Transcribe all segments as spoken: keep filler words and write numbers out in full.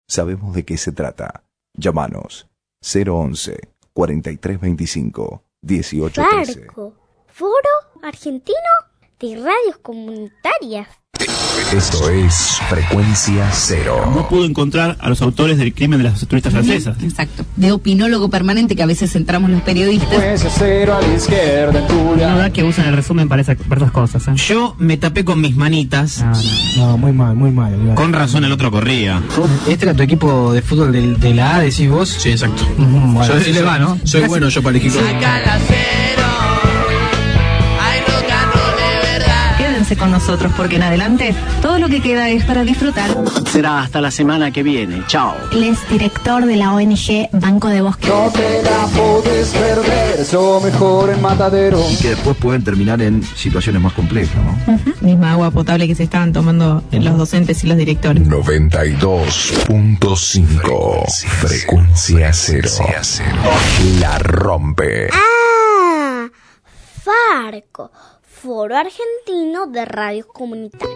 sabemos de qué se trata. Llámanos cero once, cuarenta y tres veinticinco, dieciocho trece. Farco, Foro Argentino de Radios Comunitarias. Esto es Frecuencia Cero. No pudo encontrar a los autores del crimen de las turistas francesas. Exacto. De opinólogo permanente que a veces entramos los periodistas. Frecuencia Cero a la izquierda, en Turia. No da que usan el resumen para, esa, para esas cosas, ¿eh? Yo me tapé con mis manitas. No, no, no, muy mal, muy mal. Igual. Con razón el otro corría. ¿Este era tu equipo de fútbol de, de la A, decís vos? Sí, exacto. Uh-huh, bueno, yo, sí le va, ¿no? Soy bueno yo para elegir. Saca la cero. Ay, no gano de verdad. Quédense con nosotros porque en adelante todo lo que queda es para disfrutar. Será hasta la semana que viene. Chao. Él es director de la O N G Banco de Bosque. No te la podés perder, es lo mejor en Matadero. Y que después pueden terminar en situaciones más complejas, ¿no? Uh-huh. Misma agua potable que se estaban tomando los docentes y los directores. noventa y dos punto cinco Frecuencia Cero. La rompe. ¡Ah! Farco, Foro Argentino de Radios Comunitarias.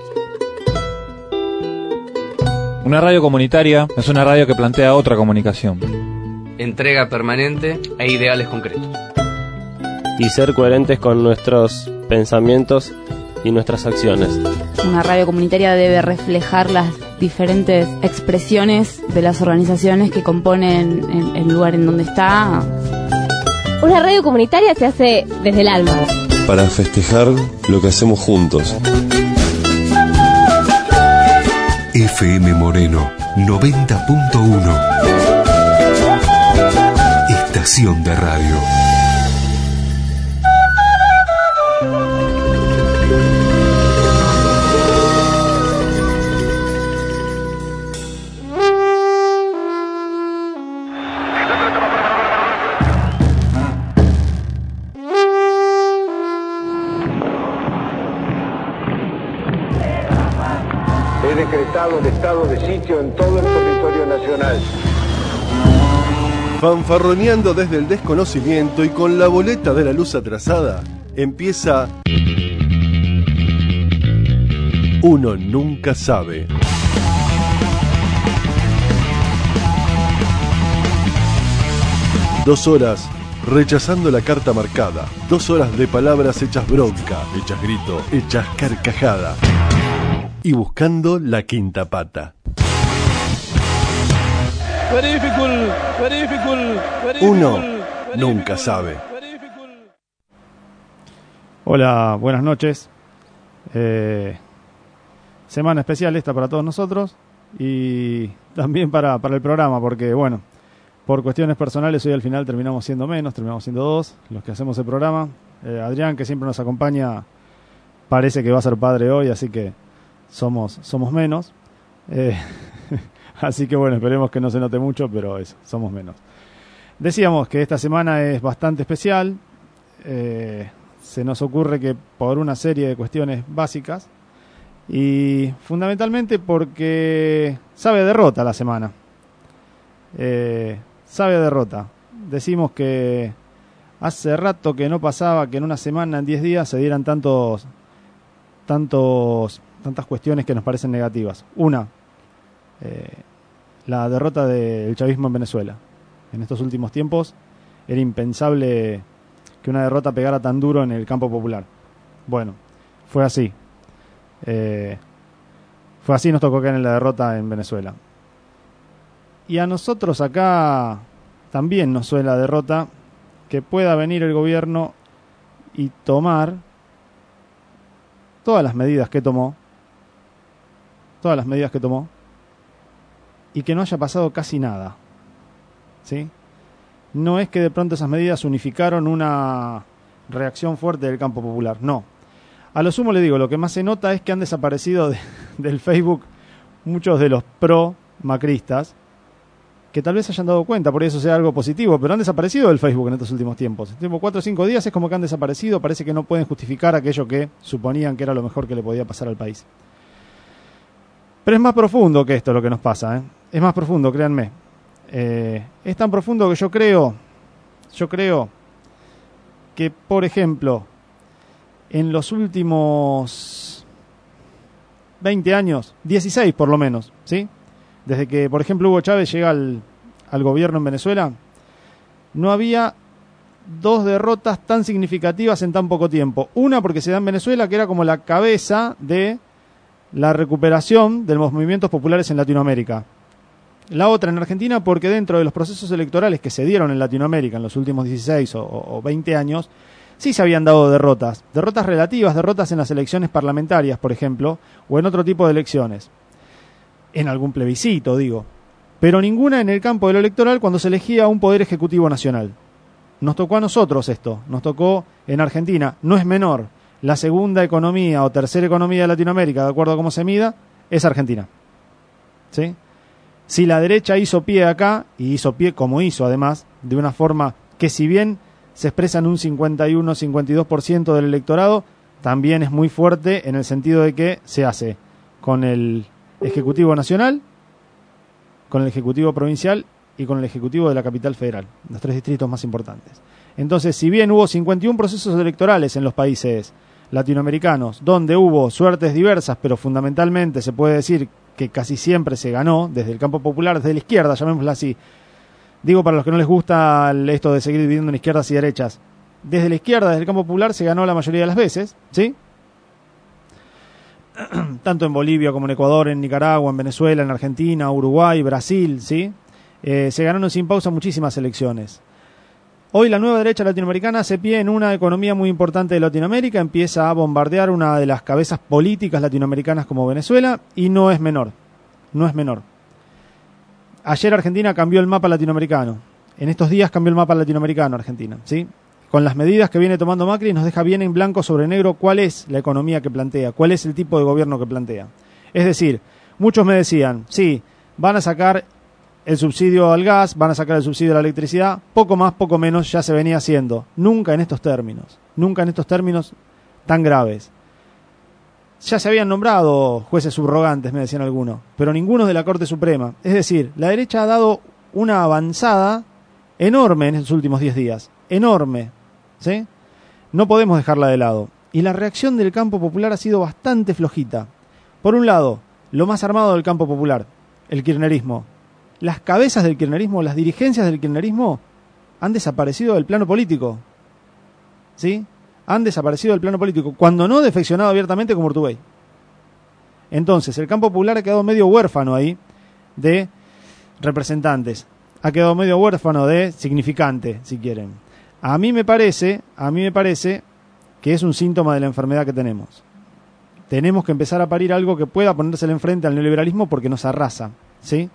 Una radio comunitaria es una radio que plantea otra comunicación. Entrega permanente e ideales concretos. Y ser coherentes con nuestros pensamientos y nuestras acciones. Una radio comunitaria debe reflejar las diferentes expresiones de las organizaciones que componen el, el lugar en donde está. Una radio comunitaria se hace desde el alma. Para festejar lo que hacemos juntos. F M Moreno noventa punto uno. Estación de radio. He decretado el estado de sitio en todo el territorio nacional. Fanfarroneando desde el desconocimiento y con la boleta de la luz atrasada, empieza Uno Nunca Sabe. Dos horas rechazando la carta marcada. Dos horas de palabras hechas bronca, hechas grito, hechas carcajada. Y buscando la quinta pata. Uno nunca sabe. Hola, buenas noches. Eh, semana especial esta para todos nosotros y también para, para el programa, porque bueno, por cuestiones personales hoy al final terminamos siendo menos, terminamos siendo dos los que hacemos el programa. Eh, Adrián, que siempre nos acompaña, parece que va a ser padre hoy, así que somos somos menos. Eh, así que bueno, esperemos que no se note mucho, pero eso, somos menos. Decíamos que esta semana es bastante especial. Eh, se nos ocurre que por una serie de cuestiones básicas y fundamentalmente porque sabe a derrota la semana. Eh, sabe a derrota. Decimos que hace rato que no pasaba que en una semana, en diez días, se dieran tantos, tantos, tantas cuestiones que nos parecen negativas. Una, eh, la derrota del chavismo en Venezuela. En estos últimos tiempos era impensable que una derrota pegara tan duro en el campo popular. Bueno, fue así. Eh, fue así, nos tocó caer en la derrota en Venezuela. Y a nosotros acá también nos suena la derrota que pueda venir el gobierno y tomar todas las medidas que tomó, todas las medidas que tomó, y que no haya pasado casi nada. ¿Sí? No es que de pronto esas medidas unificaron una reacción fuerte del campo popular, no. A lo sumo le digo, lo que más se nota es que han desaparecido de, del Facebook muchos de los pro-macristas, que tal vez hayan dado cuenta, por eso sea algo positivo, pero han desaparecido del Facebook en estos últimos tiempos. En tiempo cuatro o cinco días es como que han desaparecido, parece que no pueden justificar aquello que suponían que era lo mejor que le podía pasar al país. Pero es más profundo que esto lo que nos pasa, ¿eh? Es más profundo, créanme. Eh, es tan profundo que yo creo, yo creo que, por ejemplo, en los últimos veinte años, dieciséis por lo menos, ¿sí? Desde que, por ejemplo, Hugo Chávez llega al, al gobierno en Venezuela, no había dos derrotas tan significativas en tan poco tiempo. Una porque se da en Venezuela, que era como la cabeza de la recuperación de los movimientos populares en Latinoamérica. La otra en Argentina porque dentro de los procesos electorales que se dieron en Latinoamérica en los últimos dieciséis o, o veinte años, sí se habían dado derrotas. Derrotas relativas, derrotas en las elecciones parlamentarias, por ejemplo, o en otro tipo de elecciones. En algún plebiscito, digo. Pero ninguna en el campo de lo electoral cuando se elegía un poder ejecutivo nacional. Nos tocó a nosotros esto, nos tocó en Argentina, no es menor. La segunda economía o tercera economía de Latinoamérica, de acuerdo a cómo se mida, es Argentina. ¿Sí? Si la derecha hizo pie acá, y hizo pie como hizo además, de una forma que si bien se expresa en un cincuenta y uno, cincuenta y dos por ciento del electorado, también es muy fuerte en el sentido de que se hace con el Ejecutivo Nacional, con el Ejecutivo Provincial y con el Ejecutivo de la Capital Federal, los tres distritos más importantes. Entonces, si bien hubo cincuenta y uno procesos electorales en los países latinoamericanos, donde hubo suertes diversas, pero fundamentalmente se puede decir que casi siempre se ganó, desde el campo popular, desde la izquierda, llamémosla así. Digo para los que no les gusta esto de seguir dividiendo en izquierdas y derechas. Desde la izquierda, desde el campo popular, se ganó la mayoría de las veces, ¿sí? Tanto en Bolivia como en Ecuador, en Nicaragua, en Venezuela, en Argentina, Uruguay, Brasil, ¿sí? Eh, se ganaron sin pausa muchísimas elecciones. Hoy la nueva derecha latinoamericana hace pie en una economía muy importante de Latinoamérica, empieza a bombardear una de las cabezas políticas latinoamericanas como Venezuela, y no es menor, no es menor. Ayer Argentina cambió el mapa latinoamericano, en estos días cambió el mapa latinoamericano Argentina, ¿sí? Con las medidas que viene tomando Macri nos deja bien en blanco sobre negro cuál es la economía que plantea, cuál es el tipo de gobierno que plantea. Es decir, muchos me decían, sí, van a sacar el subsidio al gas, van a sacar el subsidio a la electricidad, poco más, poco menos, ya se venía haciendo. Nunca en estos términos, nunca en estos términos tan graves. Ya se habían nombrado jueces subrogantes, me decían algunos, pero ninguno de la Corte Suprema. Es decir, la derecha ha dado una avanzada enorme en estos últimos diez días, enorme, ¿sí? No podemos dejarla de lado. Y la reacción del campo popular ha sido bastante flojita. Por un lado, lo más armado del campo popular, el kirchnerismo. Las cabezas del kirchnerismo, las dirigencias del kirchnerismo han desaparecido del plano político. ¿Sí? Han desaparecido del plano político, cuando no defeccionado abiertamente como Urtubey. Entonces, el campo popular ha quedado medio huérfano ahí de representantes. Ha quedado medio huérfano de significante, si quieren. A mí me parece, a mí me parece que es un síntoma de la enfermedad que tenemos. Tenemos que empezar a parir algo que pueda ponérsele enfrente al neoliberalismo porque nos arrasa, ¿sí?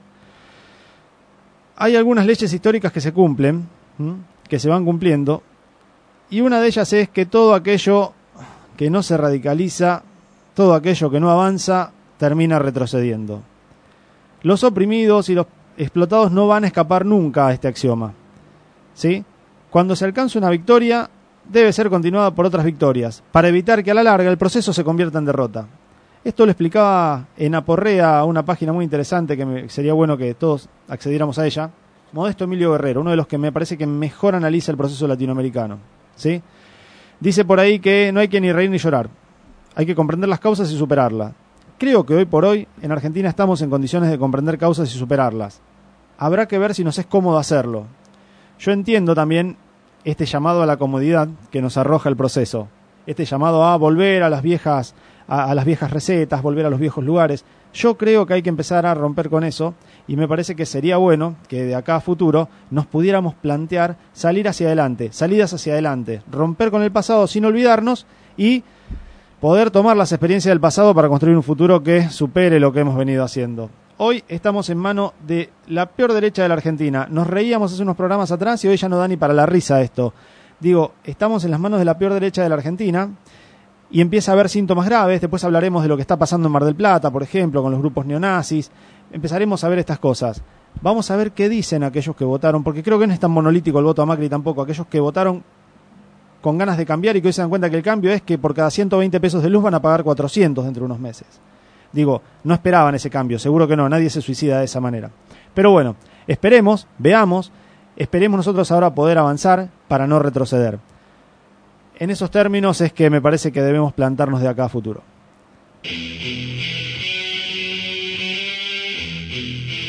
Hay algunas leyes históricas que se cumplen, ¿m? que se van cumpliendo, y una de ellas es que todo aquello que no se radicaliza, todo aquello que no avanza, termina retrocediendo. Los oprimidos y los explotados no van a escapar nunca a este axioma, ¿sí? Cuando se alcanza una victoria, debe ser continuada por otras victorias, para evitar que a la larga el proceso se convierta en derrota. Esto lo explicaba en Aporrea, una página muy interesante que me, sería bueno que todos accediéramos a ella. Modesto Emilio Guerrero, uno de los que me parece que mejor analiza el proceso latinoamericano, ¿sí? Dice por ahí que no hay que ni reír ni llorar. Hay que comprender las causas y superarlas. Creo que hoy por hoy en Argentina estamos en condiciones de comprender causas y superarlas. Habrá que ver si nos es cómodo hacerlo. Yo entiendo también este llamado a la comodidad que nos arroja el proceso. Este llamado a volver a las viejas a, a las viejas recetas, volver a los viejos lugares. Yo creo que hay que empezar a romper con eso y me parece que sería bueno que de acá a futuro nos pudiéramos plantear salir hacia adelante, salidas hacia adelante, romper con el pasado sin olvidarnos y poder tomar las experiencias del pasado para construir un futuro que supere lo que hemos venido haciendo. Hoy estamos en mano de la peor derecha de la Argentina. Nos reíamos hace unos programas atrás y hoy ya no da ni para la risa esto. Digo, estamos en las manos de la peor derecha de la Argentina y empieza a haber síntomas graves. Después hablaremos de lo que está pasando en Mar del Plata, por ejemplo, con los grupos neonazis. Empezaremos a ver estas cosas. Vamos a ver qué dicen aquellos que votaron, porque creo que no es tan monolítico el voto a Macri tampoco. Aquellos que votaron con ganas de cambiar y que hoy se dan cuenta que el cambio es que por cada ciento veinte pesos de luz van a pagar cuatrocientos dentro de unos meses. Digo, no esperaban ese cambio, seguro que no, nadie se suicida de esa manera. Pero bueno, esperemos, veamos, esperemos nosotros ahora poder avanzar para no retroceder. En esos términos es que me parece que debemos plantarnos de acá a futuro.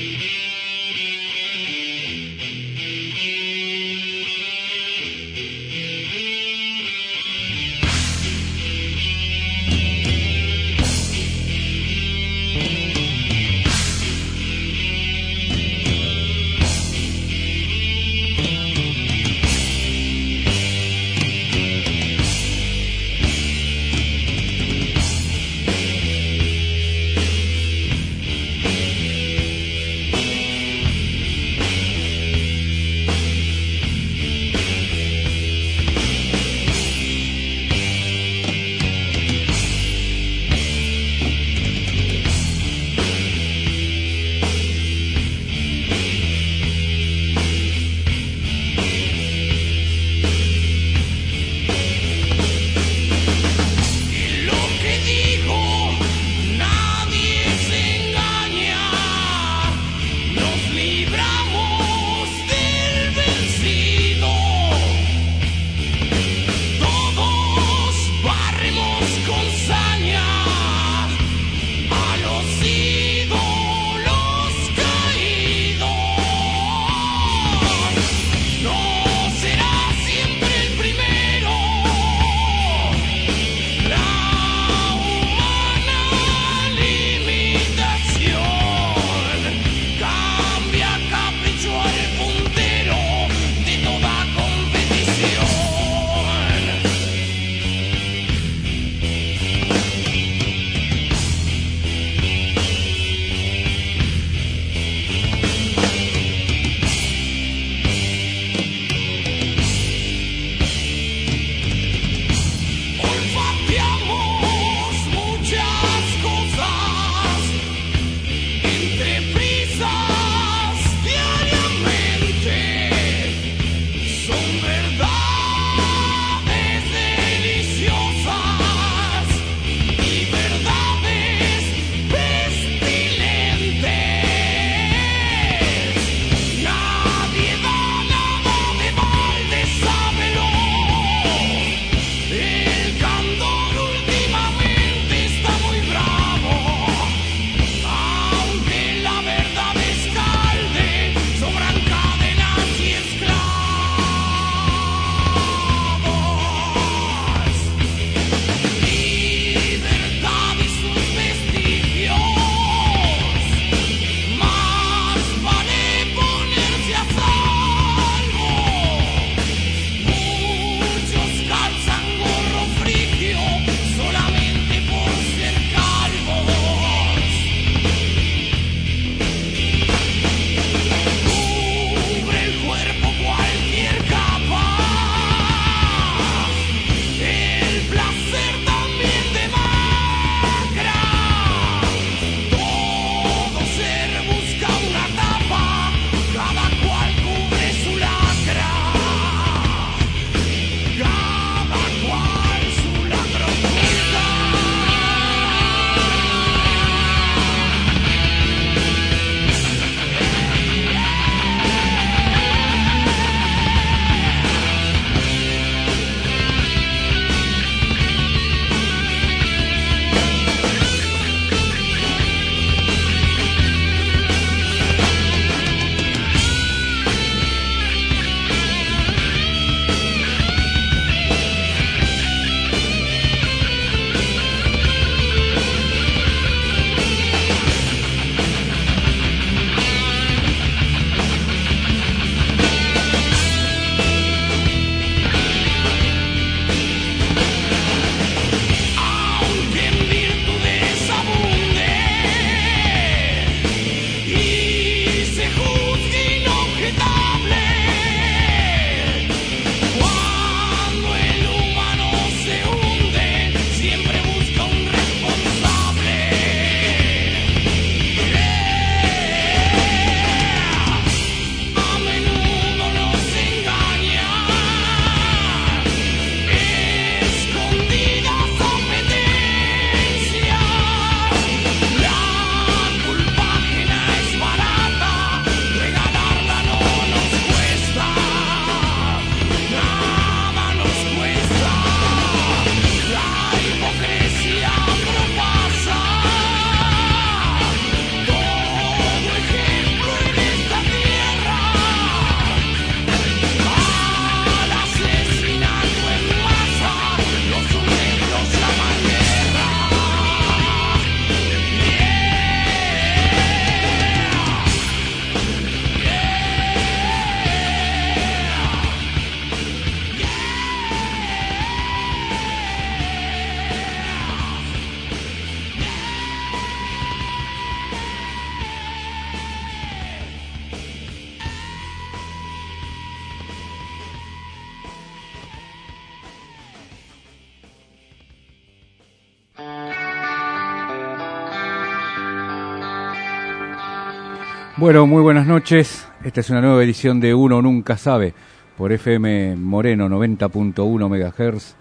Bueno, muy buenas noches. Esta es una nueva edición de Uno Nunca Sabe por F M Moreno noventa punto uno megahertz.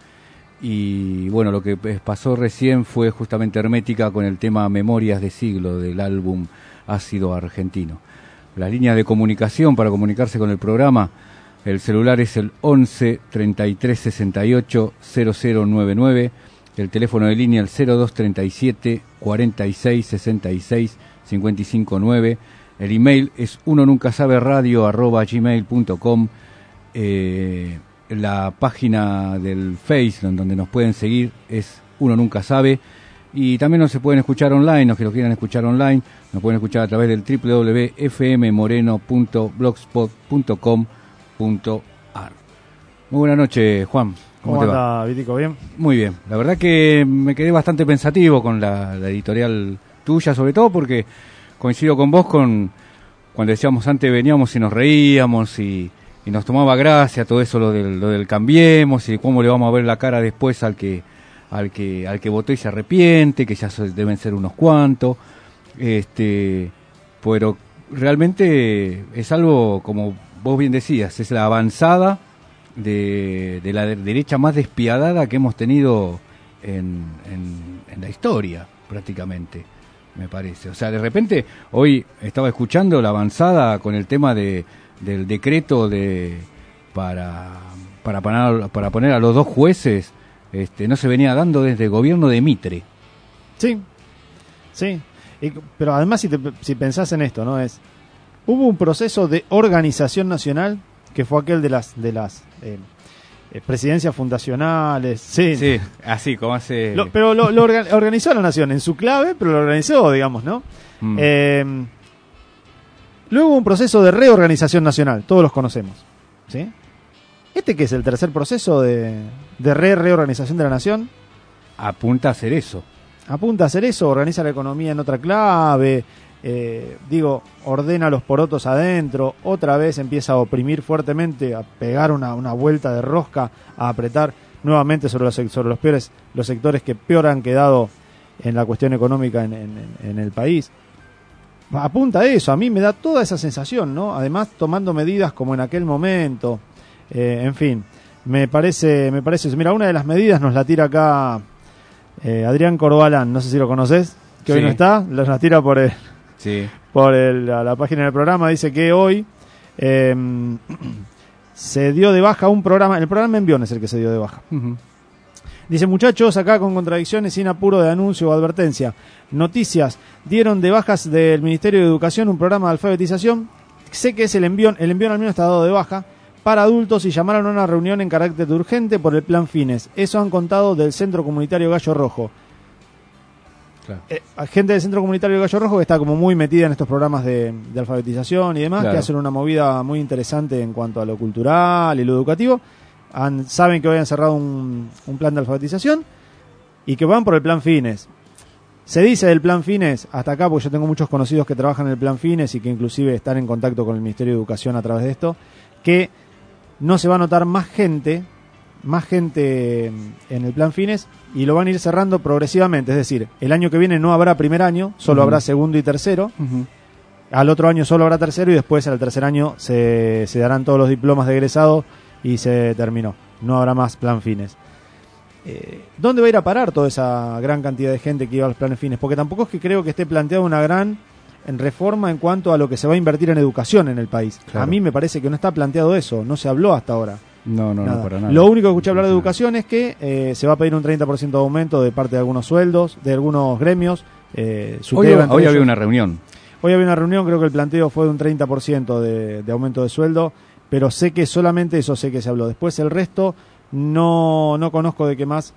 Y bueno, lo que pasó recién fue justamente Hermética con el tema Memorias de Siglo del álbum Ácido Argentino. Las líneas de comunicación para comunicarse con el programa, el celular es el once treinta y tres sesenta y ocho cero cero noventa y nueve, el teléfono de línea el cero dos treinta y siete cuarenta y seis sesenta y seis cincuenta y cinco nueve, el email es uno nunca sabe radio arroba gmail punto com, eh, la página del Face donde nos pueden seguir es Uno Nunca Sabe, y también nos se pueden escuchar online, los que lo quieran escuchar online, nos pueden escuchar a través del doble u doble u doble u punto f m moreno punto blogspot punto com punto a r. Muy buenas noches, Juan. ¿Cómo, ¿Cómo te anda, va? Vitico? ¿Bien? Muy bien. La verdad que me quedé bastante pensativo con la, la editorial tuya, sobre todo porque coincido con vos con cuando decíamos antes, veníamos y nos reíamos y, y nos tomaba gracia todo eso, lo del, lo del cambiemos y cómo le vamos a ver la cara después al que al que al que votó y se arrepiente, que ya deben ser unos cuantos, este, pero realmente es algo, como vos bien decías, es la avanzada de, de la derecha más despiadada que hemos tenido en, en, en la historia, prácticamente, me parece. O sea, de repente, hoy estaba escuchando la avanzada con el tema de del decreto de para para poner, para poner a los dos jueces. Este, no se venía dando desde el gobierno de Mitre. Sí, sí. Y, pero además, si, te, si pensás en esto, ¿no? Es hubo un proceso de organización nacional que fue aquel de las de las eh, eh, presidencias fundacionales. Sí, sí, así como hace. Lo, pero lo, lo orga, organizó la nación en su clave, pero lo organizó, digamos, ¿no? Mm. Eh, luego hubo un proceso de reorganización nacional, todos los conocemos, ¿sí? ¿Este que es el tercer proceso de, de re reorganización de la nación? Apunta a hacer eso. Apunta a hacer eso, organiza la economía en otra clave, eh, digo, ordena los porotos adentro, otra vez empieza a oprimir fuertemente, a pegar una, una vuelta de rosca, a apretar nuevamente sobre los, sobre los peores, los sectores que peor han quedado en la cuestión económica en, en, en el país. Apunta a eso, a mí me da toda esa sensación, ¿no? Además, tomando medidas como en aquel momento. Eh, en fin, me parece, me parece. Mira, una de las medidas nos la tira acá eh, Adrián Corbalán, no sé si lo conoces, que sí. Hoy no está, nos la tira por el, sí. por el, la, la página del programa. Dice que hoy eh, se dio de baja un programa, el programa Envión es el que se dio de baja. Uh-huh. Dice, muchachos, acá con contradicciones, sin apuro de anuncio o advertencia. Noticias, dieron de bajas del Ministerio de Educación un programa de alfabetización. Sé que es el Envión, el Envión al menos está dado de baja. Para adultos y llamaron a una reunión en carácter urgente por el plan Fines. Eso han contado del Centro Comunitario Gallo Rojo. Claro. Eh, gente del Centro Comunitario Gallo Rojo que está como muy metida en estos programas de, de alfabetización y demás, claro. Que hacen una movida muy interesante en cuanto a lo cultural y lo educativo. Han, saben que hoy han cerrado un, un plan de alfabetización y que van por el plan Fines. Se dice del plan Fines, hasta acá, porque yo tengo muchos conocidos que trabajan en el plan Fines y que inclusive están en contacto con el Ministerio de Educación a través de esto, que no se va a notar más gente, más gente en el plan Fines y lo van a ir cerrando progresivamente. Es decir, el año que viene no habrá primer año, solo uh-huh. habrá segundo y tercero. Uh-huh. Al otro año solo habrá tercero y después al tercer año se, se darán todos los diplomas de egresado y se terminó. No habrá más plan Fines. Eh, ¿Dónde va a ir a parar toda esa gran cantidad de gente que iba a los planes Fines? Porque tampoco es que creo que esté planteada una gran en reforma en cuanto a lo que se va a invertir en educación en el país. Claro. A mí me parece que no está planteado eso, no se habló hasta ahora. No, no, nada. no, para nada. Lo único que escuché hablar de educación es que eh, se va a pedir un treinta por ciento de aumento de parte de algunos sueldos, de algunos gremios. Eh, hoy hoy había una reunión. Hoy había una reunión, creo que el planteo fue de un treinta por ciento de, de aumento de sueldo, pero sé que solamente eso sé que se habló. Después el resto no, no conozco de qué más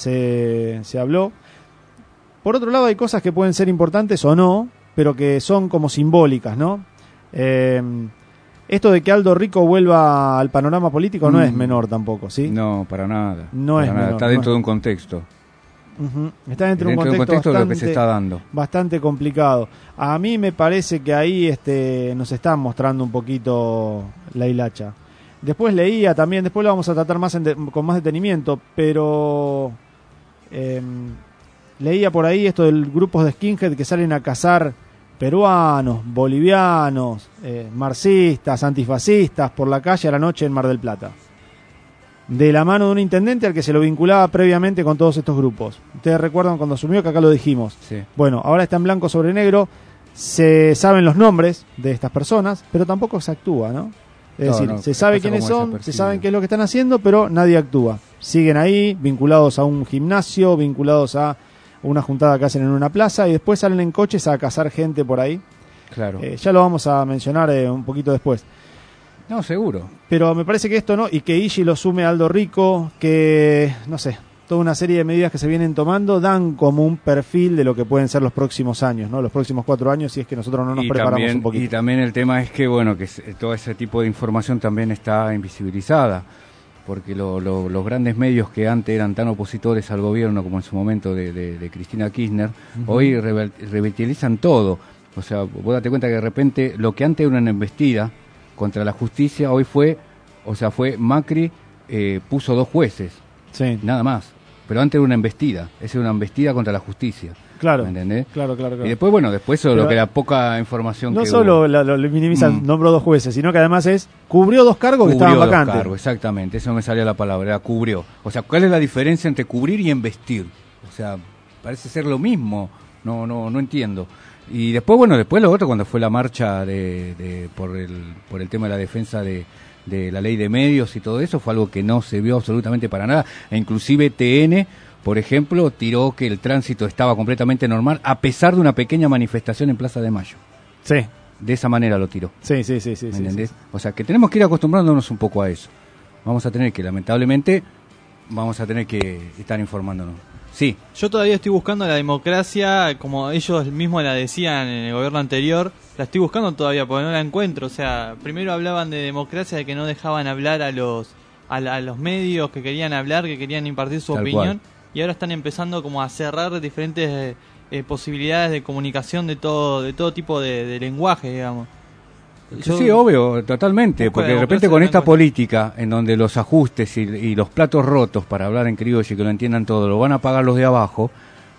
se, se habló. Por otro lado hay cosas que pueden ser importantes o no, pero que son como simbólicas, ¿no? Eh, esto de que Aldo Rico vuelva al panorama político no mm. es menor tampoco, ¿sí? No, para nada. No para es nada. menor. Está dentro no. de un contexto. Uh-huh. Está dentro, dentro de un contexto, de un contexto, bastante, de lo que se está dando. Bastante complicado. A mí me parece que ahí este, nos están mostrando un poquito la hilacha. Después leía también, después lo vamos a tratar más en de, con más detenimiento, pero eh, leía por ahí esto de grupos de skinhead que salen a cazar peruanos, bolivianos, eh, marxistas, antifascistas, por la calle a la noche en Mar del Plata. De la mano de un intendente al que se lo vinculaba previamente con todos estos grupos. Ustedes recuerdan cuando asumió que acá lo dijimos. Sí. Bueno, ahora está en blanco sobre negro, se saben los nombres de estas personas, pero tampoco se actúa, ¿no? Es No, decir, no, se sabe quiénes son, se saben qué es lo que están haciendo, pero nadie actúa. Siguen ahí, vinculados a un gimnasio, vinculados a una juntada que hacen en una plaza, y después salen en coches a cazar gente por ahí. Claro. Eh, ya lo vamos a mencionar eh, un poquito después. No, seguro. Pero me parece que esto no, y que Illy lo sume a Aldo Rico, que, no sé, toda una serie de medidas que se vienen tomando dan como un perfil de lo que pueden ser los próximos años, ¿no? Los próximos cuatro años, si es que nosotros no nos y preparamos también, un poquito. Y también el tema es que, bueno, que todo ese tipo de información también está invisibilizada, porque lo, lo, los grandes medios que antes eran tan opositores al gobierno, como en su momento de, de, de Cristina Kirchner, uh-huh. hoy re, revitalizan todo. O sea, vos date cuenta que de repente lo que antes era una embestida contra la justicia, hoy fue, o sea, fue Macri eh, puso dos jueces, sí. nada más. Pero antes era una embestida, esa era una embestida contra la justicia. Claro, ¿me entendés? Claro, claro, claro. Y después, bueno, después eso, Pero lo que la poca información no que solo hubo. lo, lo, lo minimiza, Mm. nombró dos jueces, sino que además es, cubrió dos cargos que Cubrió estaban dos vacantes. cargos, exactamente, eso me salía la palabra, era cubrió. O sea, ¿cuál es la diferencia entre cubrir y embestir? O sea, parece ser lo mismo, no no no entiendo. Y después, bueno, después lo otro, cuando fue la marcha de, de por el por el tema de la defensa de, de la ley de medios y todo eso, fue algo que no se vio absolutamente para nada, e inclusive T N, por ejemplo, tiró que el tránsito estaba completamente normal, a pesar de una pequeña manifestación en Plaza de Mayo. Sí. De esa manera lo tiró. Sí, sí, sí, sí. ¿Me sí, entendés? sí. O sea, que tenemos que ir acostumbrándonos un poco a eso. Vamos a tener que, lamentablemente, vamos a tener que estar informándonos. Sí. Yo todavía estoy buscando la democracia, como ellos mismos la decían en el gobierno anterior, la estoy buscando todavía porque no la encuentro. O sea, primero hablaban de democracia, de que no dejaban hablar a los a, la, a los medios que querían hablar, que querían impartir su Tal opinión, cual. Y ahora están empezando como a cerrar diferentes eh, eh, posibilidades de comunicación de todo de todo tipo de, de lenguaje, digamos. Yo sí, obvio, totalmente, porque de repente con esta política en donde los ajustes y, y los platos rotos, para hablar en criollo y que lo entiendan todo, lo van a pagar los de abajo,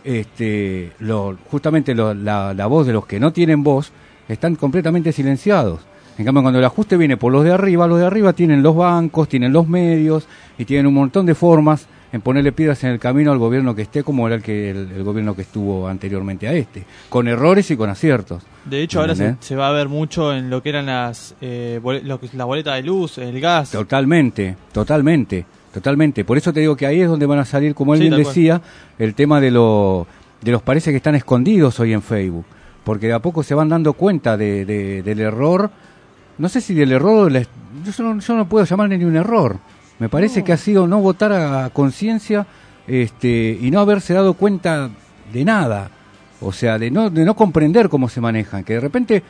este, lo, justamente lo, la, la voz de los que no tienen voz están completamente silenciados. En cambio, cuando el ajuste viene por los de arriba, los de arriba tienen los bancos, tienen los medios y tienen un montón de formas en ponerle piedras en el camino al gobierno que esté, como era el que el, el gobierno que estuvo anteriormente a este, con errores y con aciertos. De hecho, ahora se, se va a ver mucho en lo que eran las eh, bol- lo que, la boleta de luz, el gas. Totalmente, totalmente, totalmente. Por eso te digo que ahí es donde van a salir, como él Sí, bien tal decía, el tema de, lo, de los parece que están escondidos hoy en Facebook, porque de a poco se van dando cuenta de, de, del error. No sé si del error, les, yo, no, yo no puedo llamarle ni un error. Me parece No. que ha sido no votar a conciencia este, y no haberse dado cuenta de nada. O sea, de no, de no comprender cómo se manejan. Que de repente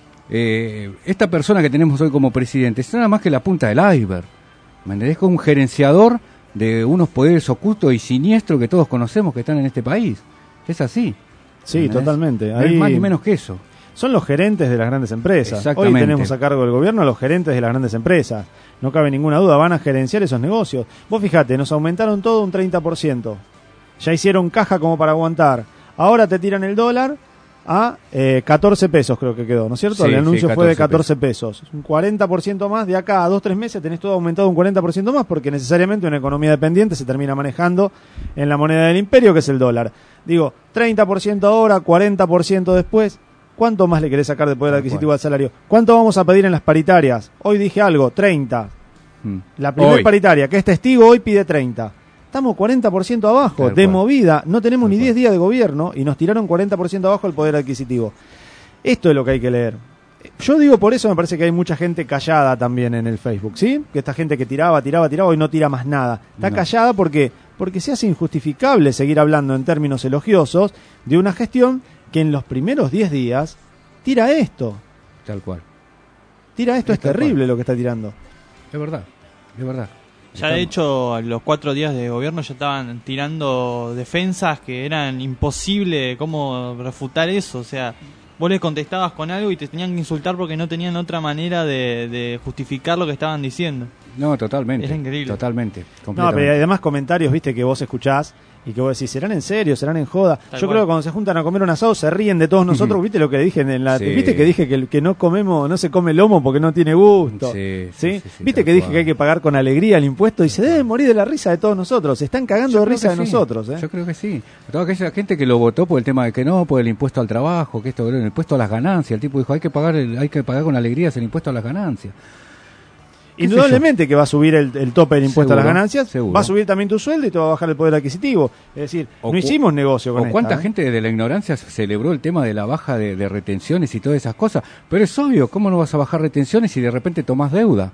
eh, esta persona que tenemos hoy como presidente es nada más que la punta del iceberg. ¿Me entendés? Como un gerenciador de unos poderes ocultos y siniestros que todos conocemos que están en este país. Es así. Sí, ¿entendés? totalmente. No Ahí es más ni menos que eso. Son los gerentes de las grandes empresas. Hoy Exactamente. tenemos a cargo del gobierno a los gerentes de las grandes empresas. No cabe ninguna duda, van a gerenciar esos negocios. Vos fijate, nos aumentaron todo un treinta por ciento. Ya hicieron caja como para aguantar. Ahora te tiran el dólar a eh, catorce pesos, creo que quedó, ¿no es cierto? Sí, el anuncio sí, fue de catorce pesos. Un cuarenta por ciento más, de acá a dos tres meses tenés todo aumentado un cuarenta por ciento más, porque necesariamente una economía dependiente se termina manejando en la moneda del imperio, que es el dólar. Digo, treinta por ciento ahora, cuarenta por ciento después. ¿Cuánto más le querés sacar de poder Tal adquisitivo cual. al salario? ¿Cuánto vamos a pedir en las paritarias? Hoy dije algo, treinta. Mm. La primera Hoy. paritaria, que es testigo, hoy pide treinta. Estamos cuarenta por ciento abajo. Tal De cual. movida, no tenemos Tal ni cual. diez días de gobierno y nos tiraron cuarenta por ciento abajo el poder adquisitivo. Esto es lo que hay que leer. Yo digo, por eso me parece que hay mucha gente callada también en el Facebook, ¿sí? Que esta gente que tiraba, tiraba, tiraba y no tira más nada. Está No. callada porque, porque se hace injustificable seguir hablando en términos elogiosos de una gestión que en los primeros diez días tira esto. Tal cual. Tira esto, es, Es tal terrible cual. lo que está tirando. Es verdad, es verdad. Ya de hecho, los cuatro días de gobierno ya estaban tirando defensas que eran imposible cómo refutar eso. O sea, vos les contestabas con algo y te tenían que insultar porque no tenían otra manera de, de justificar lo que estaban diciendo. No, totalmente. Era increíble. Totalmente. No, pero además comentarios, viste, que vos escuchás y que vos decís, ¿serán en serio? ¿Serán en joda? Tal Yo cual. creo que cuando se juntan a comer un asado se ríen de todos nosotros. ¿Viste lo que dije en la Sí. viste que dije que, que no comemos, no se come lomo porque no tiene gusto? Sí, ¿Sí? sí, sí, sí, ¿Viste tal que dije cual. que hay que pagar con alegría el impuesto? Y se deben morir de la risa de todos nosotros. Se están cagando Yo de creo risa que de sí. nosotros, ¿eh? Yo creo que sí. Toda aquella gente que lo votó por el tema de que no, por el impuesto al trabajo, que esto, el impuesto a las ganancias. El tipo dijo, hay que pagar el, hay que pagar con alegrías el impuesto a las ganancias. Indudablemente que va a subir el, el tope del impuesto Seguro, a las ganancias, seguro. va a subir también tu sueldo y te va a bajar el poder adquisitivo. Es decir, O no cu- hicimos negocio con O cuánta esta, ¿eh? gente de la ignorancia celebró el tema de la baja de, de retenciones y todas esas cosas. Pero es obvio, ¿cómo no vas a bajar retenciones si de repente tomás deuda?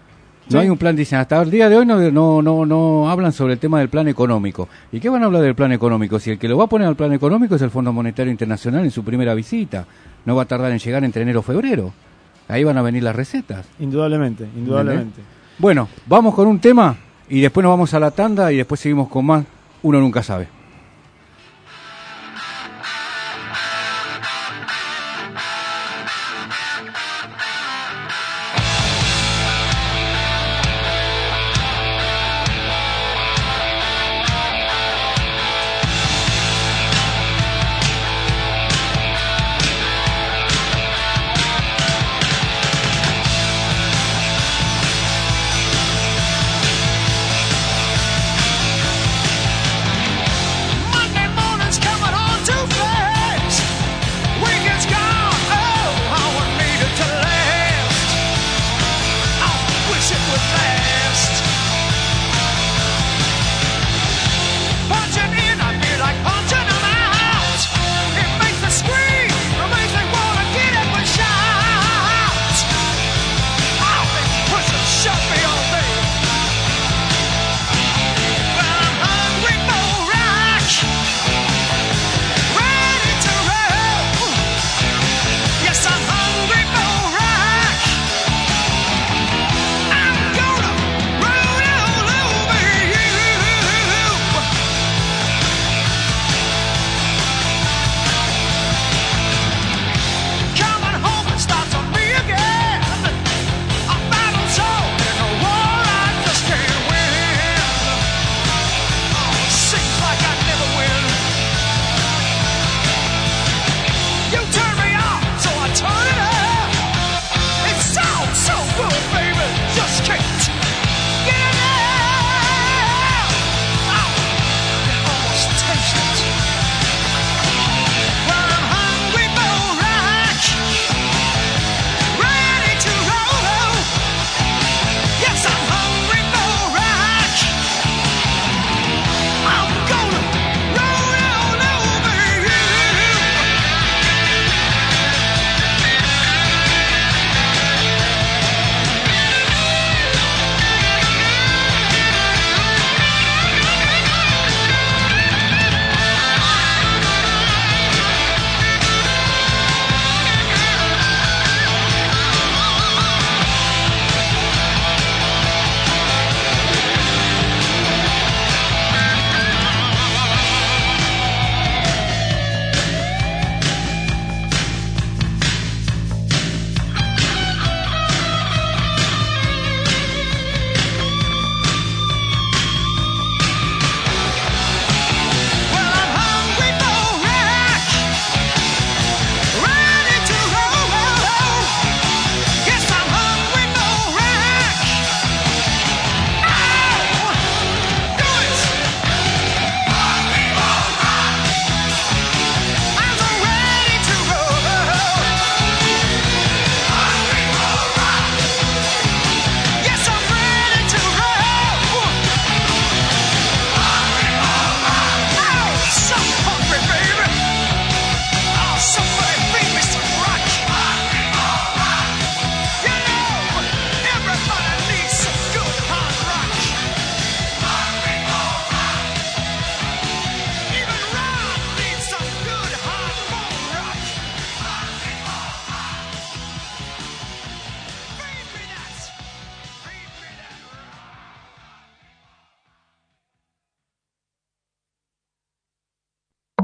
No Sí. hay un plan, dicen, hasta el día de hoy no, no, no, no hablan sobre el tema del plan económico. ¿Y qué van a hablar del plan económico? Si el que lo va a poner al plan económico es el Fondo Monetario Internacional en su primera visita. No va a tardar en llegar entre enero y febrero. Ahí van a venir las recetas. Indudablemente, indudablemente. Bueno, vamos con un tema y después nos vamos a la tanda y después seguimos con más. Uno nunca sabe.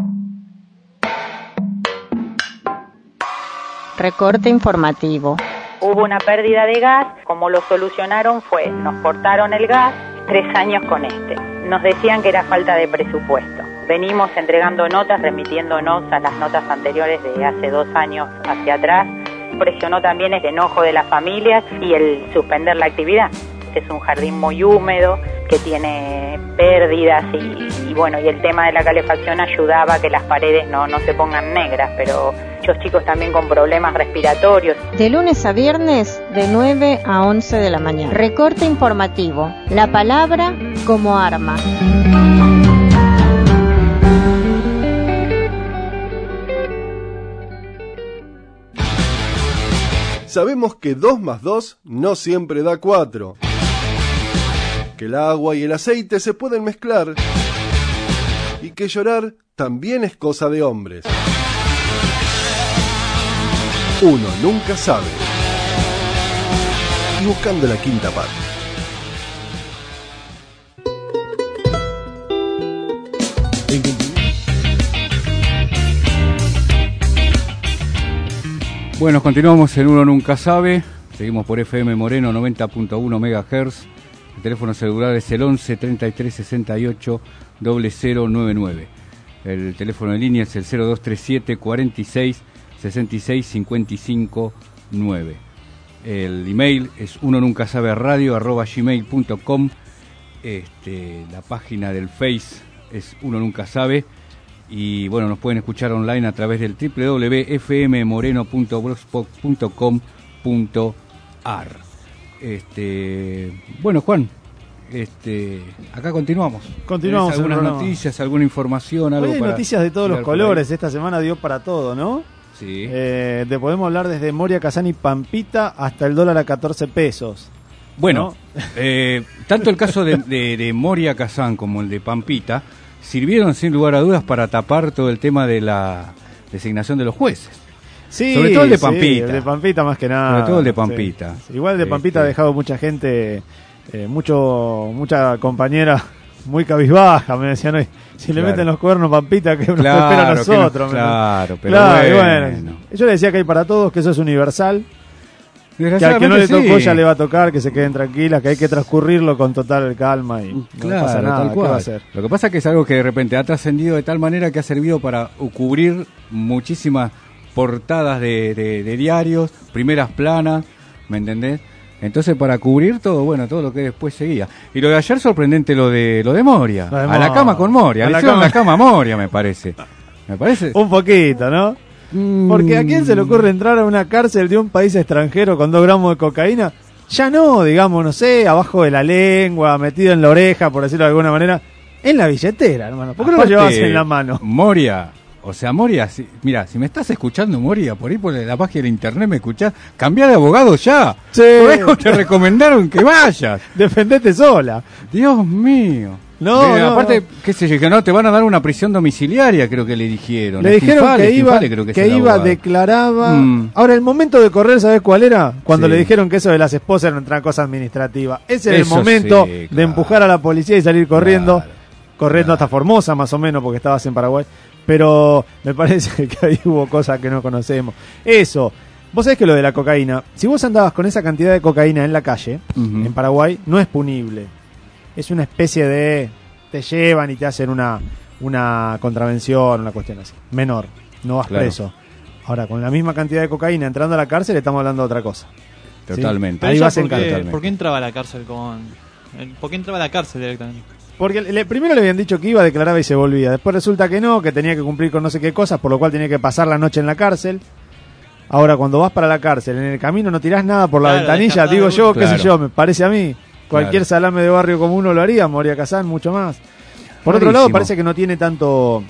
Recorte informativo. Hubo una pérdida de gas, como lo solucionaron fue, nos cortaron el gas, tres años con este. Nos decían que era falta de presupuesto. Venimos entregando notas, remitiéndonos a las notas anteriores de hace dos años hacia atrás. Presionó también el enojo de las familias y el suspender la actividad. Este es un jardín muy húmedo, que tiene pérdidas y, y bueno, y el tema de la calefacción ayudaba a que las paredes no, no se pongan negras, pero muchos chicos también con problemas respiratorios. De lunes a viernes, de nueve a once de la mañana. Recorte informativo. La palabra como arma. Sabemos que dos más dos no siempre da cuatro. Que el agua y el aceite se pueden mezclar. Y que llorar también es cosa de hombres. Uno nunca sabe. Y buscando la quinta parte. Bueno, continuamos en Uno Nunca Sabe. Seguimos por F M Moreno noventa punto uno megahertz. El teléfono celular es el once treinta y tres sesenta y ocho cero cero nueve nueve. El teléfono en línea es el cero dos tres siete cuarenta y seis sesenta y seis cincuenta y cinco nueve. El email es uno nunca sabe radio arroba gmail punto com. Este, la página del Face es Uno Nunca Sabe. Y bueno, nos pueden escuchar online a través del doble u doble u doble u punto f m moreno punto blogspot punto com punto a r. Este, bueno, Juan, este, acá continuamos. Continuamos. ¿Algunas noticias, alguna información, algo? Hoy hay para noticias de todos los colores. Esta semana dio para todo, ¿no? Sí. Eh, te podemos hablar desde Moria Kazán y Pampita hasta el dólar a catorce pesos. Bueno, ¿no? eh, tanto el caso de, de, de Moria Kazán como el de Pampita sirvieron sin lugar a dudas para tapar todo el tema de la designación de los jueces. Sí, sobre todo el de Pampita. Sí, el de Pampita más que nada. Sobre todo el de Pampita. Sí. Igual el de Pampita este... ha dejado mucha gente, eh, mucho mucha compañera muy cabizbaja, me decían hoy. Si claro. le meten los cuernos Pampita, que uno claro, espera a nosotros. No, claro, pero claro, bueno. bueno. Yo le decía que hay para todos, que eso es universal. Que al que no le tocó sí. ya le va a tocar, que se queden tranquilas, que hay que transcurrirlo con total calma y claro, no pasa nada. Tal cual. ¿Qué va a hacer? Lo que pasa es que es algo que de repente ha trascendido de tal manera que ha servido para cubrir muchísimas portadas de, de, de diarios, primeras planas, ¿me entendés? Entonces para cubrir todo, bueno, todo lo que después seguía. Y lo de ayer sorprendente lo de lo de Moria, de a Moria. la cama con Moria, le hicieron la cama a Moria, me parece. Me parece. Un poquito, ¿no? Porque ¿a quién se le ocurre entrar a una cárcel de un país extranjero con dos gramos de cocaína? Ya no, digamos, no sé, abajo de la lengua, metido en la oreja, por decirlo de alguna manera, en la billetera, hermano. ¿Por qué no lo llevas en la mano? Moria, o sea, Moria, si, mira, si me estás escuchando, Moria, por ahí por la página de internet me escuchás, cambiá de abogado ya. Sí. Por eso te recomendaron que vayas. Defendete sola. Dios mío. No, eh, no, aparte, no. qué sé yo, que no te van a dar una prisión domiciliaria, creo que le dijeron. Le dijeron Estinfale, que iba, Estinfale, creo que, que iba, declaraba. Mm. Ahora, el momento de correr, ¿sabes cuál era? Cuando Sí. le dijeron que eso de las esposas era otra cosa administrativa. Ese era el Eso momento sí, de claro. empujar a la policía y salir corriendo, Claro, corriendo claro. hasta Formosa, más o menos, porque estabas en Paraguay. Pero me parece que ahí hubo cosas que no conocemos. Eso. Vos sabés que lo de la cocaína, si vos andabas con esa cantidad de cocaína en la calle, Uh-huh. en Paraguay, no es punible. Es una especie de... te llevan y te hacen una, una contravención, una cuestión así. Menor, no vas Claro. preso. Ahora, con la misma cantidad de cocaína entrando a la cárcel, estamos hablando de otra cosa. Totalmente. ¿Sí? Ahí Ella, vas en ¿por, qué, totalmente. ¿Por qué entraba a la cárcel con...? ¿Por qué entraba a la cárcel directamente? Porque le, primero le habían dicho que iba, declaraba y se volvía. Después resulta que no, que tenía que cumplir con no sé qué cosas, por lo cual tenía que pasar la noche en la cárcel. Ahora, cuando vas para la cárcel, en el camino no tirás nada por la Claro, ventanilla, digo de yo, qué Claro. sé yo, me parece a mí. Cualquier Claro. salame de barrio como uno lo haría, Moria Kazán, mucho más. Por otro Clarísimo. lado, parece que no tiene tanto...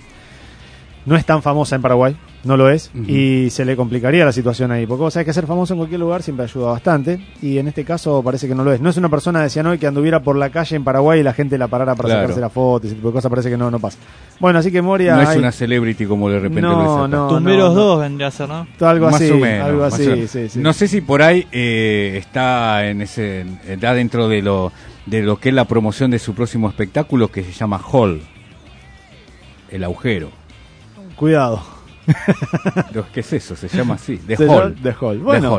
No es tan famosa en Paraguay, no lo es, Uh-huh. y se le complicaría la situación ahí, porque vos sabés que ser famoso en cualquier lugar siempre ayuda bastante, y en este caso parece que no lo es. No es una persona, decían hoy, que anduviera por la calle en Paraguay y la gente la parara para Claro. sacarse la foto, ese tipo de cosas, parece que no, no pasa. Bueno, así que Moria... No es hay- una celebrity como de repente No, lo es acá. no. Tumberos dos vendría a ser, ¿no? Algo Más así, o menos, algo más así, o menos. sí, sí. No sé si por ahí eh, está en ese está dentro de lo de lo que es la promoción de su próximo espectáculo, que se llama Hall, el agujero. Cuidado. Lo- ¿Qué es eso? Se llama así, The Se Hall. llama The Hall. The Bueno, Hall.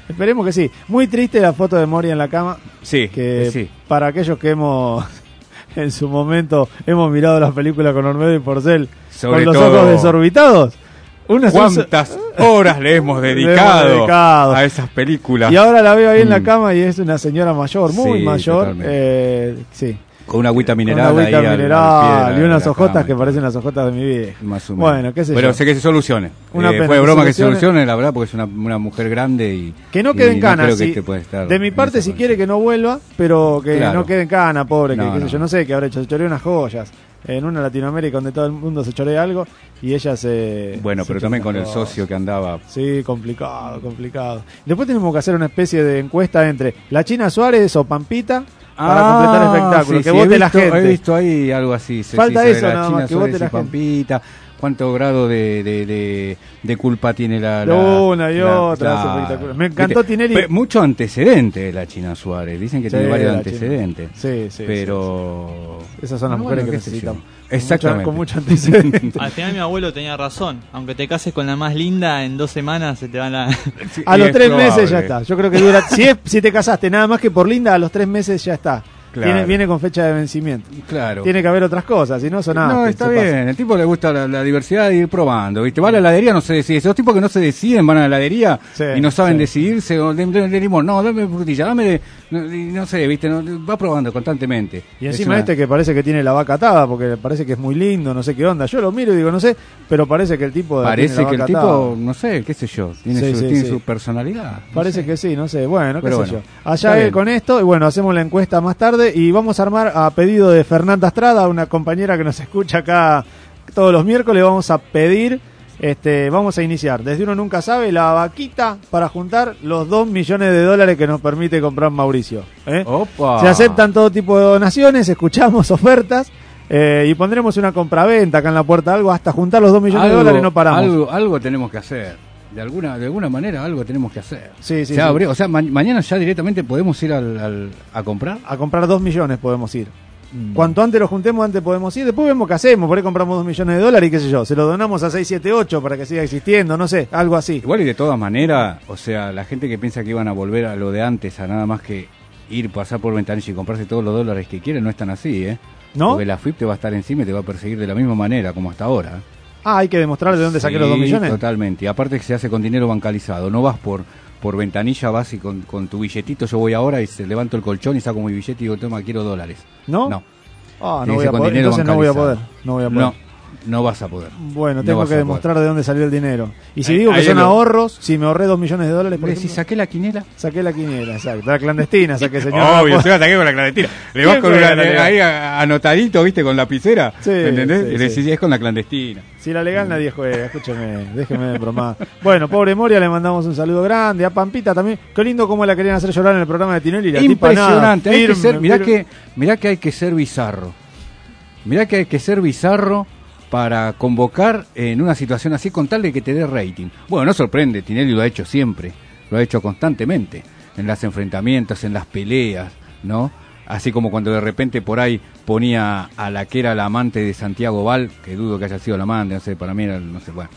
Esperemos que sí. Muy triste la foto de Moria en la cama. Sí, que sí. Para aquellos que hemos, en su momento, hemos mirado las películas con Olmedo y Porcel Sobre con los todo, ojos desorbitados. Una ¿cuántas horas le hemos dedicado, le hemos dedicado a esas películas? Y ahora la veo ahí mm. en la Mm. cama y es una señora mayor, muy Sí, mayor. Eh, sí. Con una agüita mineral, Con una agüita ahí mineral al, al pie de la, y unas de la hojotas cama, que parecen las hojotas de mi vieja. Más o menos. Bueno, qué sé Pero yo. sé que se solucione. Una Eh, pena fue que broma se que se solucione. solucione, la verdad, porque es una, una mujer grande y Que no y quede en cana, creo que sí. este puede estar De mi parte, si quiere que no vuelva, pero que Claro. no quede en cana, pobre, que No, qué sé no. yo, no sé qué habrá hecho, se choreó unas joyas en una Latinoamérica donde todo el mundo se chorea algo y ella se... Bueno, se pero chorea también con el unas socio que andaba. Sí, complicado, complicado. Después tenemos que hacer una especie de encuesta entre la China Suárez o Pampita para Ah, completar el espectáculo, sí, que sí, vote he la visto, gente. He visto ahí algo así. se- Falta sí, sobre eso la nada China más, que Suárez vote la y gente. Pampita. ¿Cuánto grado de, de, de, de culpa tiene la... la Una y la- otra, es la- espectacular. Me encantó ¿viste? Tinelli. Pe- Mucho antecedente de la China Suárez. Dicen que Sí, tiene varios la antecedentes. China. Sí, sí, Pero... sí, sí. Esas son las Ah, mujeres bueno, que qué sé necesitamos. yo. Con Exactamente. mucha- Con mucho antecedente. Al final mi abuelo tenía razón. Aunque te cases con la más linda, en dos semanas se te van la... Sí, A los es tres probable. meses ya está. Yo creo que dura. Si, es, si te casaste nada más que por linda, a los tres meses ya está. Claro. Tiene, viene con fecha de vencimiento. Claro. Tiene que haber otras cosas, si no son nada. No, está bien. El tipo le gusta la, la diversidad de ir probando. ¿Viste? Va a la heladería, no se decide. Esos tipos que no se deciden van a la heladería Sí, y no saben sí. decidirse. O de, de- de limón, no, dame frutilla, dame de. No, y no sé, ¿viste? No, va probando constantemente. Y Es encima una- este que parece que tiene la vaca atada, porque parece que es muy lindo, no sé qué onda. Yo lo miro y digo, no sé, pero parece que el tipo Parece tiene la que el vaca tipo, atada. no sé, qué sé yo, tiene, Sí, su, sí, tiene sí. su personalidad. No Parece sé. que sí, no sé. Bueno, qué Pero sé bueno, yo. Allá está él bien. con esto, y bueno, hacemos la encuesta más tarde y vamos a armar a pedido de Fernanda Estrada, una compañera que nos escucha acá todos los miércoles, vamos a pedir, este, vamos a iniciar, desde uno nunca sabe, la vaquita para juntar los dos millones de dólares que nos permite comprar Mauricio. ¿eh? Opa. Se aceptan todo tipo de donaciones, escuchamos ofertas eh, y pondremos una compraventa acá en la puerta, algo hasta juntar los dos millones Algo- de dólares no paramos. Algo, algo tenemos que hacer. De alguna, de alguna manera algo tenemos que hacer. Sí, sí, Se sí. abre- o sea, ma- mañana ya directamente podemos ir al, al- a comprar. A comprar dos millones podemos ir. Mm. Cuanto antes lo juntemos, antes podemos ir. Después vemos qué hacemos. Por ahí compramos dos millones de dólares y qué sé yo. Se lo donamos a seis siete ocho para que siga existiendo. No sé, algo así. Igual y de todas maneras, o sea, la gente que piensa que iban a volver a lo de antes, a nada más que ir, pasar por ventanilla y comprarse todos los dólares que quieren, no es tan así, ¿eh? ¿No? Porque la F I P te va a estar encima y te va a perseguir de la misma manera como hasta ahora. Ah, hay que demostrar de dónde saqué Sí, los dos millones. Totalmente. Y aparte que se hace con dinero bancalizado. No vas por por ventanilla, vas y con, con tu billetito, yo voy ahora y se levanto el colchón y saco mi billete y digo, toma, quiero dólares. ¿No? No. Ah, no Tiene que voy ser a con poder. dinero Entonces no voy a poder. bancalizado. No voy a poder. No, no vas a poder. Bueno, No tengo vas que a demostrar poder. de dónde salió el dinero. Y si Ahí- digo que ahí son lo- ahorros, si me ahorré dos millones de dólares, por ¿Ves si ejemplo, saqué la quiniela? saqué la quiniela, exacto. La clandestina, saqué, señor. Obvio, se la saqué con la clandestina. Le vas ¿Quién con juega una, la legal? ahí a- anotadito, viste, con lapicera. Sí, ¿entendés? sí, y le sí. decís, es con la clandestina. Si la legal nadie juega, escúcheme, déjeme de bromar. Bueno, pobre Moria, le mandamos un saludo grande. A Pampita también. Qué lindo cómo la querían hacer llorar en el programa de Tinelli. La tipa nada, Impresionante. Hay que firme, ser, mirá, firme. que, mirá que hay que ser bizarro. Mirá que hay que ser bizarro para convocar en una situación así con tal de que te dé rating. Bueno, no sorprende, Tinelli lo ha hecho siempre, lo ha hecho constantemente, en los enfrentamientos, en las peleas, ¿no? Así como cuando de repente por ahí ponía a la que era la amante de Santiago Val, que dudo que haya sido la amante, no sé, para mí era, no sé, bueno.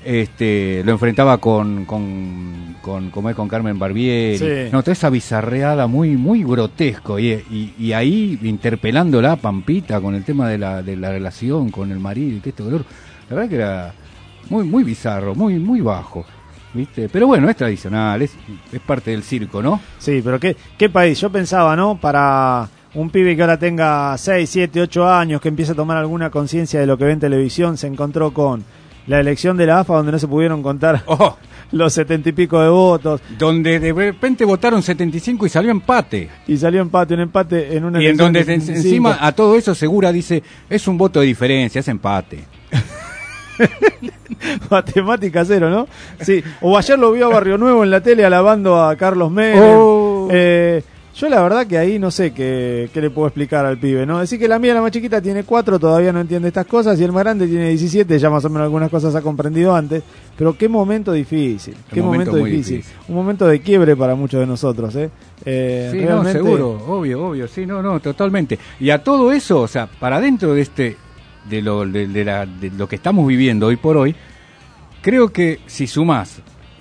Este, lo enfrentaba con, con, con, como es, con Carmen Barbieri, Sí. no, toda esa bizarreada muy, muy grotesco, y, y, y ahí interpelándola a Pampita con el tema de la, de la relación con el marido y que esto, que lo otro. La verdad que era muy, muy bizarro, muy, muy bajo, ¿viste? Pero bueno, es tradicional, es, es parte del circo, ¿no? Sí, pero qué, qué país. Yo pensaba, ¿no? Para un pibe que ahora tenga seis, siete, ocho años, que empieza a tomar alguna conciencia de lo que ve en televisión, se encontró con la elección de la A F A donde no se pudieron contar Oh, los setenta y pico de votos donde de repente votaron setenta y cinco y salió empate. y salió empate, un empate en una Y en elección donde de en- setenta y cinco. encima a todo eso Segura dice, es un voto de diferencia, es empate. Matemática cero, ¿no? Sí, o ayer lo vio a Barrio Nuevo en la tele alabando a Carlos Menem. Oh. Eh, yo la verdad que ahí no sé qué, qué le puedo explicar al pibe, ¿no? Decir que la mía, la más chiquita, tiene cuatro, todavía no entiende estas cosas, y el más grande tiene diecisiete, ya más o menos algunas cosas ha comprendido antes, pero qué momento difícil, qué momento momento, muy difícil. difícil. Un momento de quiebre para muchos de nosotros, ¿eh? eh Sí, realmente- no, seguro, obvio, obvio, sí, no, no, totalmente. Y a todo eso, o sea, para dentro de este, de lo, de, de la, de lo que estamos viviendo hoy por hoy, creo que si sumás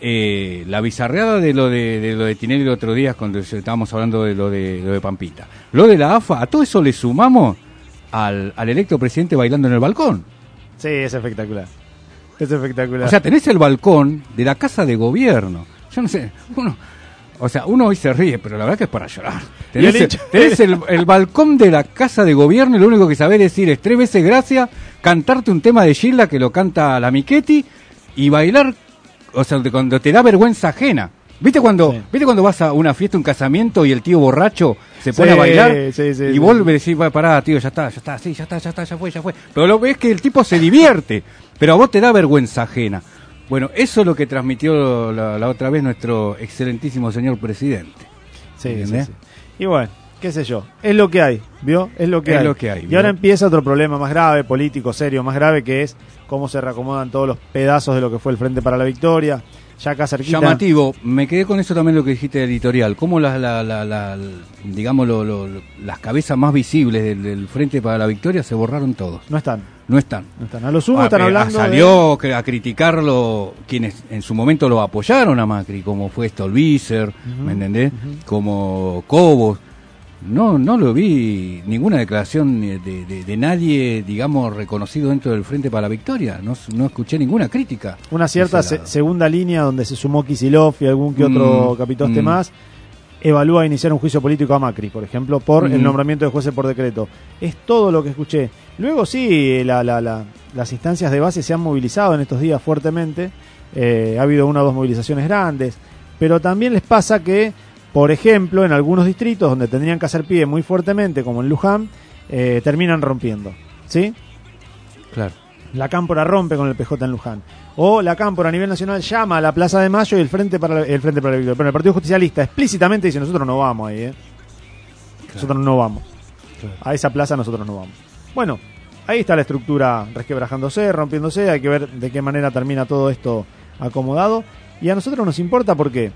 eh, la bizarreada de lo de, de lo de Tinelli el otro día, cuando estábamos hablando de lo de, lo de Pampita. Lo de la A F A, a todo eso le sumamos al, al electo presidente bailando en el balcón. Sí, es espectacular. Es espectacular. O sea, tenés el balcón de la Casa de Gobierno. Yo no sé, uno... O sea, uno hoy se ríe, pero la verdad que es para llorar. Tenés, el, tenés el, el balcón de la Casa de Gobierno y lo único que sabés decir es tres veces gracias, cantarte un tema de Gilda que lo canta la Michetti y bailar, o sea, cuando te da vergüenza ajena. ¿Viste cuando sí. ¿Viste cuando vas a una fiesta, un casamiento y el tío borracho se pone sí, a bailar sí, sí, y sí. vuelve y decís, pará, tío, ya está, ya está, sí, ya está, ya está, ya fue, ya fue. Pero lo ves que el tipo se divierte, pero a vos te da vergüenza ajena. Bueno, eso es lo que transmitió la, la otra vez nuestro excelentísimo señor presidente. Sí, sí, sí. Y bueno, qué sé yo, es lo que hay, ¿vio? Es lo que es hay. Lo que hay y ¿vio? Ahora empieza otro problema más grave, político, serio, más grave, que es cómo se reacomodan todos los pedazos de lo que fue el Frente para la Victoria. Ya acá cerquita. Llamativo, me quedé con eso también lo que dijiste de editorial, cómo las, la, la, la, digamos, lo, lo, las cabezas más visibles del, del Frente para la Victoria se borraron todos. No están. No están. No están. A lo sumo ah, están eh, hablando Salió de... a criticarlo quienes en su momento lo apoyaron a Macri, como fue Stolbizer, uh-huh, ¿me entendés? Uh-huh. Como Cobos. No, no lo vi ninguna declaración de, de, de nadie, digamos, reconocido dentro del Frente para la Victoria. No, no escuché ninguna crítica. Una cierta se, segunda línea donde se sumó Kicillof y algún que otro mm, capitoste mm. más. Evalúa iniciar un juicio político a Macri, por ejemplo, por mm. el nombramiento de jueces por decreto. Es todo lo que escuché. Luego sí, la, la, la, las instancias de base se han movilizado en estos días fuertemente. Eh, ha habido una o dos movilizaciones grandes. Pero también les pasa que, por ejemplo, en algunos distritos donde tendrían que hacer pie muy fuertemente, como en Luján, eh, terminan rompiendo, ¿sí? Claro. La Cámpora rompe con el P J en Luján. O la Cámpora a nivel nacional llama a la Plaza de Mayo y el Frente para la, el Frente para la Victoria. Pero el Partido Justicialista explícitamente dice, nosotros no vamos ahí, ¿eh? Claro. Nosotros no vamos. Claro. A esa plaza nosotros no vamos. Bueno, ahí está la estructura resquebrajándose, rompiéndose. Hay que ver de qué manera termina todo esto acomodado. Y a nosotros nos importa porque...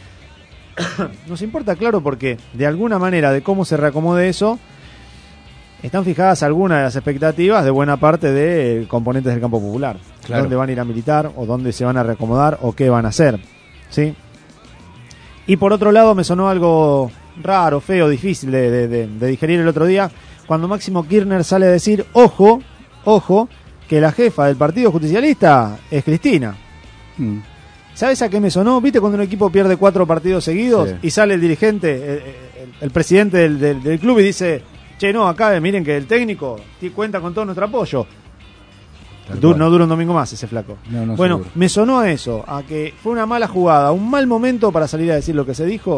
Nos importa, claro, porque de alguna manera de cómo se reacomode eso, están fijadas algunas de las expectativas de buena parte de componentes del campo popular. Claro. Dónde van a ir a militar, o dónde se van a reacomodar, o qué van a hacer, ¿sí? Y por otro lado me sonó algo raro, feo, difícil de, de, de, de digerir el otro día, cuando Máximo Kirchner sale a decir, ojo, ojo, que la jefa del Partido Justicialista es Cristina. Mm. ¿Sabes a qué me sonó? ¿Viste cuando un equipo pierde cuatro partidos seguidos sí. y sale el dirigente, el, el, el presidente del, del, del club y dice, che, no, acá miren que el técnico cuenta con todo nuestro apoyo? Du- no dura un domingo más ese flaco. No, no bueno, seguro. Me sonó a eso, a que fue una mala jugada, un mal momento para salir a decir lo que se dijo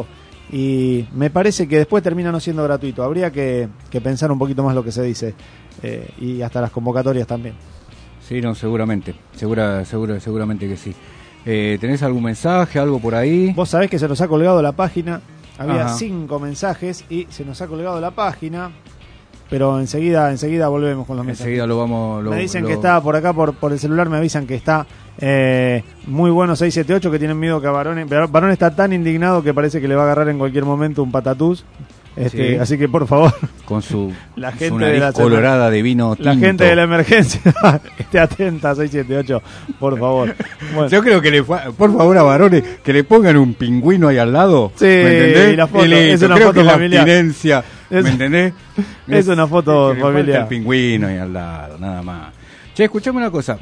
y me parece que después termina no siendo gratuito. Habría que, que pensar un poquito más lo que se dice eh, y hasta las convocatorias también. Sí, no, seguramente, segura, segura, seguramente que sí. Eh, ¿Tenés algún mensaje, algo por ahí? Vos sabés que se nos ha colgado la página. Había Ajá. cinco mensajes y se nos ha colgado la página. Pero enseguida enseguida volvemos con los mensajes. Enseguida lo vamos... Lo, me dicen lo... que está por acá, por, por el celular, me avisan que está eh, muy bueno seis siete ocho, que tienen miedo que a Barón... Barón está tan indignado que parece que le va a agarrar en cualquier momento un patatús. Este, sí. Así que por favor, con su, la gente su nariz de la colorada de vino tinto. La gente de la emergencia esté atenta, seis siete ocho, por favor. Bueno. Yo creo que le por favor a varones que le pongan un pingüino ahí al lado. Sí, ¿me entendés? Y la foto, y es una creo foto que familiar. La abstinencia, ¿me es, entendés? Es, es una foto que familiar. Le el pingüino ahí al lado, nada más. Che, escuchame una cosa.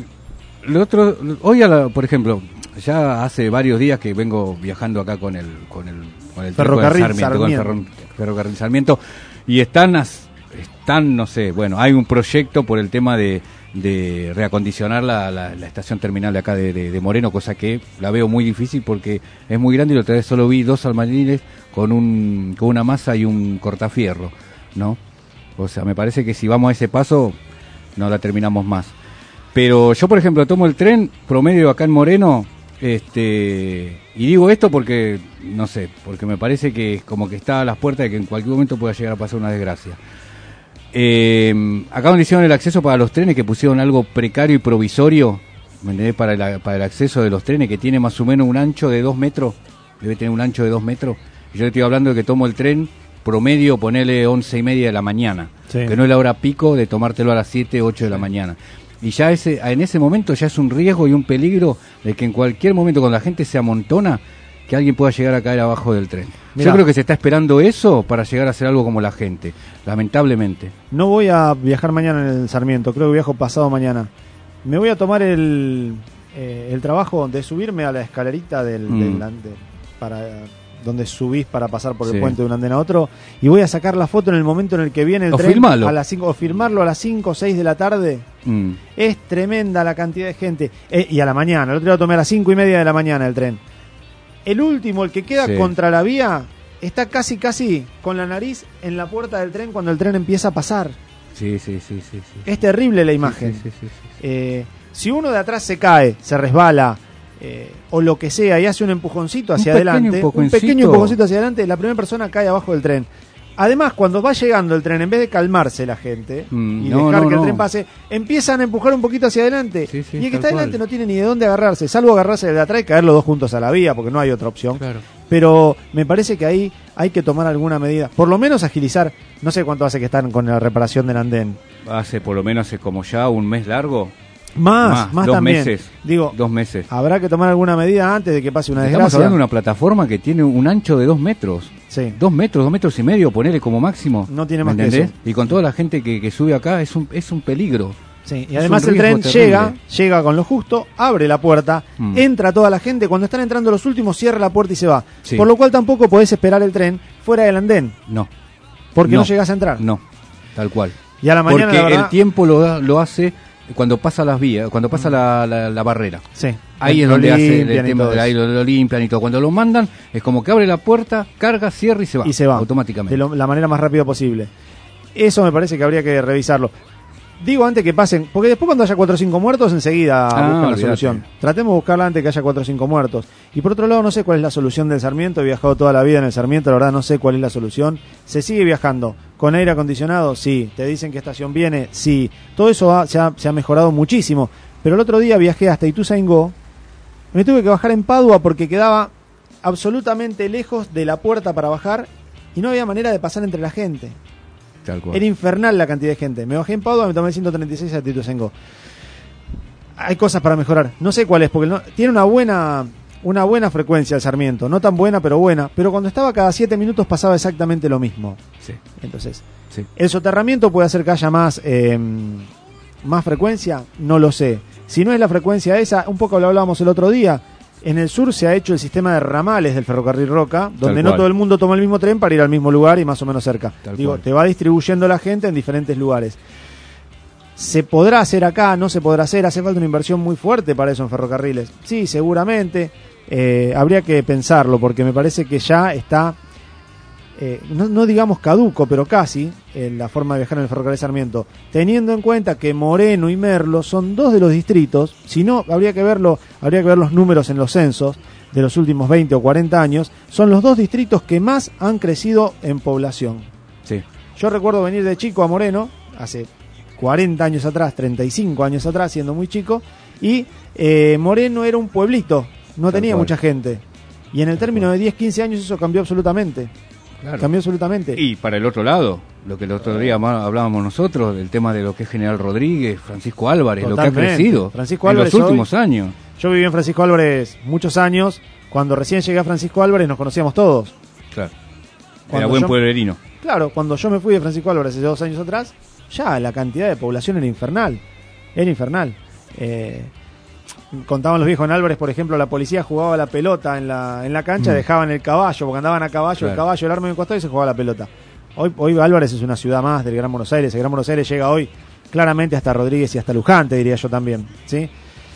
Lo otro, hoy, a la, por ejemplo, ya hace varios días que vengo viajando acá con el con el con el ferrocarril Sarmiento, Sarmiento. Con el ferro, ferrocarril Sarmiento y están están no sé, bueno, hay un proyecto por el tema de, de reacondicionar la, la, la estación terminal de acá de, de, de Moreno, cosa que la veo muy difícil porque es muy grande y la otra vez solo vi dos albañiles con un con una masa y un cortafierro, ¿no? O sea, me parece que si vamos a ese paso no la terminamos más. Pero yo, por ejemplo, tomo el tren promedio acá en Moreno, este, y digo esto porque, no sé, porque me parece que como que está a las puertas de que en cualquier momento pueda llegar a pasar una desgracia. Eh, acá donde hicieron el acceso para los trenes, que pusieron algo precario y provisorio, ¿me entendés? Para el, para el acceso de los trenes, que tiene más o menos un ancho de dos metros, debe tener un ancho de dos metros. Yo le estoy hablando de que tomo el tren promedio, ponele once y media de la mañana, sí. Que no es la hora pico de tomártelo a las siete, ocho de la mañana. Y ya ese, en ese momento ya es un riesgo y un peligro de que en cualquier momento, cuando la gente se amontona, que alguien pueda llegar a caer abajo del tren. Mirá, yo creo que se está esperando eso para llegar a hacer algo como la gente, lamentablemente. No voy a viajar mañana en el Sarmiento, creo que viajo pasado mañana. Me voy a tomar el, eh, el trabajo de subirme a la escalerita del, mm. del, de, para donde subís para pasar por el sí. puente de un andén a otro, y voy a sacar la foto en el momento en el que viene el o tren firmarlo. a las cinco, o firmarlo a las cinco o seis de la tarde. Mm. Es tremenda la cantidad de gente. Eh, y a la mañana, el otro día lo tomé a las cinco y media de la mañana el tren. El último, el que queda sí. contra la vía, está casi casi con la nariz en la puerta del tren cuando el tren empieza a pasar. Sí, sí, sí, sí, sí. Es terrible la imagen. Sí, sí, sí, sí, sí. Eh, si uno de atrás se cae, se resbala, eh, o lo que sea, y hace un empujoncito hacia un adelante, un pequeño empujoncito hacia adelante, la primera persona cae abajo del tren. Además, cuando va llegando el tren, en vez de calmarse la gente mm, y no, dejar no, que el no. tren pase, empiezan a empujar un poquito hacia adelante. Sí, sí, y el que está adelante cual. no tiene ni de dónde agarrarse, salvo agarrarse de atrás y caer los dos juntos a la vía, porque no hay otra opción. Claro. Pero me parece que ahí hay que tomar alguna medida, por lo menos agilizar. No sé cuánto hace que están con la reparación del andén. Hace por lo menos hace como ya un mes largo. Más, más, más dos también. meses. Digo, dos meses. Habrá que tomar alguna medida antes de que pase una Estamos desgracia. hablando de una plataforma que tiene un ancho de dos metros. Sí. Dos metros, dos metros y medio, ponele como máximo. No tiene más ¿entendés? que eso. Y con toda la gente que, que sube acá es un, es un peligro. Sí, y además el tren terrible. llega, llega con lo justo, abre la puerta, mm. entra toda la gente, cuando están entrando los últimos cierra la puerta y se va. Sí. Por lo cual tampoco podés esperar el tren fuera del andén. No. Porque no, no llegás a entrar. No, tal cual. Y a la mañana, porque la verdad, el tiempo lo, da, lo hace cuando pasa las vías, cuando pasa mm. la, la, la barrera. Sí. Ahí es donde hace el tema del aire, lo, lo limpian y todo. Cuando lo mandan, es como que abre la puerta, carga, cierra y se va. Y se va. Automáticamente. De lo, la manera más rápida posible. Eso me parece que habría que revisarlo. Digo antes que pasen, porque después cuando haya cuatro o cinco muertos, enseguida ah, buscan olvidate. la solución. Tratemos de buscarla antes que haya cuatro o cinco muertos. Y por otro lado, no sé cuál es la solución del Sarmiento. He viajado toda la vida en el Sarmiento, la verdad no sé cuál es la solución. ¿Se sigue viajando con aire acondicionado? Sí. ¿Te dicen qué estación viene? Sí. Todo eso ha, se, ha, se ha mejorado muchísimo. Pero el otro día viajé hasta Ituzaingó. Me tuve que bajar en Padua porque quedaba absolutamente lejos de la puerta para bajar y no había manera de pasar entre la gente. Era infernal la cantidad de gente. Me bajé en Padua, me tomé el ciento treinta y seis a Ituzaingó. Hay cosas para mejorar. No sé cuál es, porque no, tiene una buena una buena frecuencia el Sarmiento. No tan buena, pero buena. Pero cuando estaba cada siete minutos pasaba exactamente lo mismo. Sí. Entonces, sí. ¿el soterramiento puede hacer que haya más, eh, más frecuencia? No lo sé. Si no es la frecuencia esa, un poco lo hablábamos el otro día. En el sur se ha hecho el sistema de ramales del ferrocarril Roca, donde no todo el mundo toma el mismo tren para ir al mismo lugar y más o menos cerca. Tal Digo, cual. Te va distribuyendo la gente en diferentes lugares. ¿Se podrá hacer acá? ¿No se podrá hacer? ¿Hace falta una inversión muy fuerte para eso en ferrocarriles? Sí, seguramente. Eh, habría que pensarlo, porque me parece que ya está, eh, no, no digamos caduco, pero casi, eh, la forma de viajar en el ferrocarril Sarmiento. Teniendo en cuenta que Moreno y Merlo son dos de los distritos, si no, habría que verlo, habría que ver los números en los censos de los últimos veinte o cuarenta años, son los dos distritos que más han crecido en población. Sí. Yo recuerdo venir de chico a Moreno, hace cuarenta años atrás, treinta y cinco años atrás, siendo muy chico, y eh, Moreno era un pueblito, no tenía mucha gente. Y en el término de diez, quince años eso cambió absolutamente. Claro. Cambió absolutamente. Y para el otro lado, lo que el otro día hablábamos nosotros, del tema de lo que es General Rodríguez, Francisco Álvarez, Totalmente. lo que ha crecido Francisco en Álvarez los últimos hoy, años. Yo viví en Francisco Álvarez muchos años. Cuando recién llegué a Francisco Álvarez nos conocíamos todos. Claro. Cuando Era buen yo, pueblerino. Claro, cuando yo me fui de Francisco Álvarez hace dos años atrás, ya la cantidad de población era infernal. Era infernal. Eh... Contaban los viejos en Álvarez, por ejemplo, la policía jugaba la pelota en la en la cancha, mm. dejaban el caballo, porque andaban a caballo, claro. el caballo, el arma en un costado y se jugaba la pelota. Hoy, hoy Álvarez es una ciudad más del Gran Buenos Aires. El Gran Buenos Aires llega hoy claramente hasta Rodríguez y hasta Luján, te diría yo también, ¿sí?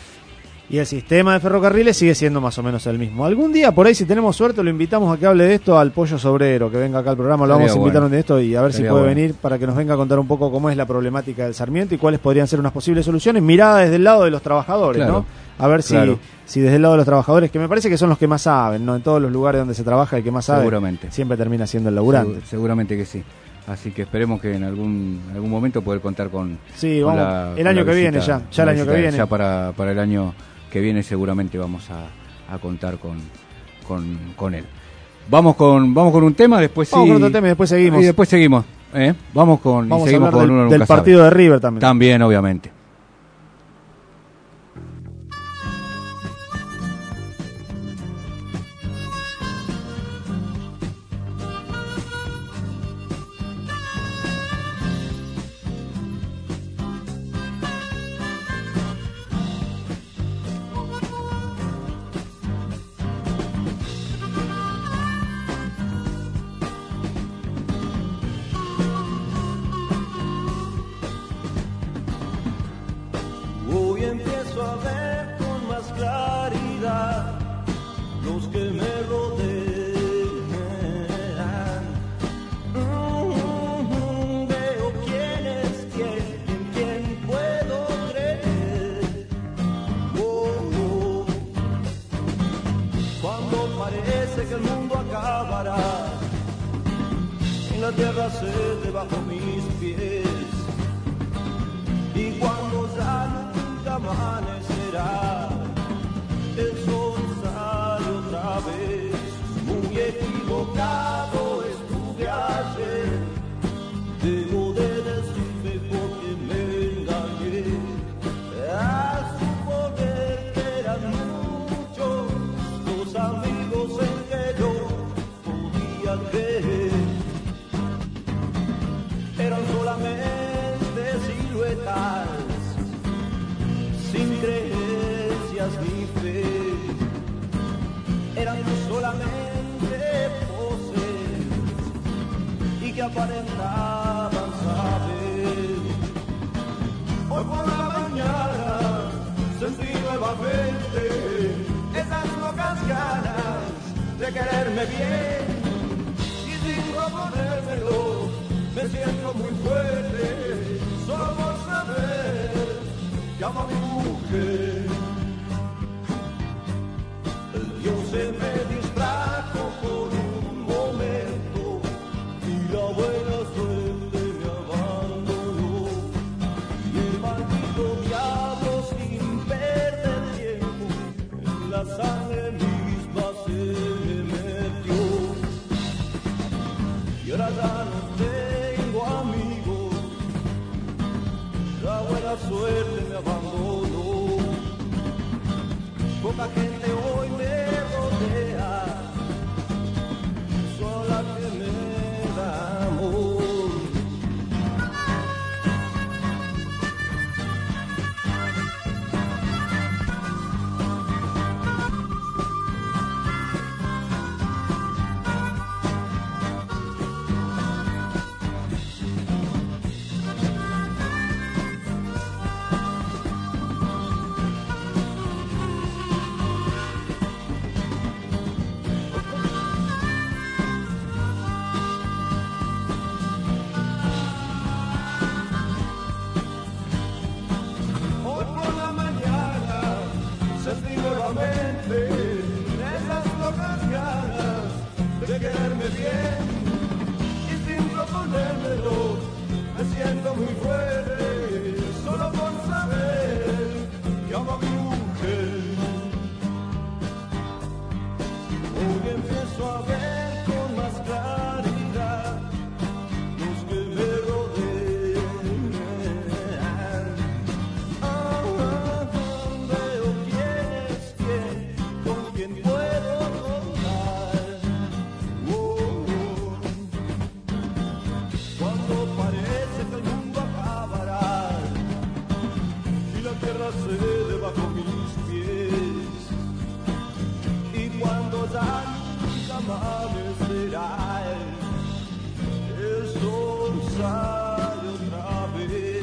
Y el sistema de ferrocarriles sigue siendo más o menos el mismo. Algún día, por ahí, si tenemos suerte, lo invitamos a que hable de esto al Pollo Sobrero, que venga acá al programa, lo Sería vamos a invitar bueno. de esto y a ver Sería si puede bueno. venir para que nos venga a contar un poco cómo es la problemática del Sarmiento y cuáles podrían ser unas posibles soluciones, mirada desde el lado de los trabajadores, claro. ¿no? A ver si, claro. si desde el lado de los trabajadores, que me parece que son los que más saben, ¿no? En todos los lugares donde se trabaja, el que más sabe Seguramente. siempre termina siendo el laburante. Segur, seguramente que sí. Así que esperemos que en algún algún momento poder contar con, sí, con vamos, la, el año que visita, viene ya, ya el año que viene. Ya para, para el año que viene seguramente vamos a, a contar con, con, con él. Vamos con vamos con un tema, después vamos sí. con otro tema y después seguimos. Y después seguimos. ¿eh? Vamos con vamos y seguimos a hablar con del, uno del nunca partido sabe. de River también. También, obviamente. a ver con más claridad los que me rodean. Mm-hmm. Veo quién es quién, en quién puedo creer. Oh, oh. Cuando parece que el mundo acabará, la tierra cede bajo mis pies, y cuando ya nunca amanecerá, el sol sale otra vez. Muy equivocado estuve ayer, debo de decirme porque me engañé. A suponer que eran muchos los amigos en que yo podía creer. Eran solamente siluetas, sin creencias ni fe. Eran solamente poses y que aparentaban saber. Hoy por la mañana sentí nuevamente esas locas ganas de quererme bien, y sin proponérmelo me siento muy fuerte, solo por saber que amo a mi mujer. El Dios se me distrajo por un momento y la buena suerte me abandonó. Y el maldito diablo, sin perder tiempo, en la sangre misma se me metió. Y ahora ya no tengo amigos, la buena suerte me abandonó. Poca gente hoy me rodea, sola que me da amor. Esas locas ganas de quererme bien, y sin proponérmelo me siento muy fuerte, solo por saber que amo a mi mujer. Hoy empiezo a ver con más claridad los que me rodean. Ah, ah, veo quién es quién, con quién puedo contar. Oh, oh. Cuando parece que el mundo acabará y la tierra cede bajo mis pies, y cuando ya nunca amanecerá, el sol sale otra vez.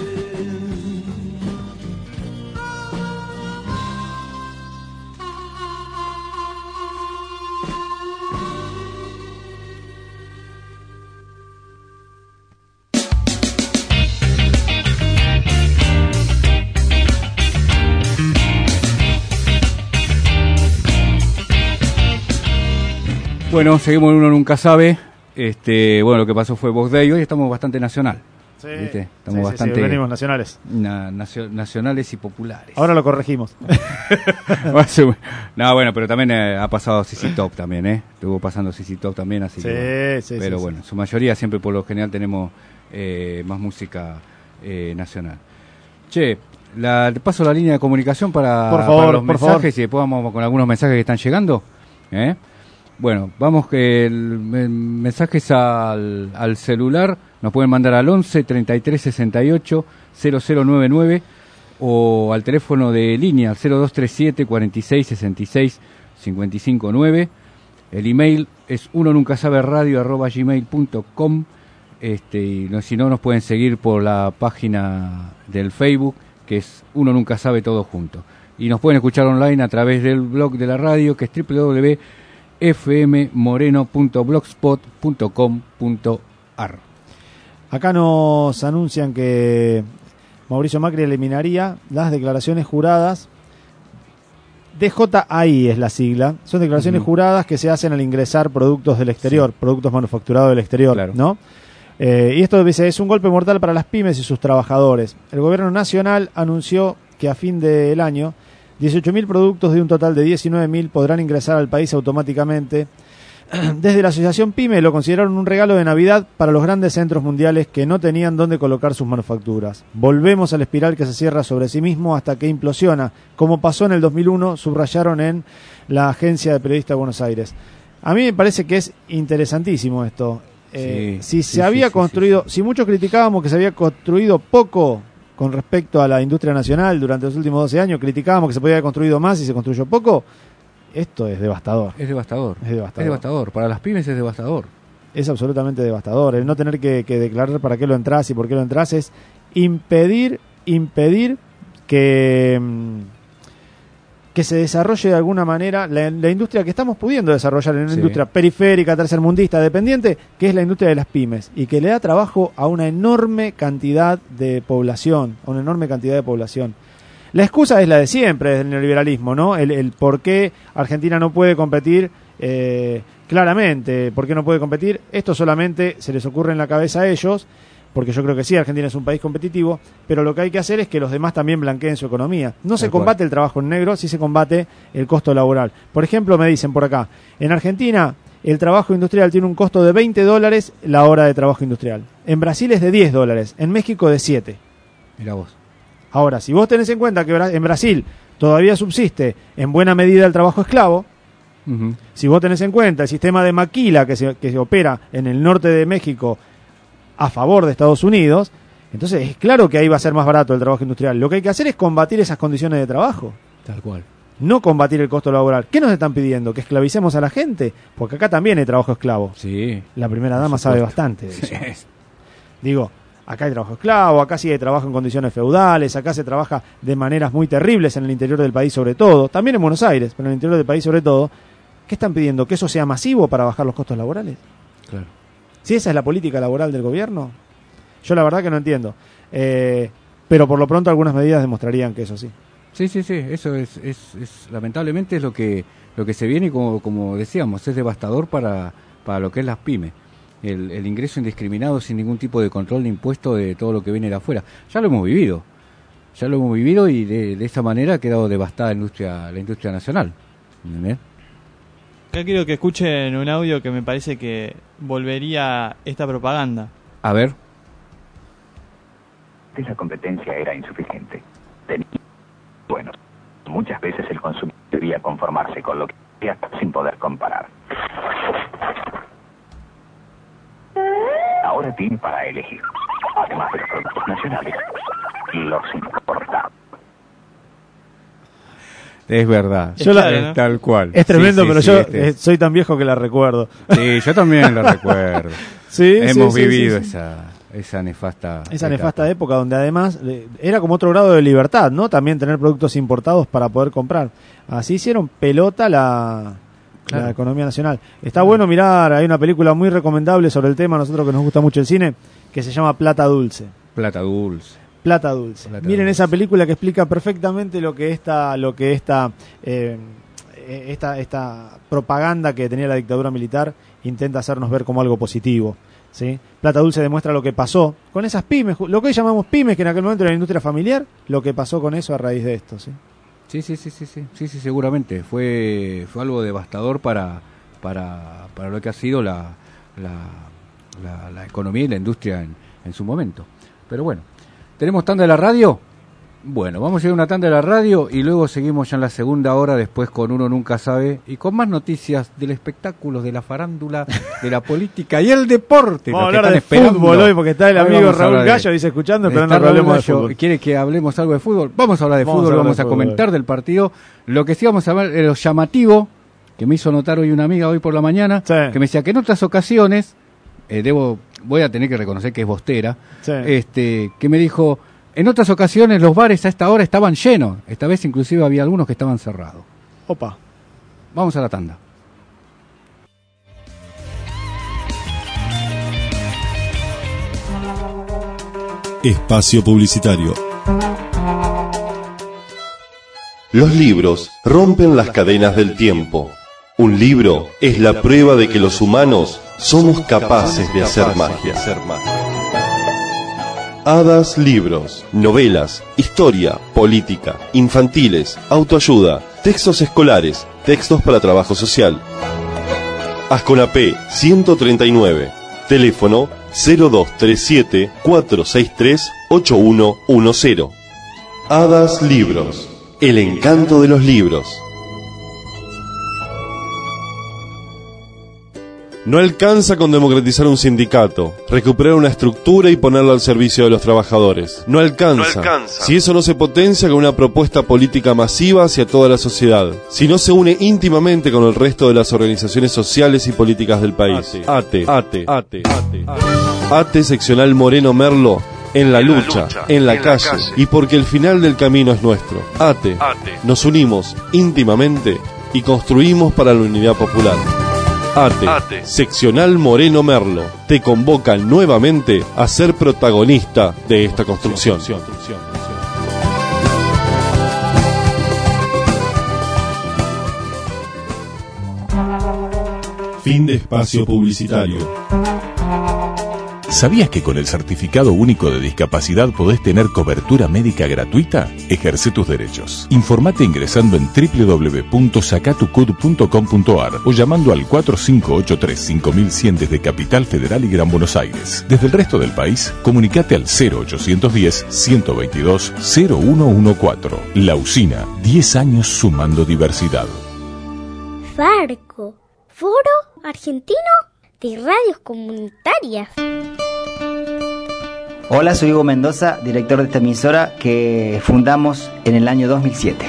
Bueno, seguimos en Uno Nunca Sabe. Este, bueno, lo que pasó fue Vox Day. Hoy estamos bastante nacional. Sí, ¿viste? Estamos sí, bastante sí, sí, venimos nacionales. Na, nacio, nacionales y populares. Ahora lo corregimos. No, bueno, pero también eh, ha pasado C C Top también, ¿eh? Estuvo pasando C C Top también, así sí, que, sí, pero sí, bueno, sí. su mayoría siempre por lo general tenemos eh, más música eh, nacional. Che, la, te paso la línea de comunicación para, por favor, para los por mensajes favor. y después vamos con algunos mensajes que están llegando. ¿eh? Bueno, vamos que el, el mensajes al, al celular nos pueden mandar al once treinta y tres sesenta y ocho cero cero nueve nueve o al teléfono de línea al cero dos treinta y siete cuarenta y seis sesenta y seis cincuenta y cinco nueve. El email es uno nunca sabe radio arroba gmail punto com. Este, y no, si no nos pueden seguir por la página del Facebook, que es Uno Nunca Sabe todo junto. y nos pueden escuchar online a través del blog de la radio, que es doble u doble u doble u punto f m moreno punto blogspot punto com punto a r. Acá nos anuncian que Mauricio Macri eliminaría las declaraciones juradas. D J A I es la sigla. Son declaraciones uh-huh. juradas que se hacen al ingresar productos del exterior, sí. productos manufacturados del exterior, claro. ¿no? Eh, y esto dice, es un golpe mortal para las pymes y sus trabajadores. El gobierno nacional anunció que a fin del año dieciocho mil productos de un total de diecinueve mil podrán ingresar al país automáticamente. Desde la asociación PYME lo consideraron un regalo de Navidad para los grandes centros mundiales que no tenían dónde colocar sus manufacturas. Volvemos a la espiral que se cierra sobre sí mismo hasta que implosiona, como pasó en el dos mil uno, subrayaron en la Agencia de Periodistas de Buenos Aires. A mí me parece que es interesantísimo esto. Eh, sí, si sí, se había sí, construido, sí, sí. si muchos criticábamos que se había construido poco con respecto a la industria nacional durante los últimos doce años, criticábamos que se podía haber construido más y se construyó poco. Esto es devastador. Es devastador. Es devastador. Es devastador. Para las pymes es devastador. Es absolutamente devastador. El no tener que, que declarar para qué lo entras y por qué lo entras es impedir, impedir que, que se desarrolle de alguna manera la, la industria que estamos pudiendo desarrollar en una sí. industria periférica, tercermundista, dependiente, que es la industria de las pymes y que le da trabajo a una enorme cantidad de población, a una enorme cantidad de población. La excusa es la de siempre del neoliberalismo, ¿no? El, el por qué Argentina no puede competir, eh, claramente, por qué no puede competir. Esto solamente se les ocurre en la cabeza a ellos, porque yo creo que sí, Argentina es un país competitivo, pero lo que hay que hacer es que los demás también blanqueen su economía. No se combate el trabajo en negro, sí se combate el costo laboral. Por ejemplo, me dicen por acá, en Argentina el trabajo industrial tiene un costo de veinte dólares la hora de trabajo industrial. En Brasil es de diez dólares, en México de siete. Mirá vos. Ahora, si vos tenés en cuenta que en Brasil todavía subsiste en buena medida el trabajo esclavo, uh-huh. si vos tenés en cuenta el sistema de maquila que se, que se opera en el norte de México a favor de Estados Unidos, entonces es claro que ahí va a ser más barato el trabajo industrial. Lo que hay que hacer es combatir esas condiciones de trabajo. Tal cual. No combatir el costo laboral. ¿Qué nos están pidiendo? ¿Que esclavicemos a la gente? Porque acá también hay trabajo esclavo. Sí. La primera dama sabe bastante de eso. Sí. Digo... Acá hay trabajo esclavo, acá sí hay trabajo en condiciones feudales, acá se trabaja de maneras muy terribles en el interior del país sobre todo, también en Buenos Aires, pero en el interior del país sobre todo. ¿Qué están pidiendo? ¿Que eso sea masivo para bajar los costos laborales? Claro. Si esa es la política laboral del gobierno, yo la verdad que no entiendo. Eh, pero por lo pronto algunas medidas demostrarían que eso sí. Sí, sí, sí, eso es, es, es lamentablemente es lo que lo que se viene y como, como decíamos, es devastador para, para lo que es las pymes. El, el ingreso indiscriminado sin ningún tipo de control de impuesto de todo lo que viene de afuera. Ya lo hemos vivido, ya lo hemos vivido y de, de esa manera ha quedado devastada la industria, la industria nacional. ¿Entendés? Acá quiero que escuchen un audio que me parece que volvería esta propaganda. A ver. La competencia era insuficiente. Tenía... Bueno, muchas veces el consumidor debía conformarse con lo que había sin poder comparar. Ahora tiene para elegir, además de los productos nacionales, los importados. Es verdad, yo la, la, tal cual. Es tremendo, sí, sí, pero sí, yo este eh, soy tan viejo que la recuerdo. Sí, yo también la recuerdo. Sí, Hemos sí, vivido sí, sí. esa esa nefasta esa etapa. nefasta época donde además eh, era como otro grado de libertad, ¿no? También tener productos importados para poder comprar. Así hicieron pelota la Claro. la economía nacional. Está bueno mirar, hay una película muy recomendable sobre el tema, a nosotros que nos gusta mucho el cine, que se llama Plata Dulce. Plata Dulce. Plata Dulce. Plata Miren dulce. esa película que explica perfectamente lo que esta, lo que esta, eh, esta, esta propaganda que tenía la dictadura militar intenta hacernos ver como algo positivo. ¿Sí? Plata Dulce demuestra lo que pasó con esas pymes, lo que hoy llamamos pymes, que en aquel momento era la industria familiar, lo que pasó con eso a raíz de esto. ¿Sí? Sí, sí, sí, sí, sí, sí, sí, seguramente. Fue, fue algo devastador para, para, para lo que ha sido la, la, la, la economía y la industria en, en su momento. Pero bueno, ¿tenemos tanda de la radio? Bueno, vamos a ir a una tanda de la radio y luego seguimos ya en la segunda hora, después con Uno Nunca Sabe y con más noticias del espectáculo, de la farándula, de la política y el deporte. Vamos a hablar de fútbol hoy porque está el amigo Raúl Gallo, dice escuchando, pero no hablemos de fútbol. ¿Quiere que hablemos algo de fútbol? Vamos a hablar de vamos fútbol, a vamos de a fútbol. comentar del partido. Lo que sí vamos a ver, lo llamativo, que me hizo notar hoy una amiga hoy por la mañana, sí. que me decía que en otras ocasiones, eh, debo voy a tener que reconocer que es bostera, sí. este que me dijo... En otras ocasiones los bares a esta hora estaban llenos. Esta vez inclusive había algunos que estaban cerrados. Opa. Vamos a la tanda. Espacio publicitario. Los libros rompen las cadenas del tiempo. Un libro es la prueba de que los humanos somos capaces de hacer magia. Hadas Libros, novelas, historia, política, infantiles, autoayuda, textos escolares, textos para trabajo social. Asconapé ciento treinta y nueve, teléfono cero dos tres siete, cuatro seis tres, ocho uno uno cero. Hadas Libros, el encanto de los libros. No alcanza con democratizar un sindicato, recuperar una estructura y ponerlo al servicio de los trabajadores. No alcanza, No alcanza. si eso no se potencia con una propuesta política masiva hacia toda la sociedad, si no se une íntimamente con el resto de las organizaciones sociales y políticas del país. ATE, ATE, ATE, ATE, ATE seccional Moreno Merlo, en la lucha, en la calle, y porque el final del camino es nuestro. ATE, nos unimos íntimamente y construimos para la unidad popular. ATE, ATE, seccional Moreno Merlo, te convoca nuevamente a ser protagonista de esta construcción. Fin de espacio publicitario. ¿Sabías que con el Certificado Único de Discapacidad podés tener cobertura médica gratuita? Ejerce tus derechos. Informate ingresando en doble u doble u doble u punto sacatucud punto com punto ar o llamando al cuatro cinco ocho tres cinco mil cien desde Capital Federal y Gran Buenos Aires. Desde el resto del país, comunicate al cero ochocientos diez, ciento veintidós, cero uno catorce. La Usina, diez años sumando diversidad. Farco, Foro Argentino de Radios Comunitarias. Hola, soy Hugo Mendoza, director de esta emisora que fundamos en el año dos mil siete.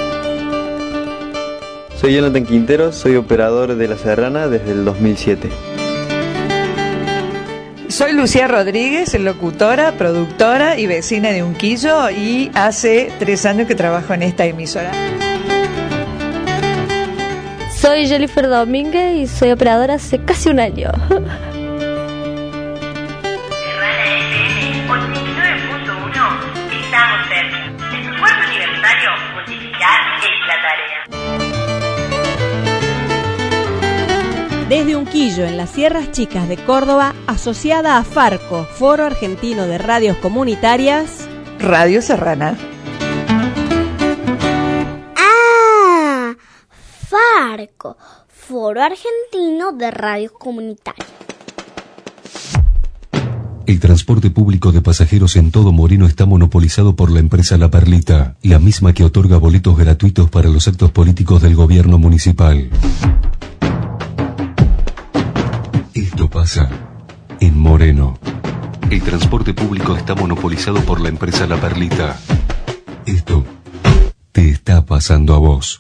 Soy Jonathan Quintero, soy operador de La Serrana desde el dos mil siete. Soy Lucía Rodríguez, locutora, productora y vecina de Unquillo, y hace tres años que trabajo en esta emisora. Soy Jennifer Domínguez y soy operadora hace casi un año. ochenta y nueve punto uno, estamos cerca. En tu cuerpo aniversario, multiplicar es la tarea. Desde Unquillo, en las Sierras Chicas de Córdoba, asociada a Farco, Foro Argentino de Radios Comunitarias, Radio Serrana. ¡Ah! Farco, Foro Argentino de Radios Comunitarias. El transporte público de pasajeros en todo Moreno está monopolizado por la empresa La Perlita, la misma que otorga boletos gratuitos para los actos políticos del gobierno municipal. Esto pasa en Moreno. El transporte público está monopolizado por la empresa La Perlita. Esto te está pasando a vos.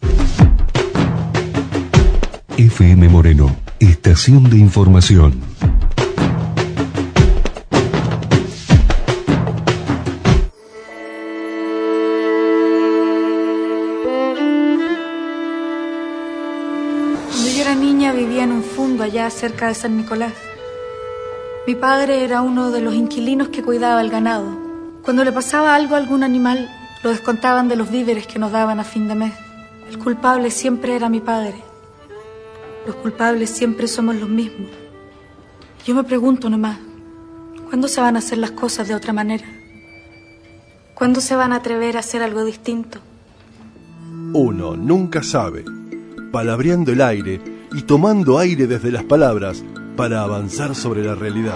F M Moreno, estación de información. Vivía en un fundo allá cerca de San Nicolás. Mi padre era uno de los inquilinos que cuidaba el ganado. Cuando le pasaba algo a algún animal, lo descontaban de los víveres que nos daban a fin de mes. El culpable siempre era mi padre. Los culpables siempre somos los mismos. Yo me pregunto nomás, ¿cuándo se van a hacer las cosas de otra manera? ¿Cuándo se van a atrever a hacer algo distinto? Uno nunca sabe, palabreando el aire y tomando aire desde las palabras para avanzar sobre la realidad.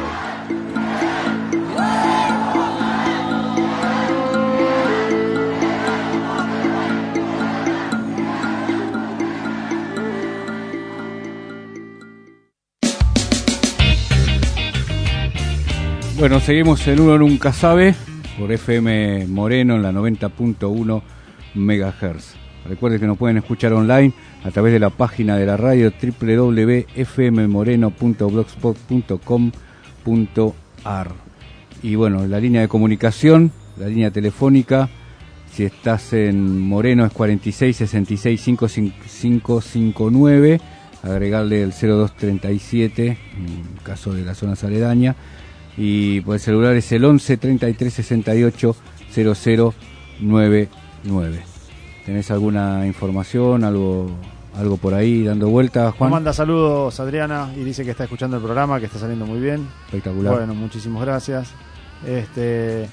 Bueno, seguimos en Uno Nunca Sabe por F M Moreno en la noventa punto uno megahertz. Recuerden que nos pueden escuchar online a través de la página de la radio doble u doble u doble u punto f m moreno punto blogspot punto com punto ar. Y bueno, la línea de comunicación la línea telefónica. Si estás en Moreno es cuarenta y seis sesenta y seis cincuenta y cinco nueve, agregarle el cero dos treinta y siete en caso de la zona aledaña, y por el celular es el once treinta y tres sesenta y ocho cero cero nueve nueve. ¿Tenés alguna información, algo algo por ahí dando vueltas, Juan? Nos manda saludos Adriana y dice que está escuchando el programa, que está saliendo muy bien. Espectacular. Bueno, muchísimas gracias. Este,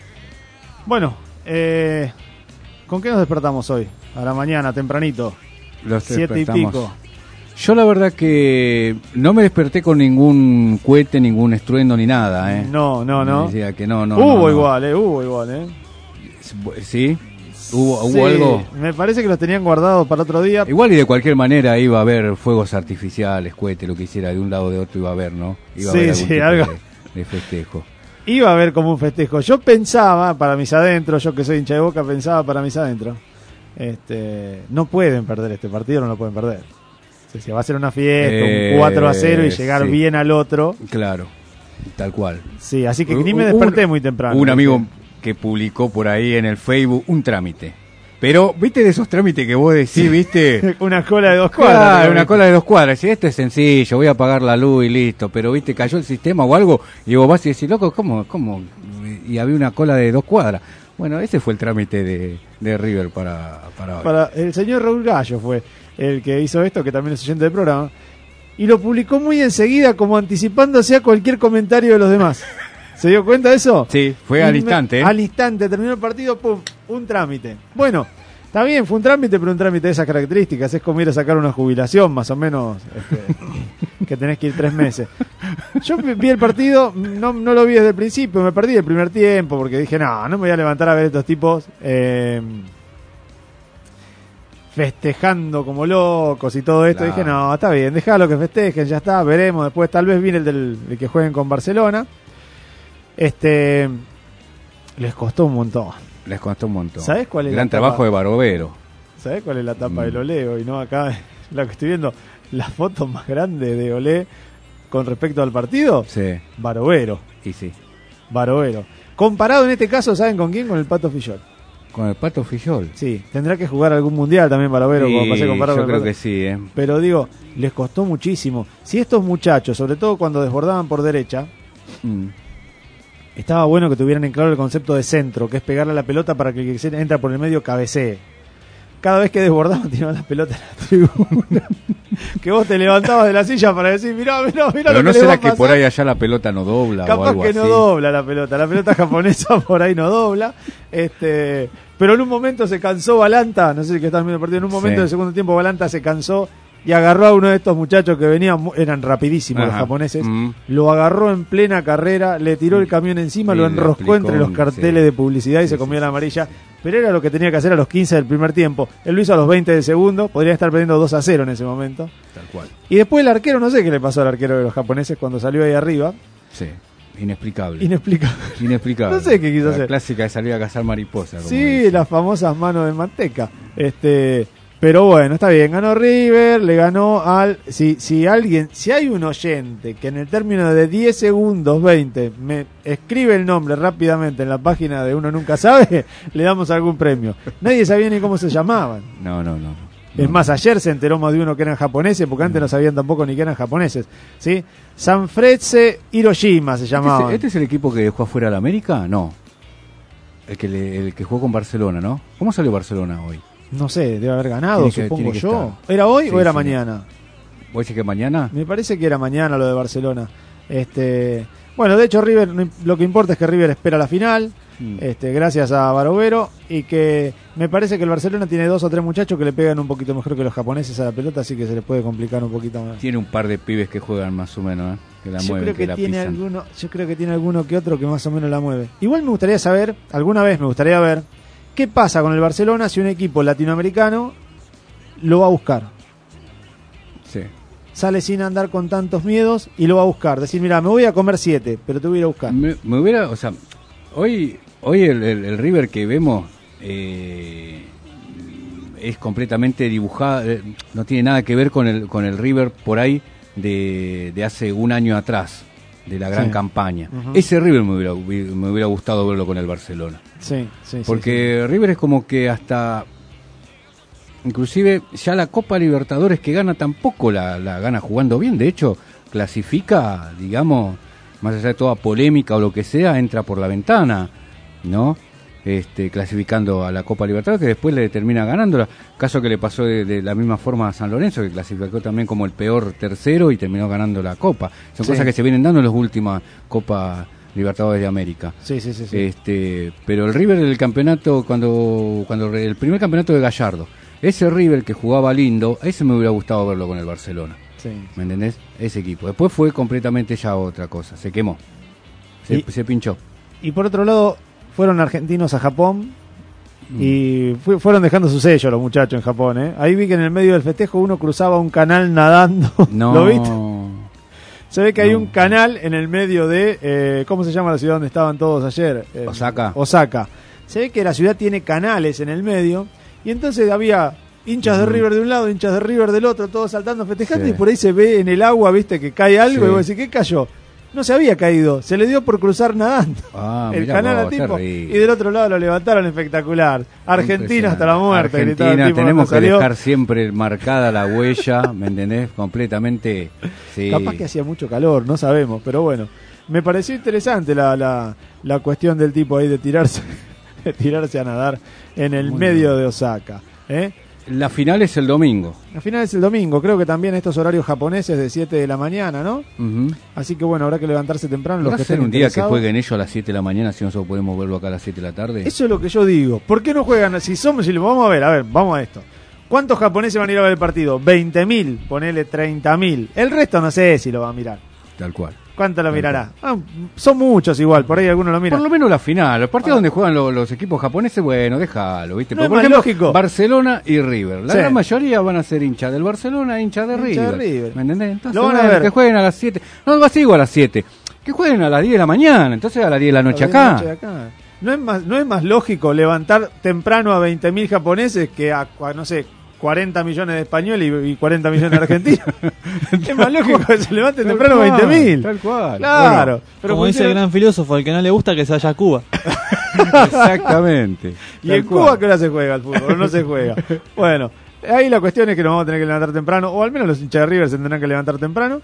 bueno, eh, ¿con qué nos despertamos hoy? A la mañana, tempranito. Los Siete y pico. Yo la verdad que no me desperté con ningún cohete, ningún estruendo ni nada, ¿eh? No, no, no. Me decía que no, no. Hubo no, no. igual, ¿eh? Hubo igual, ¿eh? ¿Sí? ¿Hubo, Sí, hubo algo? Me parece que los tenían guardados para otro día. Igual y de cualquier manera iba a haber fuegos artificiales, cohetes, lo que hiciera de un lado o de otro iba a haber, ¿no? Iba Sí, a haber algún sí, tipo algo. De, de festejo. Iba a haber como un festejo. Yo pensaba, para mis adentros, yo que soy hincha de Boca, pensaba para mis adentros, este, no pueden perder este partido, no lo pueden perder. O sea, si va a ser una fiesta, Eh, un cuatro a cero y llegar sí. bien al otro. Claro, tal cual. Sí, así que ni me desperté muy temprano. Un amigo que publicó por ahí en el Facebook un trámite. Pero, ¿viste de esos trámites que vos decís, viste? Una cola de dos cuadras. Claro, una cola de dos cuadras. Y esto es sencillo, voy a apagar la luz y listo. Pero, viste, cayó el sistema o algo. Y vos vas y decís, loco, ¿cómo? ¿Cómo? Y había una cola de dos cuadras. Bueno, ese fue el trámite de, de River para, para hoy. Para, el señor Raúl Gallo fue el que hizo esto, que también es oyente del programa. Y lo publicó muy enseguida, como anticipándose a cualquier comentario de los demás. ¿Se dio cuenta de eso? Sí, fue al instante. ¿eh? Al instante, terminó el partido, pum, un trámite. Bueno, está bien, fue un trámite, pero un trámite de esas características. Es como ir a sacar una jubilación, más o menos, este, que tenés que ir tres meses. Yo vi el partido, no, no lo vi desde el principio, me perdí el primer tiempo, porque dije, no, no me voy a levantar a ver estos tipos eh, festejando como locos y todo esto. Claro. Dije, no, está bien, déjalo que festejen, ya está, veremos. Después tal vez viene el del el que jueguen con Barcelona. Este les costó un montón. Les costó un montón. ¿Sabés cuál es Gran la tapa? trabajo de Barovero. ¿Sabés cuál es la tapa Mm. del Olé hoy? No, acá la que estoy viendo, la foto más grande de Olé con respecto al partido. Sí. Barovero. Y sí. Barovero. Comparado en este caso, ¿saben con quién? Con el Pato Fillol. Con el Pato Fillol. Sí, tendrá que jugar algún mundial también Barovero, como pasé a comparar yo con el creo Pato. que sí, ¿eh? Pero digo, les costó muchísimo. Si estos muchachos, sobre todo cuando desbordaban por derecha, Mm. estaba bueno que tuvieran en claro el concepto de centro, que es pegarle a la pelota para que el que se entra por el medio cabecee. Cada vez que desbordaban tiraban la pelota en la tribuna. Que vos te levantabas de la silla para decir, mirá, mirá, mirá Pero lo no que le va será a que pasar. por ahí allá la pelota no dobla o Capaz algo que así. no dobla la pelota, la pelota japonesa por ahí no dobla. Este, pero en un momento se cansó Balanta, no sé si que están viendo el partido, en un momento Sí. del segundo tiempo Balanta se cansó y agarró a uno de estos muchachos que venían, mu- eran rapidísimos los Ajá. japoneses, Mm. lo agarró en plena carrera, le tiró el camión encima, Y lo le enroscó aplicó entre los un- carteles sí. de publicidad y Sí, se sí, comió sí. la amarilla. Pero era lo que tenía que hacer a los quince del primer tiempo. Él lo hizo a los veinte del segundo, podría estar perdiendo dos a cero en ese momento. Tal cual. Y después el arquero, no sé qué le pasó al arquero de los japoneses cuando salió ahí arriba. Sí, inexplicable. Inexplicable. Inexplicable. No sé qué quiso La hacer. clásica de salir a cazar mariposas. como Sí, dicen. las famosas manos de manteca. Este, pero bueno, está bien, ganó River, le ganó al si si alguien, si hay un oyente que en el término de diez segundos, veinte, me escribe el nombre rápidamente en la página de Uno Nunca Sabe, le damos algún premio. Nadie sabía ni cómo se llamaban. No, no, no. Es más, ayer se enteró más de uno que eran japoneses, porque antes no sabían tampoco ni que eran japoneses, ¿sí? Sanfrecce Hiroshima se ¿Este llamaban. es, este es el equipo que dejó afuera a la América? No. El que, le- el que jugó con Barcelona, ¿no? ¿Cómo salió Barcelona hoy? No sé, debe haber ganado, Tiene que- supongo tiene que yo. estar. ¿Era hoy Sí, o era sí. mañana? ¿Vos decís que mañana? Me parece que era mañana lo de Barcelona. Este, bueno, de hecho River, no im- lo que importa es que River espera la final, Mm. este, gracias a Barovero, y que me parece que el Barcelona tiene dos o tres muchachos que le pegan un poquito mejor que los japoneses a la pelota, así que se les puede complicar un poquito más. Tiene un par de pibes que juegan más o menos, ¿eh? Que la Yo mueven, creo que, que, la tiene pisan. alguno, yo creo que tiene alguno que otro que más o menos la mueve. Igual me gustaría saber, alguna vez me gustaría ver qué pasa con el Barcelona si un equipo latinoamericano lo va a buscar. Sí. Sale sin andar con tantos miedos y lo va a buscar. Decir, mira, me voy a comer siete, pero te voy a ir a buscar. Me, me hubiera, o sea, hoy, hoy el, el- el River que vemos eh, es completamente dibujado, eh, no tiene nada que ver con el, con el River por ahí de, de hace un año atrás. de la gran Sí. campaña. Ujú. Ese River me hubiera, me hubiera gustado verlo con el Barcelona. Sí, sí, sí, Porque sí. River es como que hasta... Inclusive ya la Copa Libertadores que gana tampoco la, la gana jugando bien. De hecho, clasifica, digamos, más allá de toda polémica o lo que sea, entra por la ventana, ¿no? Este, clasificando a la Copa Libertadores, que después le termina ganándola. Caso que le pasó de, de la misma forma a San Lorenzo, que clasificó también como el peor tercero y terminó ganando la Copa. Son Sí. cosas que se vienen dando en las últimas Copas Libertadores de América. Sí, sí, sí, sí. Este, pero el River del campeonato, cuando, cuando el primer campeonato de Gallardo, ese River que jugaba lindo, ese me hubiera gustado verlo con el Barcelona. Sí. ¿Me entendés? Ese equipo. Después fue completamente ya otra cosa. Se quemó. Se, Y- se pinchó. Y por otro lado, fueron argentinos a Japón y fu- fueron dejando su sello los muchachos en Japón, ¿eh? Ahí vi que en el medio del festejo uno cruzaba un canal nadando. No. ¿Lo viste? Se ve que hay un canal en el medio de... eh, ¿Cómo se llama la ciudad donde estaban todos ayer? Eh, Osaka. Osaka. Se ve que la ciudad tiene canales en el medio y entonces había hinchas de Ujú. River de un lado, hinchas de River del otro, todos saltando, festejando Sí. y por ahí se ve en el agua, viste, que cae algo Sí. y vos decís, ¿qué cayó? No se había caído, se le dio por cruzar nadando Ah, el mirá canal vos, al tipo terrible. y del otro lado lo levantaron espectacular. Argentina hasta la muerte. gritaba el Argentina, tipo tenemos cuando que salió. dejar siempre marcada la huella, ¿me entendés? Completamente. Sí. Capaz que hacía mucho calor, no sabemos, pero bueno. Me pareció interesante la, la, la cuestión del tipo ahí de tirarse, de tirarse a nadar en el Muy medio bien. de Osaka. ¿eh? La final es el domingo. La final es el domingo, creo que también estos horarios japoneses de siete de la mañana, ¿no? Ujú. Así que bueno, habrá que levantarse temprano. Los ¿Va que a ser estén un día que interesados. jueguen ellos a las siete de la mañana si nosotros podemos verlo acá a las siete de la tarde? Eso es lo que yo digo. ¿Por qué no juegan? Si somos, si lo vamos a ver, a ver, vamos a esto. ¿Cuántos japoneses van a ir a ver el partido? veinte mil, ponele treinta mil. El resto no sé si lo va a mirar. Tal cual. ¿Cuánto lo mirará? Ah, son muchos igual, por ahí algunos lo miran. Por lo menos la final, los partidos donde juegan lo- los equipos japoneses, bueno, déjalo, ¿viste? No Porque, es por más ejemplo, lógico. Barcelona y River. La Sí. gran mayoría van a ser hinchas del Barcelona, hinchas de Hincha River. de River. ¿Me entendés? Entonces, Lo van a bueno, ver. que jueguen a las siete. No, no sigo a las siete. Que jueguen a las diez de la mañana, entonces a las diez de la noche A las diez de la acá. noche acá. ¿No es más, no es más lógico levantar temprano a veinte mil japoneses que a, a, no sé, cuarenta millones de españoles y, y cuarenta millones de argentinos? Es más lógico que se levanten Tal temprano cual, veinte mil. tal cual. Claro. Bueno, pero Como dice el pusieron- gran filósofo, al que no le gusta que se vaya a Cuba. Exactamente. ¿Y Tal en cual. Cuba qué hora se juega el fútbol? No se juega. Bueno, ahí la cuestión es que nos vamos a tener que levantar temprano, o al menos los hinchas de River se tendrán que levantar temprano.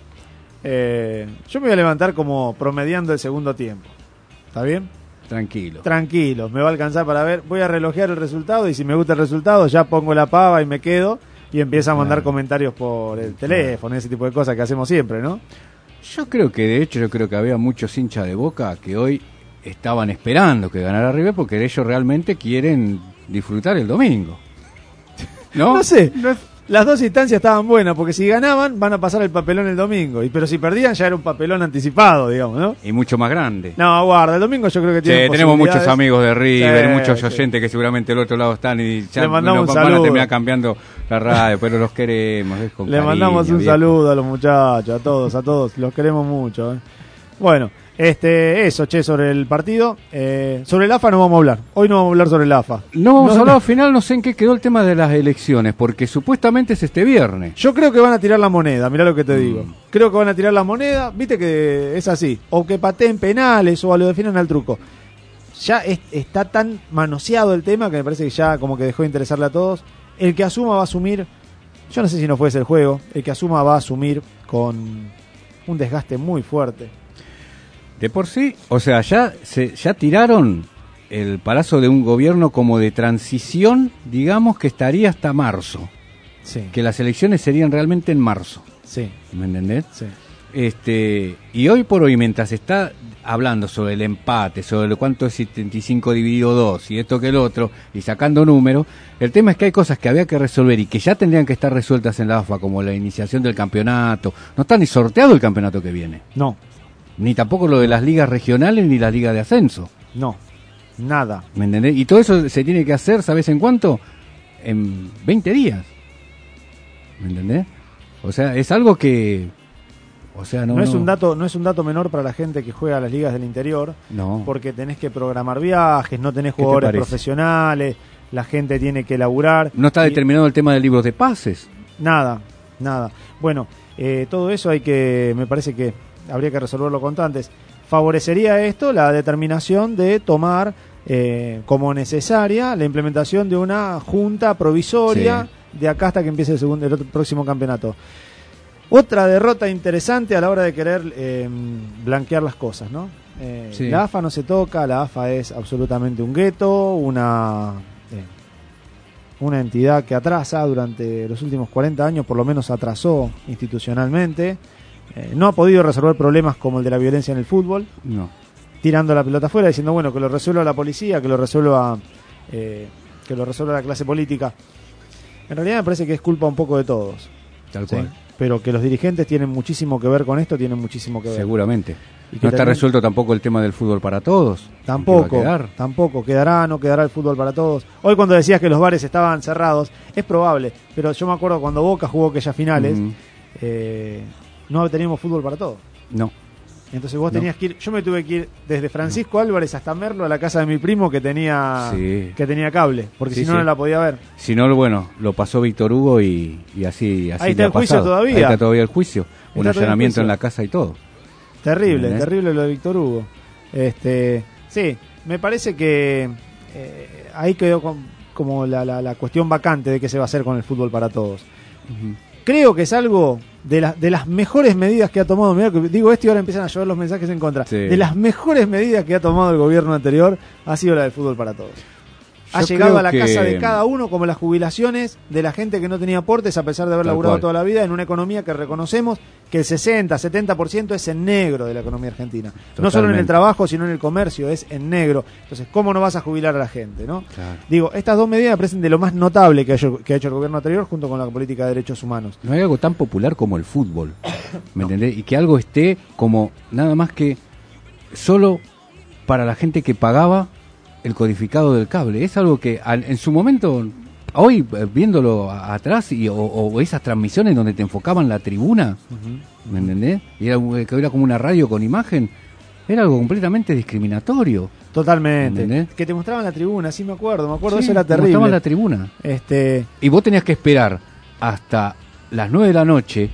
Eh, yo me voy a levantar como promediando el segundo tiempo. ¿Está bien? Tranquilo. Tranquilo, me va a alcanzar para ver. Voy a relojear el resultado y si me gusta el resultado ya pongo la pava y me quedo y empiezo a mandar Claro. comentarios por el teléfono, ese tipo de cosas que hacemos siempre, ¿no? Yo creo que, de hecho, yo creo que había muchos hinchas de Boca que hoy estaban esperando que ganara River porque ellos realmente quieren disfrutar el domingo. ¿No? No sé, las dos instancias estaban buenas porque si ganaban van a pasar el papelón el domingo, y pero si perdían ya era un papelón anticipado, digamos, ¿no? Y mucho más grande. No, guarda, el domingo yo creo que tiene Che, tenemos muchos posibilidades. amigos de River, Sí, muchos sí. oyentes que seguramente del otro lado están y ya Le mandamos nos un van a saludo. terminar cambiando la radio, pero los queremos. Es con Le cariño, mandamos un viejo. saludo a los muchachos, a todos, a todos, los queremos mucho. ¿eh? Bueno, este, eso, che, sobre el partido. Eh, sobre el A F A no vamos a hablar. Hoy no vamos a hablar sobre el A F A. No vamos a hablar al final, no sé en qué quedó el tema de las elecciones, porque supuestamente es este viernes. Yo creo que van a tirar la moneda, mirá lo que te Mm. digo. Creo que van a tirar la moneda, viste que es así. O que pateen penales o a lo definan al truco. Ya es- está tan manoseado el tema que me parece que ya como que dejó de interesarle a todos. El que asuma va a asumir, yo no sé si no fuese el juego, el que asuma va a asumir con un desgaste muy fuerte. De por sí, o sea, ya se ya tiraron el palazo de un gobierno como de transición, digamos que estaría hasta marzo. Sí. Que las elecciones serían realmente en marzo. Sí. ¿Me entendés? Sí. Este, y hoy por hoy, mientras se está hablando sobre el empate, sobre lo cuánto es setenta y cinco dividido dos y esto que el otro, y sacando números, el tema es que hay cosas que había que resolver y que ya tendrían que estar resueltas en la A F A, como la iniciación del campeonato. No está ni sorteado el campeonato que viene. No, Ni tampoco lo de las ligas regionales ni las ligas de ascenso. no, nada. ¿Me entendés? Y todo eso se tiene que hacer, ¿sabes en cuánto? En veinte días. ¿Me entendés? O sea, es algo que... O sea, no, No, es no- un dato, no es un dato menor para la gente que juega a las ligas del interior, No. porque tenés que programar viajes, no tenés ¿Qué te jugadores parece? profesionales, la gente tiene que laburar. No está y- determinado el tema de libros de pases. Nada, nada. Bueno, eh, todo eso hay que, me parece que habría que resolverlo cuanto antes. Favorecería esto la determinación de tomar eh, como necesaria la implementación de una junta provisoria sí. de acá hasta que empiece el, segundo, el otro, próximo campeonato. Otra derrota interesante a la hora de querer eh, blanquear las cosas, ¿no? Eh, sí. La A F A no se toca, la A F A es absolutamente un gueto, una, eh, una entidad que atrasa durante los últimos cuarenta años, por lo menos atrasó institucionalmente. Eh, no ha podido resolver problemas como el de la violencia en el fútbol, no. tirando la pelota afuera, diciendo bueno, que lo resuelva la policía, que lo resuelva eh, que lo resuelva la clase política. En realidad me parece que es culpa un poco de todos. Tal ¿sí? cual. Pero que los dirigentes tienen muchísimo que ver con esto, tienen muchísimo que ver. Seguramente. Y que no está también... resuelto tampoco el tema del fútbol para todos. Tampoco, tampoco. Quedará, no quedará el fútbol para todos. Hoy cuando decías que los bares estaban cerrados, es probable, pero yo me acuerdo cuando Boca jugó aquellas finales, uh-huh. eh, no teníamos fútbol para todos. No. Entonces vos no. tenías que ir, yo me tuve que ir desde Francisco no. Álvarez hasta Merlo a la casa de mi primo que tenía sí. que tenía cable, porque sí, si no sí. no la podía ver. Si no, bueno, lo pasó Víctor Hugo y, y así, así ahí está le el ha juicio pasado. todavía. Ahí está todavía el juicio. Un está allanamiento en la casa y todo. Terrible, terrible lo de Víctor Hugo. Este, sí, me parece que eh, ahí quedó con, como la, la, la cuestión vacante de qué se va a hacer con el fútbol para todos. Uh-huh. Creo que es algo de, la, de las mejores medidas que ha tomado, mirá que digo esto y ahora empiezan a llover los mensajes en contra, sí. de las mejores medidas que ha tomado el gobierno anterior ha sido la del fútbol para todos. Ha Yo llegado a la que... casa de cada uno, como las jubilaciones de la gente que no tenía aportes a pesar de haber Tal laburado cual. toda la vida en una economía que reconocemos que el sesenta, setenta por ciento es en negro de la economía argentina. Totalmente. No solo en el trabajo, sino en el comercio, es en negro. Entonces, ¿cómo no vas a jubilar a la gente? ¿no? Claro. Digo, estas dos medidas me parecen de lo más notable que ha, hecho, que ha hecho el gobierno anterior junto con la política de derechos humanos. No hay algo tan popular como el fútbol, ¿me no. entendés? Y que algo esté como nada más que solo para la gente que pagaba el codificado del cable. Es algo que al, en su momento, hoy viéndolo a, atrás y, o, o esas transmisiones donde te enfocaban la tribuna, uh-huh. ¿me entendés? Y era, que era como una radio con imagen, era algo completamente discriminatorio. Totalmente. Que te mostraban la tribuna, sí me acuerdo, me acuerdo, sí, eso era terrible. Te mostraban la tribuna. Este... Y vos tenías que esperar hasta las nueve de la noche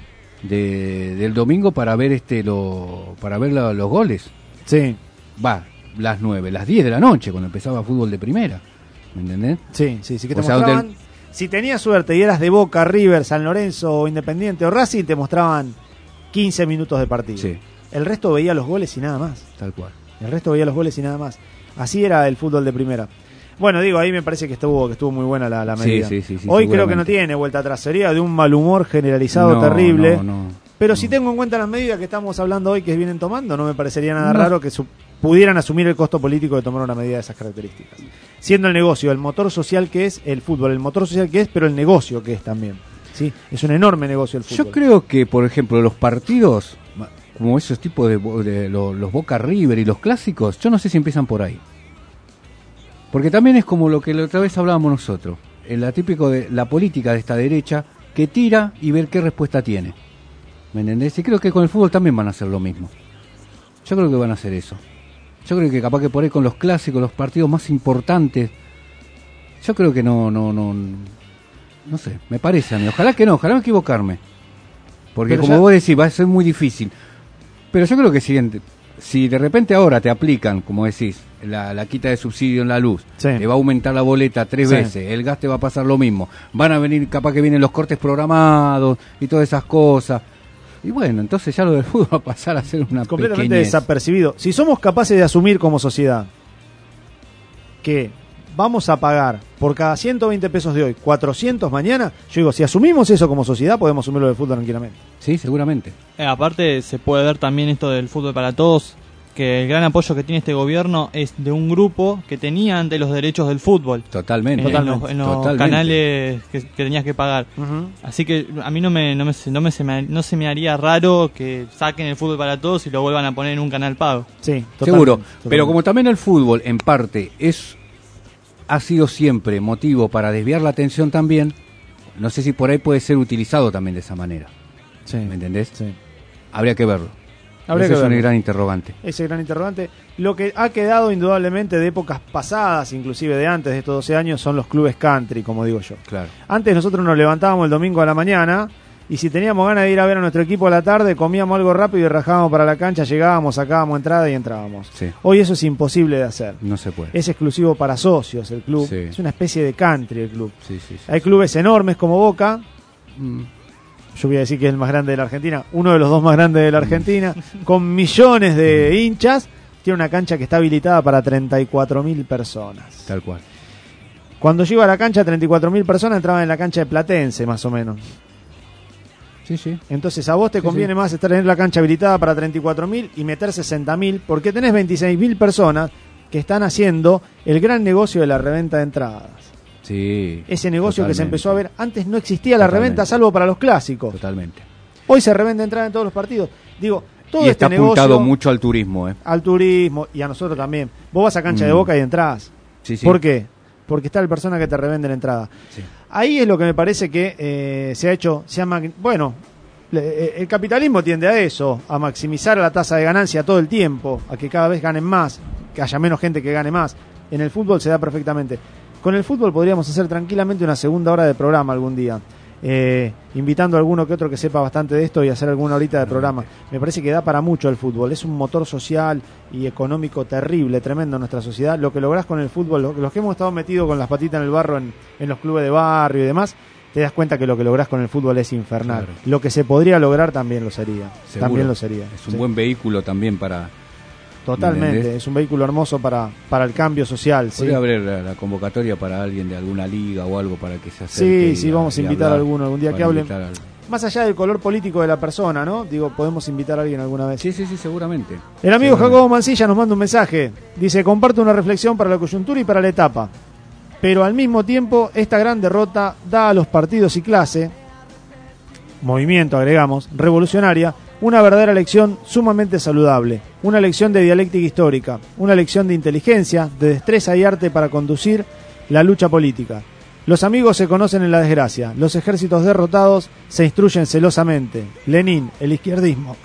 de, del domingo para ver este lo para ver la, los goles. Sí. Va. Las nueve, las diez de la noche, cuando empezaba fútbol de primera. ¿Me entendés? Sí, sí, sí. Que te o sea, mostraban, el... si tenías suerte y eras de Boca, River, San Lorenzo, Independiente o Racing, te mostraban quince minutos de partido. Sí. El resto veía los goles y nada más. Tal cual. El resto veía los goles y nada más. Así era el fútbol de primera. Bueno, digo, ahí me parece que estuvo que estuvo muy buena la, la medida. Sí, sí, sí, sí, hoy creo que no tiene vuelta atrás. Sería de un mal humor generalizado no, terrible. No, no, pero no. si tengo en cuenta las medidas que estamos hablando hoy que vienen tomando, no me parecería nada no. raro que su pudieran asumir el costo político de tomar una medida de esas características. Siendo el negocio, el motor social que es el fútbol, el motor social que es, pero el negocio que es también. ¿Sí? Es un enorme negocio el fútbol. Yo creo que, por ejemplo, los partidos, como esos tipos de, de, de los, los Boca River y los clásicos, yo no sé si empiezan por ahí. Porque también es como lo que la otra vez hablábamos nosotros, en la típico de la política de esta derecha, que tira y ver qué respuesta tiene. ¿Me entendés? Y creo que con el fútbol también van a hacer lo mismo. Yo creo que van a hacer eso. Yo creo que capaz que por ahí con los clásicos, los partidos más importantes, yo creo que no, no, no, no sé, me parece a mí. Ojalá que no, ojalá me equivocarme. Porque Pero como ya... vos decís, va a ser muy difícil. Pero yo creo que si, si de repente ahora te aplican, como decís, la, la quita de subsidio en la luz, sí. te va a aumentar la boleta tres sí. veces, el gas te va a pasar lo mismo, van a venir, capaz que vienen los cortes programados y todas esas cosas. Y bueno, entonces ya lo del fútbol va a pasar a ser una completamente pequeñez. Desapercibido. Si somos capaces de asumir como sociedad que vamos a pagar por cada ciento veinte pesos de hoy, cuatrocientos mañana, yo digo, si asumimos eso como sociedad, podemos asumirlo del fútbol tranquilamente. Sí, seguramente. Eh, aparte, se puede ver también esto del fútbol para todos, que el gran apoyo que tiene este gobierno es de un grupo que tenía antes los derechos del fútbol. Totalmente. En, Totalmente. los, en los Totalmente. canales que, que tenías que pagar. Uh-huh. Así que a mí no me no me, no me, se me no se me haría raro que saquen el fútbol para todos y lo vuelvan a poner en un canal pago. Sí, totalmente. Seguro. Totalmente. Pero como también el fútbol, en parte, es ha sido siempre motivo para desviar la atención también, no sé si por ahí puede ser utilizado también de esa manera. Sí. ¿Me entendés? Sí. Habría que verlo. Habría Ese que es verlo. un gran interrogante. Ese gran interrogante. Lo que ha quedado indudablemente de épocas pasadas, inclusive de antes de estos doce años, son los clubes country, como digo yo. Claro. Antes nosotros nos levantábamos el domingo a la mañana y si teníamos ganas de ir a ver a nuestro equipo a la tarde, comíamos algo rápido y rajábamos para la cancha, llegábamos, sacábamos entrada y entrábamos. Sí. Hoy eso es imposible de hacer. No se puede. Es exclusivo para socios el club. Sí. Es una especie de country el club. Sí, sí, sí. Hay clubes enormes como Boca. Mm. Yo voy a decir que es el más grande de la Argentina, uno de los dos más grandes de la Argentina, con millones de hinchas. Tiene una cancha que está habilitada para treinta y cuatro mil personas. Tal cual. Cuando yo iba a la cancha, treinta y cuatro mil personas entraban en la cancha de Platense, más o menos. Sí, sí. Entonces a vos te sí, conviene sí. más estar en la cancha habilitada para treinta y cuatro mil y meter sesenta mil, porque tenés veintiséis mil personas que están haciendo el gran negocio de la reventa de entradas. Sí. Ese negocio totalmente. que se empezó a ver, antes no existía la Totalmente. reventa salvo para los clásicos. Totalmente. Hoy se revende entrada en todos los partidos. Digo, todo y este está negocio apuntado mucho al turismo, ¿eh? al turismo y a nosotros también. Vos vas a cancha Mm. de Boca y entrás. Sí, sí. ¿Por qué? Porque está la persona que te revende la entrada. Sí. Ahí es lo que me parece que eh, se ha hecho, se ha mag- bueno, le- el capitalismo tiende a eso, a maximizar la tasa de ganancia todo el tiempo, a que cada vez ganen más, que haya menos gente que gane más. En el fútbol se da perfectamente. Con el fútbol podríamos hacer tranquilamente una segunda hora de programa algún día, eh, invitando a alguno que otro que sepa bastante de esto y hacer alguna horita de programa. Me parece que da para mucho el fútbol. Es un motor social y económico terrible, tremendo en nuestra sociedad. Lo que lográs con el fútbol, lo- los que hemos estado metidos con las patitas en el barro en, en los clubes de barrio y demás, te das cuenta que lo que lográs con el fútbol es infernal. Claro. Lo que se podría lograr también lo sería. Seguro. También lo sería. Es un Sí. buen vehículo también para... Totalmente, ¿entendés? es un vehículo hermoso para, para el cambio social. Sí, Podría haber la, la convocatoria para alguien de alguna liga o algo para que se acerque. sí, y sí, vamos a y invitar a hablar, alguno algún día para que hable. invitar al- Más allá del color político de la persona, ¿no? Digo, podemos invitar a alguien alguna vez. Sí, sí, sí, seguramente. El amigo Seguramente. Jacobo Mancilla nos manda un mensaje. Dice, comparto una reflexión para la coyuntura y para la etapa. Pero al mismo tiempo, esta gran derrota da a los partidos y clase, movimiento agregamos, revolucionaria, una verdadera lección sumamente saludable. Una lección de dialéctica histórica. Una lección de inteligencia, de destreza y arte para conducir la lucha política. Los amigos se conocen en la desgracia. Los ejércitos derrotados se instruyen celosamente. Lenin, el izquierdismo.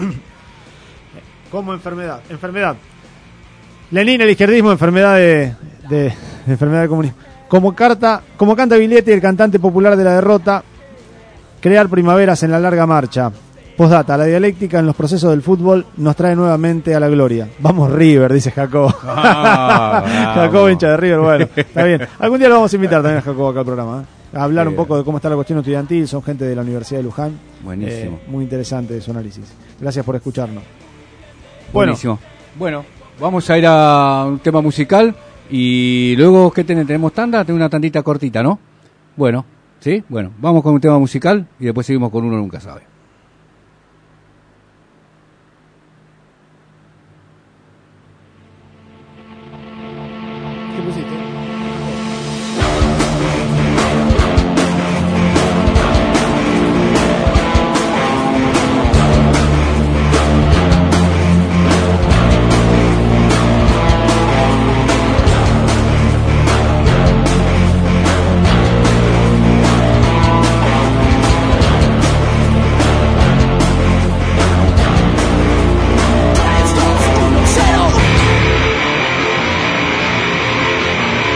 Como enfermedad. Enfermedad. Lenin, el izquierdismo, enfermedad de, de, de enfermedad de comunismo. Como carta, como canta Viglietti, el cantante popular de la derrota, crear primaveras en la larga marcha. Postdata, la dialéctica en los procesos del fútbol nos trae nuevamente a la gloria. Vamos River, dice Jacobo. Ah, bravo. Jacobo, hincha de River, bueno, está bien. Algún día lo vamos a invitar también a Jacobo acá al programa, ¿eh? A hablar un Bien. poco de cómo está la cuestión estudiantil, son gente de la Universidad de Luján. Buenísimo. Eh, muy interesante su análisis. Gracias por escucharnos. Bueno, Buenísimo. Bueno, vamos a ir a un tema musical y luego, ¿qué tenemos? ¿Tenemos tanda? Tengo una tandita cortita, ¿no? Bueno, ¿sí? Bueno, vamos con un tema musical y después seguimos con Uno Nunca Sabe. ¿qué pusiste? Settle.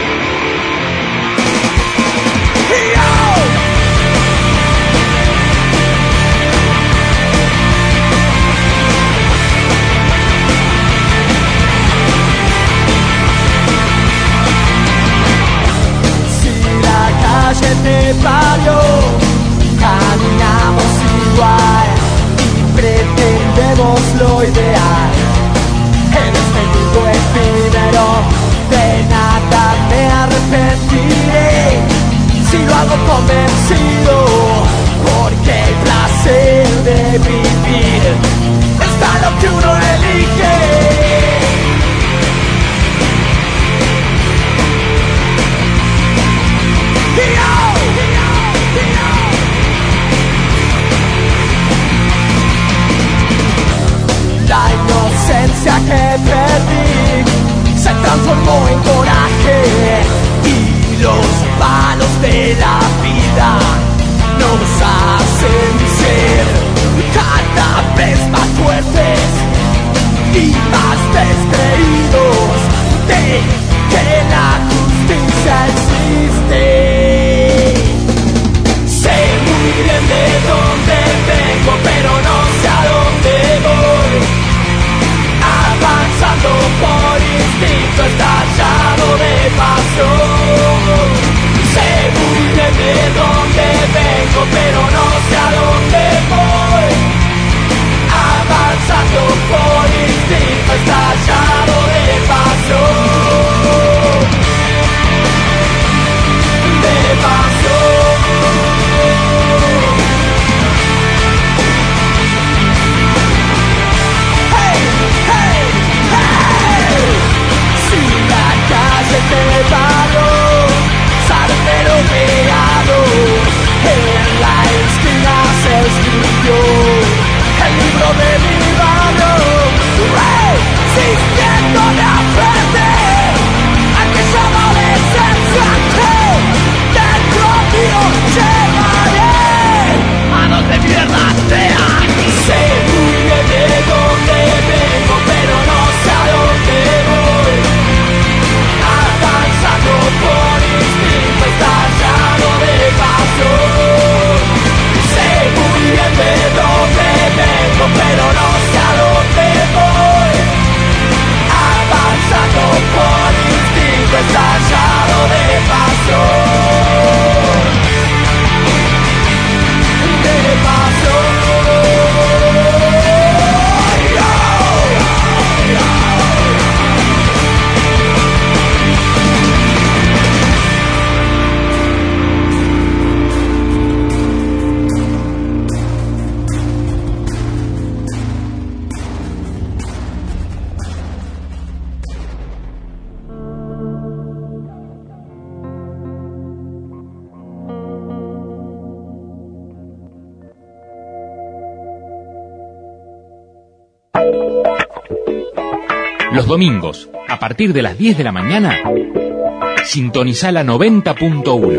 Los domingos, a partir de las diez de la mañana, sintoniza la noventa punto uno.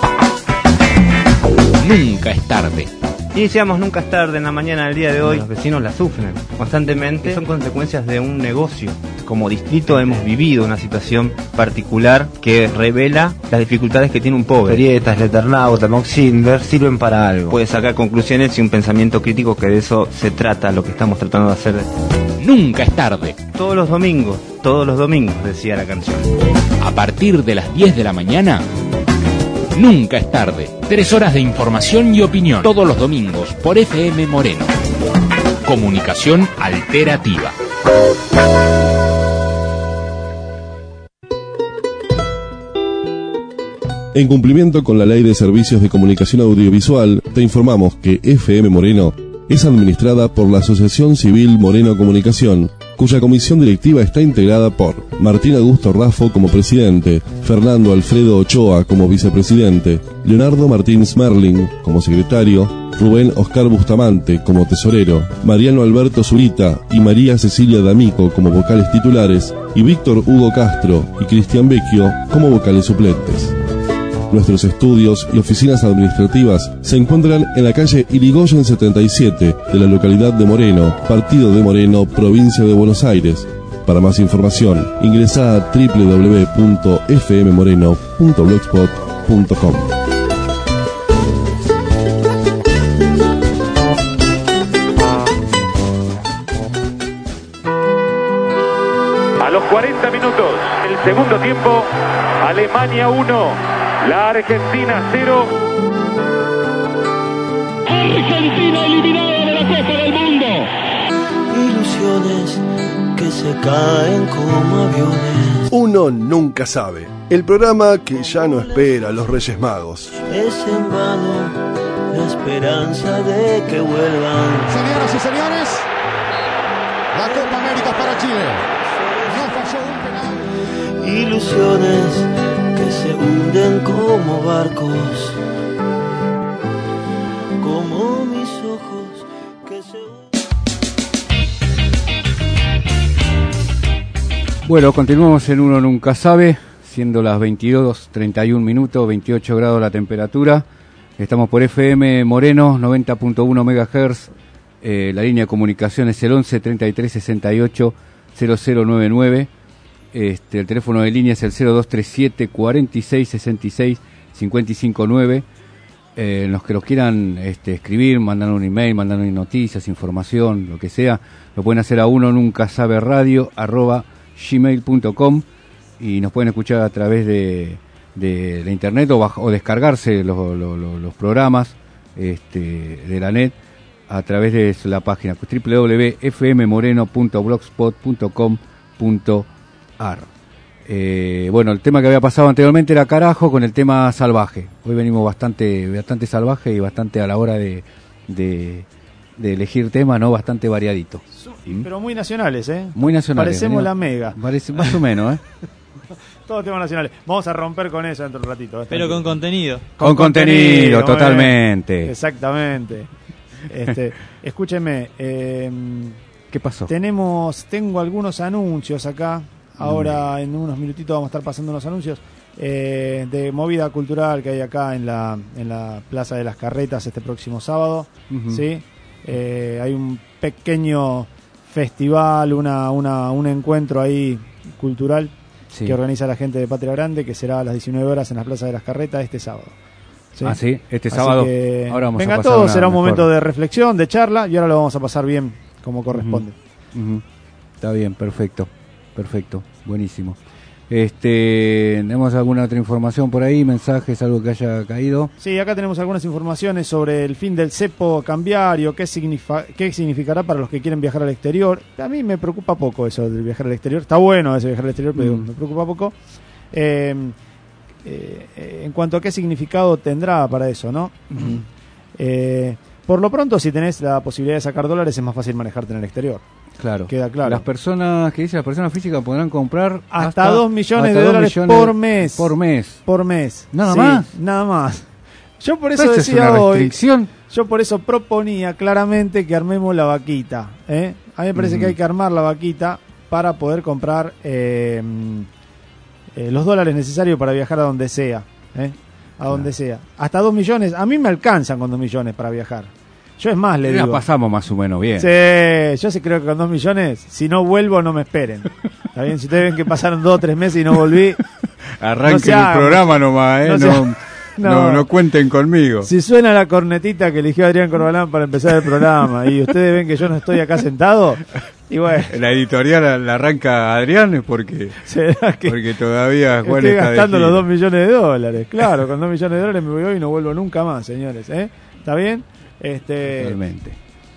Nunca es tarde. Y decíamos, nunca es tarde en la mañana del día de hoy. Los vecinos la sufren constantemente. Son consecuencias de un negocio. Como distrito hemos vivido una situación particular que revela las dificultades que tiene un pobre. Perietas, Leternauta, Moxilver sirven para algo. Puede sacar conclusiones y un pensamiento crítico, que de eso se trata lo que estamos tratando de hacer. Nunca es tarde. Todos los domingos, todos los domingos, decía la canción. A partir de las diez de la mañana, nunca es tarde. Tres horas de información y opinión todos los domingos por F M Moreno. Comunicación alternativa. En cumplimiento con la Ley de Servicios de Comunicación Audiovisual, te informamos que F M Moreno es administrada por la Asociación Civil Moreno Comunicación, cuya comisión directiva está integrada por Martín Augusto Raffo como presidente, Fernando Alfredo Ochoa como vicepresidente, Leonardo Martín Smerling como secretario, Rubén Oscar Bustamante como tesorero, Mariano Alberto Zurita y María Cecilia D'Amico como vocales titulares, y Víctor Hugo Castro y Cristian Vecchio como vocales suplentes. Nuestros estudios y oficinas administrativas se encuentran en la calle Irigoyen setenta y siete de la localidad de Moreno, partido de Moreno, provincia de Buenos Aires. Para más información, ingresa a doble u doble u doble u punto f m moreno punto blogspot punto com. A los cuarenta minutos, el segundo tiempo, Alemania uno, la Argentina cero. Argentina eliminada de la Copa del Mundo. Ilusiones que se caen como aviones. Uno nunca sabe. El programa que ya no espera a los Reyes Magos. Es en vano la esperanza de que vuelvan. Señoras y señores, la Copa América es para Chile. No falló un penal. Ilusiones que se hunden como barcos, como mis ojos que se hunden. Bueno, continuamos en Uno Nunca Sabe, siendo las veintidós treinta y un minutos, veintiocho grados la temperatura. Estamos por F M Moreno, noventa punto uno megahertz. Eh, la línea de comunicación es el once treinta y tres sesenta y ocho cero cero noventa y nueve. Este, el teléfono de línea es el cero dos tres siete cuarenta y seis sesenta y seis cincuenta y cinco nueve. Eh, los que los quieran este, escribir, mandan un email, mandan noticias, información, lo que sea, lo pueden hacer a uno nunca sabe radio arroba gmail punto com, y nos pueden escuchar a través de, de, de internet o, bajo, o descargarse los, los, los, los programas este, de la net a través de la página doble u doble u doble u punto f m moreno punto blogspot punto com punto ar. Eh, bueno, el tema que había pasado anteriormente era carajo con el tema salvaje. Hoy venimos bastante bastante salvaje y bastante a la hora de, de, de elegir temas, ¿no? Bastante variadito. ¿Mm? Pero muy nacionales, ¿eh? Muy nacionales. Parecemos ¿eh? la Mega. Parece, más o menos, ¿eh? Todos temas nacionales. Vamos a romper con eso dentro de un ratito. ¿eh? Pero con contenido. Con, con contenido, contenido, totalmente. Exactamente. Este, escúcheme. Eh, ¿Qué pasó? Tenemos, tengo algunos anuncios acá. Ahora en unos minutitos vamos a estar pasando unos anuncios eh, de movida cultural que hay acá en la en la Plaza de las Carretas este próximo sábado. Uh-huh. ¿Sí? Eh, hay un pequeño festival, una, una un encuentro ahí cultural sí. que organiza la gente de Patria Grande, que será a las diecinueve horas en la Plaza de las Carretas este sábado. ¿Sí? Ah, sí, este Así sábado. Que ahora vamos venga a pasar todos, una será un mejor. momento de reflexión, de charla, y ahora lo vamos a pasar bien como corresponde. Uh-huh. Uh-huh. Está bien, perfecto. Perfecto, buenísimo. Este, ¿tenemos alguna otra información por ahí? ¿Mensajes, algo que haya caído? Sí, acá tenemos algunas informaciones sobre el fin del cepo cambiario, qué, significa, qué significará para los que quieren viajar al exterior. A mí me preocupa poco eso del viajar al exterior. Está bueno ese viajar al exterior, pero mm. me preocupa poco. Eh, eh, en cuanto a qué significado tendrá para eso, ¿no? Uh-huh. Eh, por lo pronto, si tenés la posibilidad de sacar dólares, es más fácil manejarte en el exterior. Claro. Queda claro. Las personas, que dice, las personas físicas podrán comprar hasta dos millones hasta de dos dólares millones por mes. Por mes. Por mes. Nada sí, más. Nada más. Yo por eso Pero decía es una hoy. restricción. Yo por eso proponía claramente que armemos la vaquita. ¿eh? A mí me parece uh-huh. que hay que armar la vaquita para poder comprar eh, eh, los dólares necesarios para viajar a donde sea, ¿eh? a donde sea. Hasta dos millones, a mí me alcanzan con dos millones para viajar. Yo es más, le La digo. pasamos más o menos bien. Sí, yo sí creo que con dos millones, si no vuelvo, no me esperen. Está bien, si ustedes ven que pasaron dos o tres meses y no volví. Arranquen no el programa nomás, ¿eh? No, No, no, no, no cuenten conmigo. Si suena la cornetita que eligió Adrián Corbalán para empezar el programa y ustedes ven que yo no estoy acá sentado, y bueno. La editorial la, la arranca Adrián es porque, que porque todavía Juan estoy está gastando de los gira. dos millones de dólares. Claro, con dos millones de dólares me voy hoy y no vuelvo nunca más, señores. ¿eh? ¿Está bien? Este, Totalmente.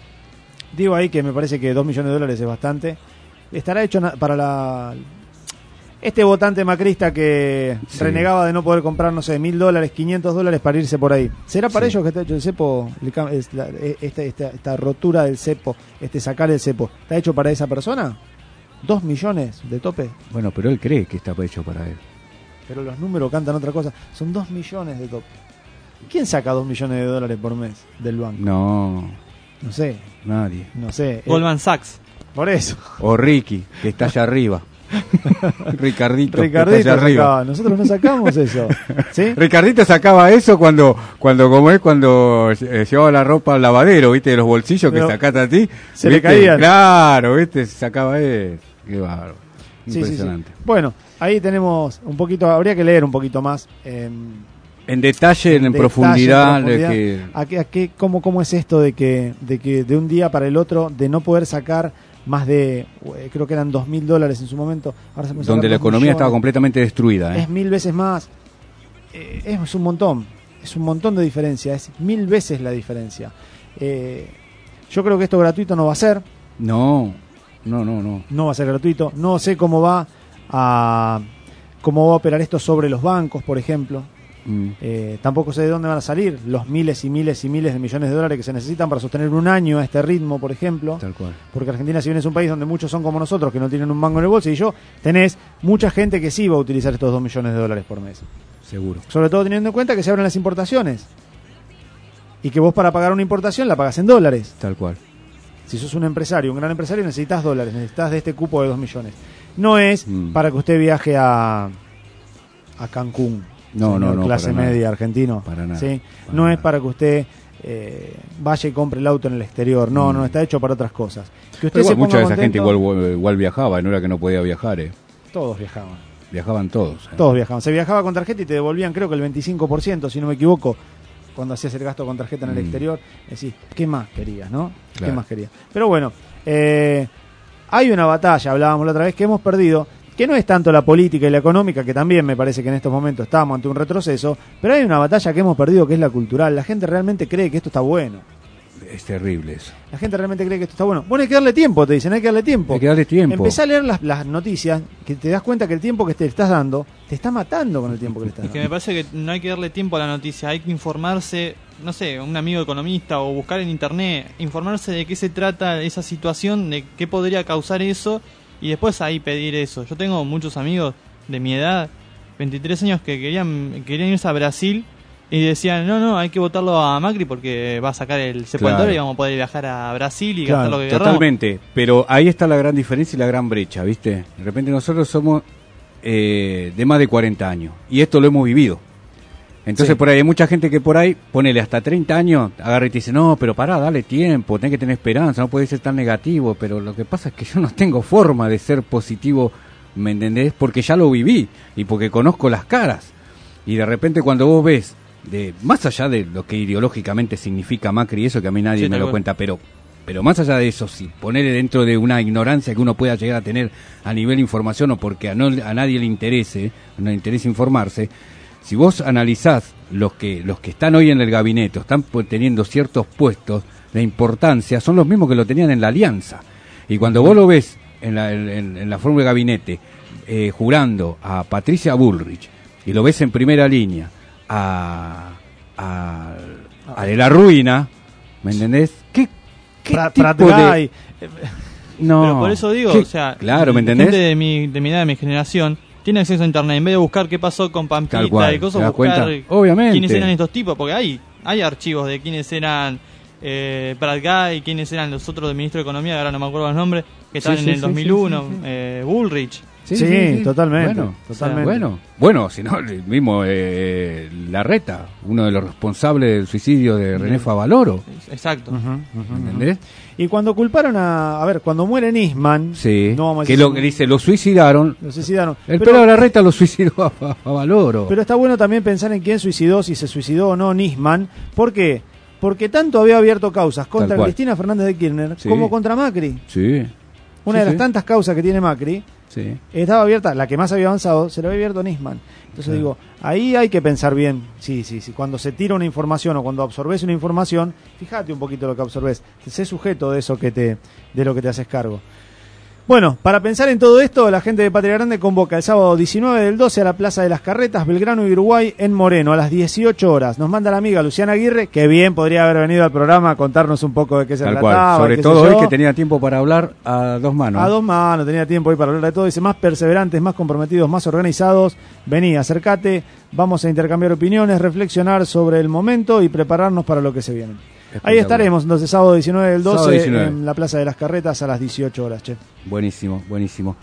Digo ahí que me parece que dos millones de dólares es bastante. Estará hecho na- para la... Este votante macrista que Sí. renegaba de no poder comprar, no sé, mil dólares, quinientos dólares para irse por ahí. ¿Será para Sí. ellos que está hecho el cepo? el cam- es la- e- esta, esta, esta rotura del cepo, este sacar el cepo, ¿está hecho para esa persona? ¿Dos millones de tope? Bueno, pero él cree que está hecho para él. Pero los números cantan otra cosa. Son dos millones de tope. ¿Quién saca dos millones de dólares por mes del banco? No, No sé, nadie. no sé. Goldman Sachs. Por eso. O Ricky, que está allá arriba. Ricardito, Ricardito que está allá arriba. sacaba. Nosotros no sacamos eso. ¿Sí? Ricardito sacaba eso cuando, cuando como es, cuando eh, llevaba la ropa al lavadero, viste, de los bolsillos Pero que sacaste a ti. se le ¿viste? caían. Claro, viste, sacaba eso. Qué bárbaro. Sí, sí, sí. Impresionante. Bueno, ahí tenemos un poquito, habría que leer un poquito más. Eh, En detalle, en, detalle, profundidad, en de profundidad, que... a qué, a qué, cómo, cómo es esto de que, de que de un día para el otro, de no poder sacar más de, eh, creo que eran dos mil dólares en su momento, ahora se puede sacar donde la dos economía millones. estaba completamente destruida. ¿eh? Es mil veces más. Eh, es un montón. Es un montón de diferencia. Es mil veces la diferencia. Eh, yo creo que esto gratuito no va a ser. No, no, no, no. No va a ser gratuito. No sé cómo va a cómo va a operar esto sobre los bancos, por ejemplo. Mm. Eh, tampoco sé de dónde van a salir los miles y miles y miles de millones de dólares que se necesitan para sostener un año a este ritmo, por ejemplo. Tal cual. Porque Argentina, si bien es un país donde muchos son como nosotros, que no tienen un mango en el bolsillo, tenés mucha gente que sí va a utilizar estos dos millones de dólares por mes. Seguro. Sobre todo teniendo en cuenta que se abren las importaciones. Y que vos para pagar una importación la pagás en dólares. Tal cual. Si sos un empresario, un gran empresario, necesitas dólares, necesitas de este cupo de dos millones. No es Mm. para que usted viaje a, a Cancún. No, señor no, no, clase para media nada. argentino. Para nada, ¿sí? para No es nada. para que usted eh, vaya y compre el auto en el exterior. No, Mm. no, está hecho para otras cosas. Que usted Pero se igual, mucha ponga de esa gente contento- igual, igual viajaba, no era que no podía viajar. Eh. Todos viajaban. Viajaban todos. eh. Todos viajaban. Se viajaba con tarjeta y te devolvían, creo que el veinticinco por ciento, si no me equivoco, cuando hacías el gasto con tarjeta en el Mm. exterior. Decís, ¿qué más querías, no? Claro. ¿Qué más querías? Pero bueno, eh, hay una batalla, hablábamos la otra vez, que hemos perdido, que no es tanto la política y la económica, que también me parece que en estos momentos estamos ante un retroceso, pero hay una batalla que hemos perdido que es la cultural. La gente realmente cree que esto está bueno. Es terrible eso. La gente realmente cree que esto está bueno. Bueno, hay que darle tiempo, te dicen, hay que darle tiempo. Hay que darle tiempo. Empezá a leer las, las noticias, que te das cuenta que el tiempo que te estás dando, te está matando con el tiempo que le estás Es que dando. me parece que no hay que darle tiempo a la noticia, hay que informarse, no sé, un amigo economista o buscar en internet, informarse de qué se trata esa situación, de qué podría causar eso y después ahí pedir eso. Yo tengo muchos amigos de mi edad, veintitrés años, que querían querían irse a Brasil y decían, no, no, hay que votarlo a Macri porque va a sacar el cepo del Claro. dólar y vamos a poder viajar a Brasil y Claro, gastar lo que queramos. Totalmente, pero ahí está la gran diferencia y la gran brecha, ¿viste? De repente nosotros somos eh, de más de cuarenta años y esto lo hemos vivido. Entonces Sí. por ahí hay mucha gente que por ahí, ponele hasta treinta años, agarra y te dice, no, pero pará, dale tiempo, tenés que tener esperanza, no puede ser tan negativo, pero lo que pasa es que yo no tengo forma de ser positivo, ¿me entendés? Porque ya lo viví y porque conozco las caras. Y de repente cuando vos ves, de más allá de lo que ideológicamente significa Macri y eso, que a mí nadie Sí, me tal lo cual. cuenta, pero pero más allá de eso, si ponerle dentro de una ignorancia que uno pueda llegar a tener a nivel de información o porque a, no, a nadie le interese, no le interesa informarse, si vos analizás los que los que están hoy en el gabinete, están pues, teniendo ciertos puestos de importancia, son los mismos que lo tenían en la Alianza. Y cuando vos lo ves en la, en, en la forma de gabinete, eh, jurando a Patricia Bullrich, y lo ves en primera línea a, a, a de la ruina, ¿me entendés? ¿Qué, qué Pra- tipo Pratgay. de...? No, Pero por eso digo, ¿qué? o sea, claro, ¿me la entendés? gente de mi, de mi edad, de mi generación, tiene acceso a internet. En vez de buscar qué pasó con Tal Pampita cual, y cosas, ¿te das buscar cuenta? Obviamente. quiénes eran estos tipos, porque hay hay archivos de quiénes eran eh, Brad Guy, quiénes eran los otros del ministro de Economía, ahora no me acuerdo los nombres, que estaban Sí, en sí, el sí, dos mil uno, sí, sí, sí. Eh, Bullrich. Sí, sí, sí, totalmente. Bueno, totalmente. bueno, bueno, si no, el mismo eh, Larreta, uno de los responsables del suicidio de René Favaloro. Exacto. Ujú, ujú, ¿Entendés? Y cuando culparon a... A ver, cuando muere Nisman... Sí, no vamos a que decir- lo que dice, lo suicidaron. Lo suicidaron. El Pero- pelo de Larreta lo suicidó a, Fa- a Favaloro. Pero está bueno también pensar en quién suicidó, si se suicidó o no Nisman. ¿Por qué? Porque tanto había abierto causas contra cual. Cristina Fernández de Kirchner Sí. como contra Macri. Sí. Una Sí, de las sí. tantas causas que tiene Macri Sí. estaba abierta, la que más había avanzado, se la había abierto Nisman. Entonces Claro. digo, ahí hay que pensar bien. Sí, sí, sí. Cuando se tira una información o cuando absorbes una información, fíjate un poquito lo que absorbes. Sé sujeto de eso que te, de lo que te haces cargo. Bueno, para pensar en todo esto, la gente de Patria Grande convoca el sábado diecinueve del doce a la Plaza de las Carretas, Belgrano y Uruguay, en Moreno, a las dieciocho horas. Nos manda la amiga Luciana Aguirre, que bien podría haber venido al programa a contarnos un poco de qué se Tal trataba. cual. Sobre qué sé todo hoy yo. que tenía tiempo para hablar a dos manos. A dos manos, tenía tiempo hoy para hablar de todo. Dice, más perseverantes, más comprometidos, más organizados. Vení, acércate, vamos a intercambiar opiniones, reflexionar sobre el momento y prepararnos para lo que se viene. Ahí estaremos, entonces, sábado diecinueve del Sábado doce diecinueve. en la Plaza de las Carretas a las dieciocho horas, che. Buenísimo, buenísimo.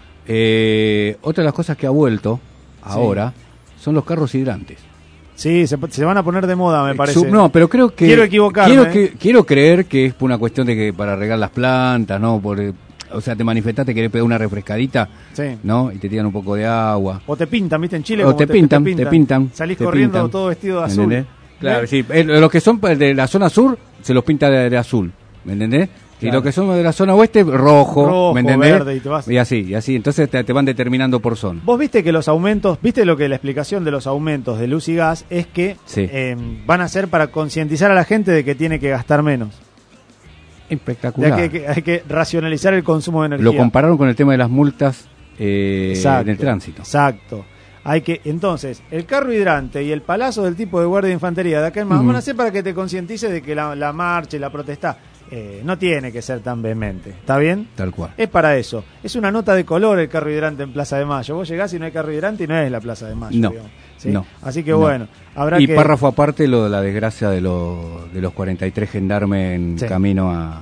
Eh, otra de las cosas que ha vuelto ahora son los carros hidrantes. Sí, se, se van a poner de moda, me parece. Sub- No, pero creo que... Quiero equivocarme. Quiero, que, quiero creer que es por una cuestión de que para regar las plantas, ¿no? Por, eh, o sea, te manifestaste, querés pegar una refrescadita, Sí. ¿no? Y te tiran un poco de agua. O te pintan, ¿viste? En Chile. O como te pintan, te pintan. Salís te corriendo pintan. todo vestido de azul. ¿Entendés? Claro, ¿Eh? sí. Eh, Los que son de la zona sur, se los pinta de, de azul, ¿me entendés? Y Claro. los que son de la zona oeste, rojo, Rojo, ¿me entendés? verde, y te vas- así, y así. Entonces te, te van determinando por zona. Vos viste que los aumentos, viste lo que la explicación de los aumentos de luz y gas es que Sí. eh, van a ser para concientizar a la gente de que tiene que gastar menos. Espectacular. De que, que hay que racionalizar el consumo de energía. Lo compararon con el tema de las multas eh, Exacto, en el tránsito. Exacto. Hay que, entonces, el carro hidrante y el palazo del tipo de guardia de infantería de acá en más Ujú. van a ser para que te concientice de que la, la marcha y la protesta eh, no tiene que ser tan vehemente. ¿Está bien? Tal cual. Es para eso. Es una nota de color el carro hidrante en Plaza de Mayo. Vos llegás y no hay carro hidrante y no es la Plaza de Mayo. No, digamos, ¿sí? no. Así que no. bueno, habrá y que... párrafo aparte lo de la desgracia de, los de los cuarenta y tres gendarmes en Sí. camino a,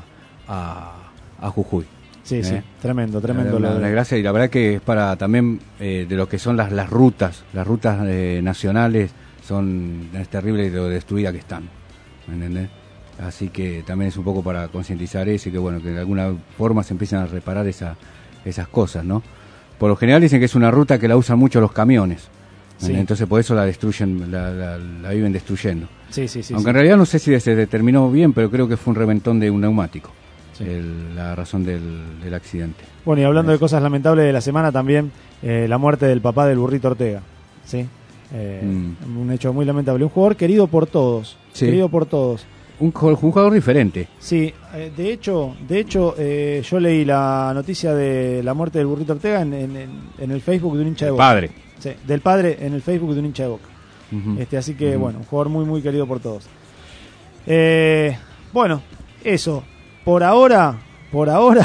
a, a Jujuy. Sí, ¿Eh? sí, tremendo, tremendo. La, lo la de- desgracia, y la verdad que es para también eh, de lo que son las, las rutas, las rutas eh, nacionales son es terrible lo destruidas que están, ¿me entendés? Así que también es un poco para concientizar eso y que bueno, que de alguna forma se empiecen a reparar esa, esas cosas, ¿no? Por lo general dicen que es una ruta que la usan mucho los camiones, Sí. entonces por eso la destruyen, la, la, la viven destruyendo. Sí, sí, sí. Aunque sí. en realidad no sé si se determinó bien, pero creo que fue un reventón de un neumático, el- la razón del, del accidente. Bueno, y hablando de cosas lamentables de la semana también, eh, la muerte del papá del Burrito Ortega. ¿Sí? Eh, Mm. Un hecho muy lamentable. Un jugador querido por todos. Sí. Querido por todos. Un, ju- un jugador diferente. Sí, eh, de hecho, de hecho eh, yo leí la noticia de la muerte del Burrito Ortega en, en- en- en el Facebook de un hincha de El Boca. padre. Sí, del padre en el Facebook de un hincha de Boca. Ujú. Este, así que, Ujú. bueno, un jugador muy, muy querido por todos. Eh, bueno, eso. Por ahora, por ahora,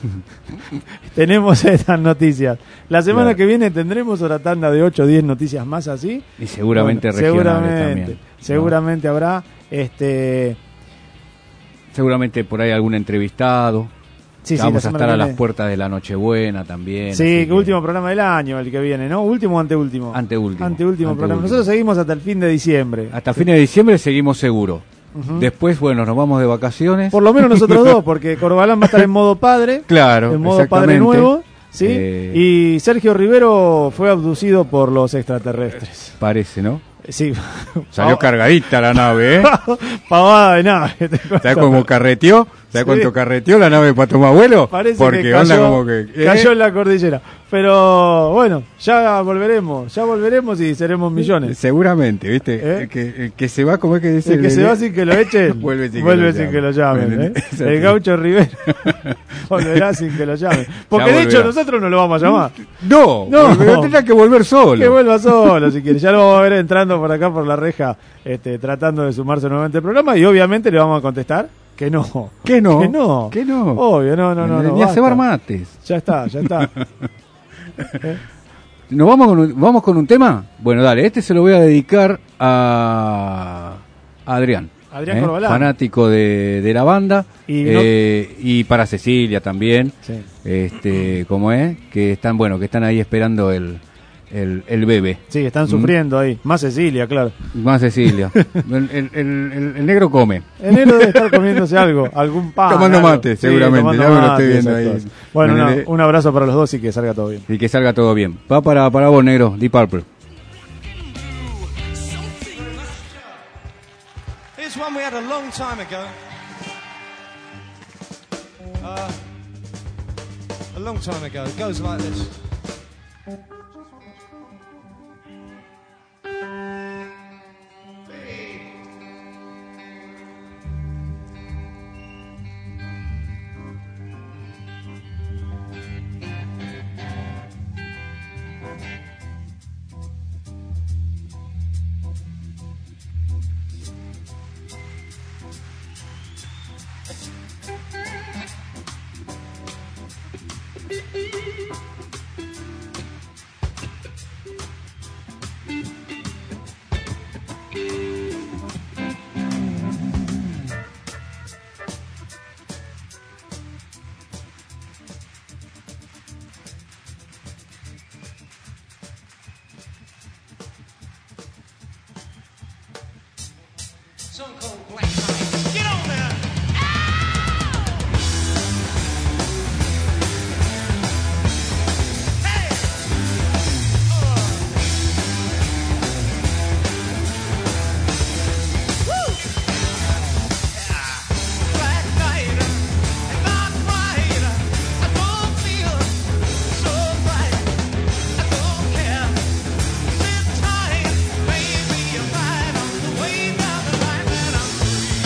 tenemos estas noticias. La semana Claro. que viene tendremos otra tanda de ocho o diez noticias más así. Y seguramente Bueno, regionales seguramente, también, ¿no? seguramente habrá. Este, Seguramente por ahí algún entrevistado. Sí, sí, la Vamos a semana estar que a las viene. puertas de la Nochebuena también. sí, así que último programa del año el que viene, ¿no? ¿Último o anteúltimo? Anteúltimo. Anteúltimo programa. Anteúltimo. Nosotros seguimos hasta el fin de diciembre. Hasta fines de diciembre seguimos seguro. Ujú. Después, bueno, nos vamos de vacaciones. Por lo menos nosotros dos, porque Corbalán va a estar en modo padre. Claro, En modo padre exactamente. nuevo. ¿Sí? Eh, Y Sergio Rivero fue abducido por los extraterrestres. Parece, ¿no? Sí. Salió Pava- cargadita la nave, ¿eh? Pavada de nave. te cuento. ¿Sabes cómo carreteó? ¿Sabes Sí. cuánto carreteó la nave para tu abuelo? Parece Porque que anda cayó, como que... ¿eh? cayó en la cordillera. Pero bueno, ya volveremos, ya volveremos y seremos millones. Seguramente, ¿viste? ¿Eh? El, que, el que se va, ¿cómo es que dice? El que se va sin que lo echen, vuelve sin, vuelve que, sin lo que lo llamen. llamen. ¿eh? Exacto. El gaucho Rivero volverá sin que lo llamen. Porque Ya de hecho volverá. nosotros no lo vamos a llamar. No, No. no, tendrá que volver solo. Que vuelva solo si quiere. Ya lo vamos a ver entrando por acá por la reja, este, tratando de sumarse nuevamente al programa y obviamente le vamos a contestar que no. ¿Qué no? Que no. ¿Qué no? Obvio, no, no, no. no Ni a basta. cebar mates. Ya está, ya está. ¿Eh? ¿Nos vamos con, un, vamos con un tema? Bueno, dale, este se lo voy a dedicar a, a Adrián. Adrián ¿eh? Corbalán. Fanático de, de la banda. Y, no... eh, y para Cecilia también. Sí. Este, ¿cómo es? Que están, bueno, que están ahí esperando el, el, el bebé. Sí, están sufriendo ¿Mm? ahí. Más Cecilia, claro. Más Cecilia. el, el, el, el negro come. El negro debe estar comiéndose algo, algún pan. Tomando algo. mate, Sí, seguramente. tomando ya me lo mate, estoy viendo ahí. Cosas. Bueno, una, un abrazo para los dos y que salga todo bien. Y que salga todo bien. Va para, para vos, negro. Deep Purple. Here's one we had a long time ago. Uh, a long time ago. It goes like this. Song called Black Tie. Get on there! Sit tight, baby, you're right on the way down the line, and I'm free.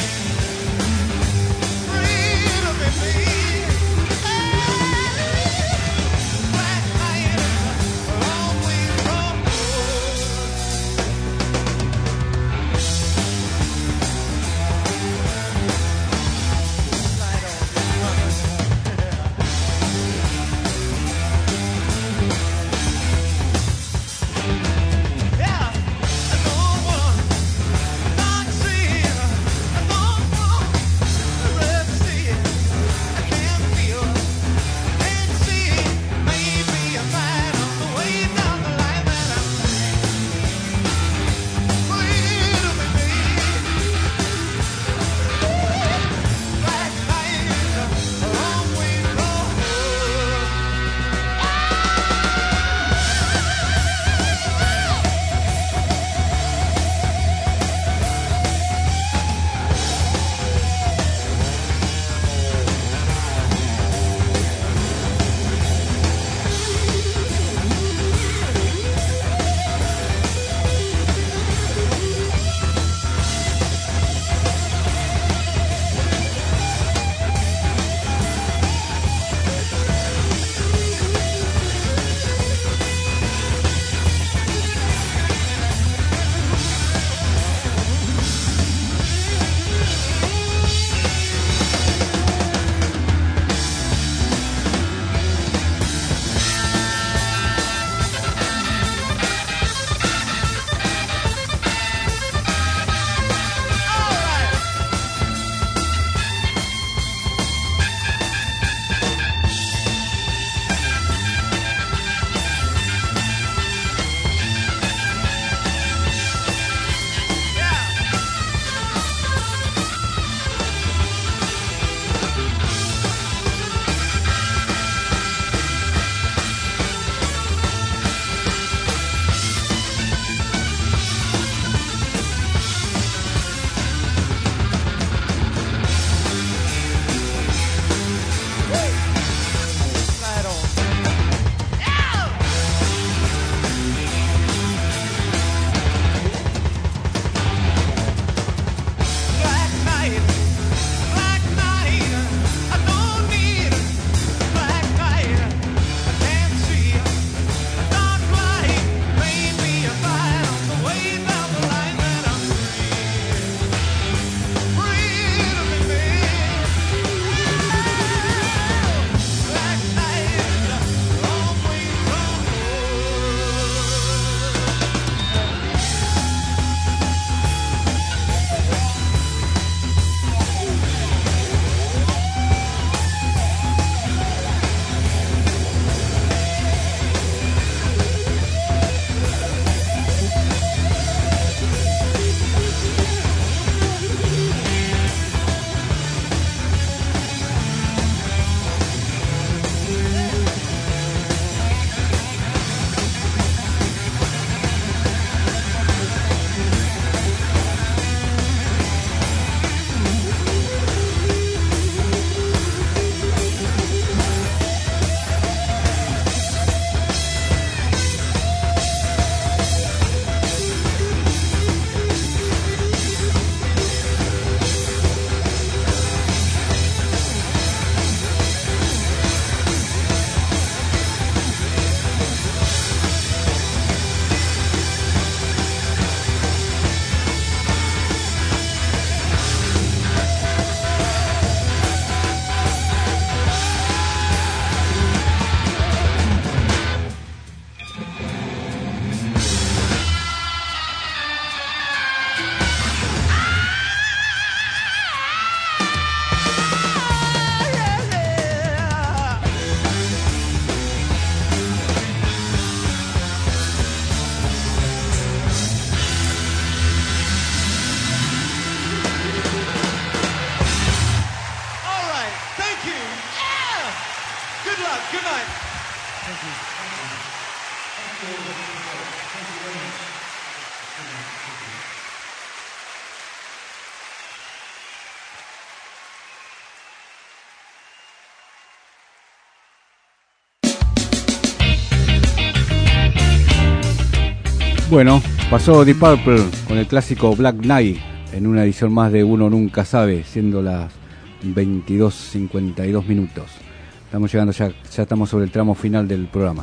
Bueno, pasó Deep Purple con el clásico Black Knight en una edición más de Uno Nunca Sabe, siendo las veintidós cincuenta y dos minutos. Estamos llegando ya, ya estamos sobre el tramo final del programa.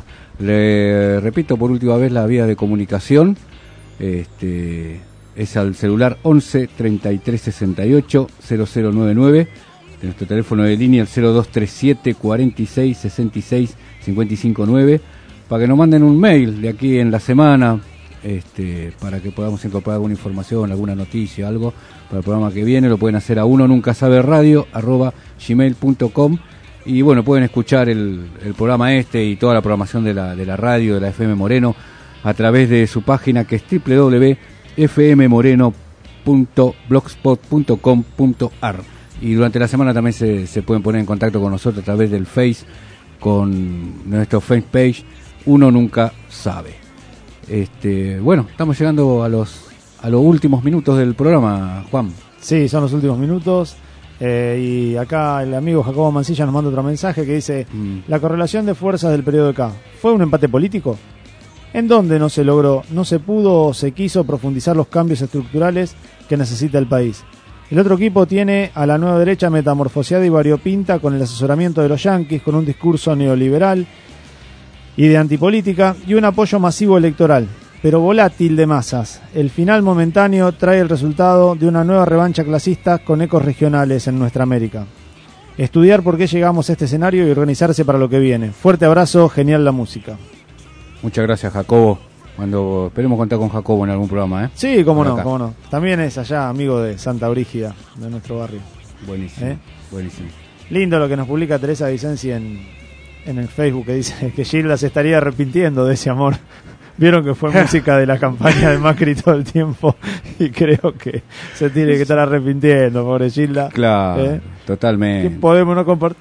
Le repito por última vez la vía de comunicación, este, es al celular once treinta y tres sesenta y ocho cero cero nueve nueve, de nuestro teléfono de línea el cero dos tres siete cuarenta y seis sesenta y seis cincuenta y cinco nueve, para que nos manden un mail de aquí en la semana. Este, para que podamos incorporar alguna información, alguna noticia, algo para el programa que viene. Lo pueden hacer a uno nunca sabe radio arroba gmail punto com, y bueno, pueden escuchar el, el programa este y toda la programación de la, de la radio de la F M Moreno a través de su página, que es doble u doble u doble u punto f m moreno punto blogspot punto com punto a r, y durante la semana también se, se pueden poner en contacto con nosotros a través del Face, con nuestro fanpage Uno Nunca Sabe. Este, bueno, estamos llegando a los a los últimos minutos del programa, Juan. Sí, son los últimos minutos. Eh, y acá el amigo Jacobo Mancilla nos manda otro mensaje que dice: mm. la correlación de fuerzas del periodo de K, ¿fue un empate político? ¿En dónde no se logró, no se pudo o se quiso profundizar los cambios estructurales que necesita el país? El otro equipo tiene a la nueva derecha metamorfoseada y variopinta con el asesoramiento de los yanquis, con un discurso neoliberal y de antipolítica y un apoyo masivo electoral, pero volátil de masas. El final momentáneo trae el resultado de una nueva revancha clasista con ecos regionales en nuestra América. Estudiar por qué llegamos a este escenario y organizarse para lo que viene. Fuerte abrazo, genial la música. Muchas gracias, Jacobo. Cuando esperemos contar con Jacobo en algún programa, ¿eh? Sí, cómo no, cómo no. También es allá amigo de Santa Brígida, de nuestro barrio. Buenísimo, ¿Eh? buenísimo. Lindo lo que nos publica Teresa Vicenzi en... en el Facebook, que dice que Gilda se estaría arrepintiendo de ese amor. Vieron que fue música de la campaña de Macri todo el tiempo, y creo que se tiene que estar arrepintiendo, pobre Gilda. Claro, ¿eh? Totalmente. Podemos no compartir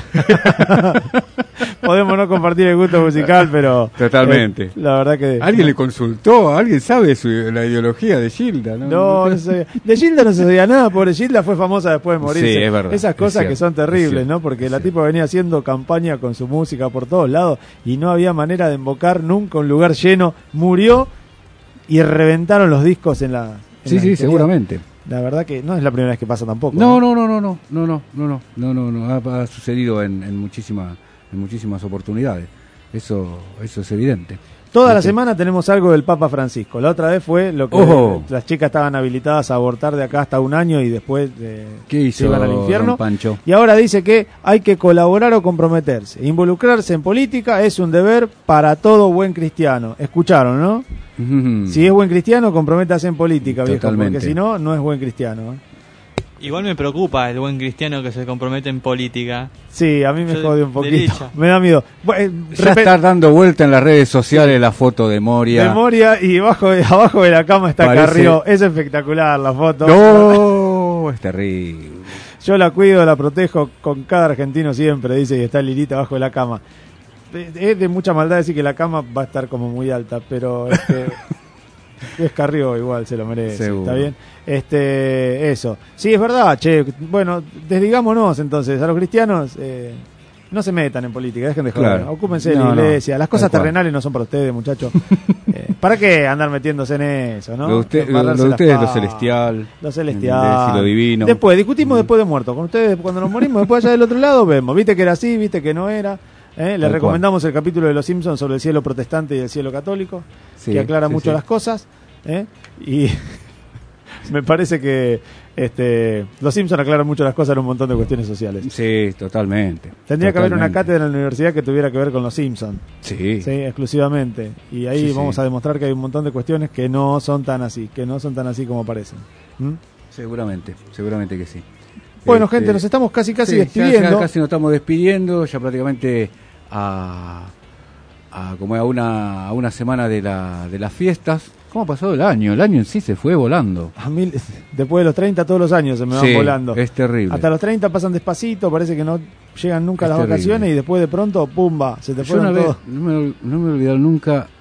podemos no compartir el gusto musical, pero totalmente. Eh, la verdad que alguien le consultó, alguien sabe su, la ideología de Gilda, ¿no? No, no sé. De Gilda no se sabía nada, pobre Gilda fue famosa después de morirse. Sí, es verdad. Esas cosas es que son terribles, ¿no? Porque la tipa venía haciendo campaña con su música por todos lados y no había manera de invocar nunca un lugar lleno. Murió y reventaron los discos en la en Sí, la sí, historia. seguramente. La verdad que no es la primera vez que pasa tampoco. No, no, no, no, no, no, no, no, no, no, no, no. Ha, ha sucedido en, en muchísimas, en muchísimas oportunidades. Eso, eso es evidente. Toda la semana tenemos algo del Papa Francisco. La otra vez fue lo que Ojo. las chicas estaban habilitadas a abortar de acá hasta un año y después eh, ¿Qué hizo, se iban al infierno. don Pancho? Y ahora dice que hay que colaborar o comprometerse. Involucrarse en política es un deber para todo buen cristiano. Escucharon, ¿no? Mm. Si es buen cristiano, comprométase en política, viejo, Totalmente. porque si no, no es buen cristiano. ¿eh? Igual me preocupa el buen cristiano que se compromete en política. Sí, a mí me Yo jode un poquito. derecha. Me da miedo. Bueno, Ya está dando vuelta en las redes sociales la foto de Moria. De Moria, y abajo de, abajo de la cama está Parece- Carrió. Es espectacular la foto. No, es terrible. Yo la cuido, la protejo con cada argentino siempre, dice, y está Lilita abajo de la cama. Es de mucha maldad decir que la cama va a estar como muy alta, pero este, es Carrió, igual se lo merece. Seguro. ¿Está bien? Este, eso. Sí, es verdad, che. Bueno, desdigámonos entonces. A los cristianos eh, no se metan en política, dejen de joder. Claro. Ocúpense de No, la no, iglesia. Las cosas tal cual. terrenales no son para ustedes, muchachos. eh, ¿Para qué andar metiéndose en eso, no? Lo de usted- lo- Embarrarse lo de las ustedes es lo patas. celestial. Lo celestial. ¿entendés? Y lo divino. Después, discutimos después de muerto. Con ustedes, cuando nos morimos, después allá del otro lado, vemos. Viste que era así, viste que no era. ¿eh? Le Tal recomendamos el capítulo de Los Simpsons sobre el cielo protestante y el cielo católico, Sí, que aclara sí, mucho sí. las cosas. ¿eh? Y me parece que este Los Simpsons aclaran mucho las cosas en un montón de cuestiones sociales. Sí, totalmente. Tendría que haber una Totalmente. cátedra en la universidad que tuviera que ver con Los Simpsons. Sí. Sí, exclusivamente. Y ahí Sí, vamos sí. a demostrar que hay un montón de cuestiones que no son tan así, que no son tan así como parecen. ¿Mm? Seguramente, seguramente que sí. Bueno, Este, gente, nos estamos casi casi sí, ya- despidiendo. Ya, casi nos estamos despidiendo, ya prácticamente a, a como a una, a una semana de, la, de las fiestas. ¿Cómo ha pasado el año? El año en sí se fue volando. A mí, después de los treinta, todos los años se me van Sí, volando. es terrible. Hasta los treinta pasan despacito, parece que no llegan nunca Es las terrible. vacaciones y después de pronto, pumba, se te Yo una fueron vez, todos. no me, no me he olvidado nunca,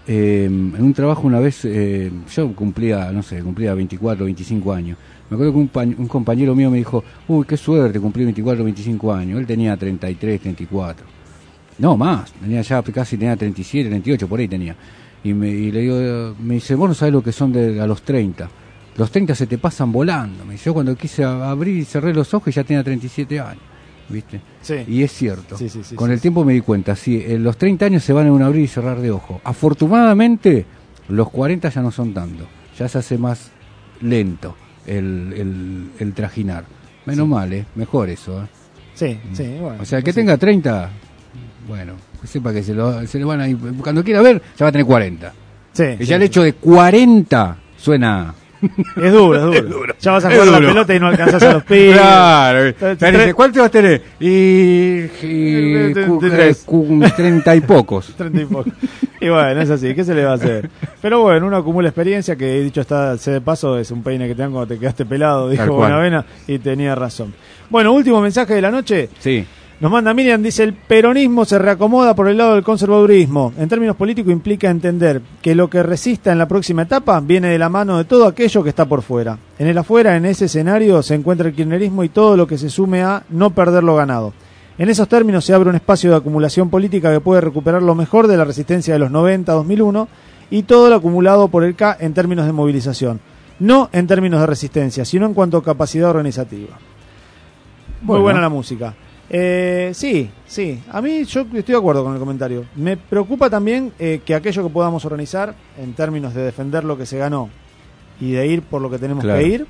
Eh, en un trabajo una vez, eh, yo cumplía, no sé, cumplía veinticuatro, veinticinco años. Me acuerdo que un, pa- un compañero mío me dijo, uy, qué suerte, cumplí veinticuatro, veinticinco años. Él tenía treinta y tres, treinta y cuatro. No, más, tenía ya casi, tenía treinta y siete, treinta y ocho, por ahí tenía. Y, me, y le digo, me dice, vos no sabés lo que son de, a los treinta. Los treinta se te pasan volando. Me dice, yo cuando quise abrir y cerré los ojos ya tenía treinta y siete años. ¿Viste? Sí. Y es cierto. Sí, sí, sí, Con sí, el sí. tiempo me di cuenta, sí, en los treinta años se van en un abrir y cerrar de ojos. Afortunadamente, los cuarenta ya no son tanto. Ya se hace más lento el, el, el trajinar. Menos Sí. mal, ¿eh? Mejor eso, ¿eh? Sí, sí, bueno. O sea, el que sí. tenga treinta, bueno, que sepa que se, lo, se le van a ir. Cuando quiera ver, ya va a tener cuarenta. Sí, Y sí, ya el sí. hecho de cuarenta suena. Es duro, es duro. Es duro. Ya vas a Es jugar la duro. pelota y no alcanzas a los pibes. Claro. Tre- Te dice, ¿cuánto vas a tener? Y, y cu- Tres. cu- treinta y pocos. Treinta y poco. Y bueno, es así, ¿qué se le va a hacer? Pero bueno, uno acumula experiencia, que dicho está, sé de paso, es un peine que te dan cuando te quedaste pelado, dijo Tal cual. Bonavena, y tenía razón. Bueno, último mensaje de la noche. Sí. Nos manda Miriam, dice, el peronismo se reacomoda por el lado del conservadurismo. En términos políticos implica entender que lo que resista en la próxima etapa viene de la mano de todo aquello que está por fuera. En el afuera, en ese escenario, se encuentra el kirchnerismo y todo lo que se sume a no perder lo ganado. En esos términos se abre un espacio de acumulación política que puede recuperar lo mejor de la resistencia de los noventa a dos mil uno y todo lo acumulado por el K en términos de movilización. No en términos de resistencia, sino en cuanto a capacidad organizativa. Muy Bueno. buena la música. Eh, sí, sí. A mí yo estoy de acuerdo con el comentario. Me preocupa también eh, que aquello que podamos organizar en términos de defender lo que se ganó y de ir por lo que tenemos Claro. que ir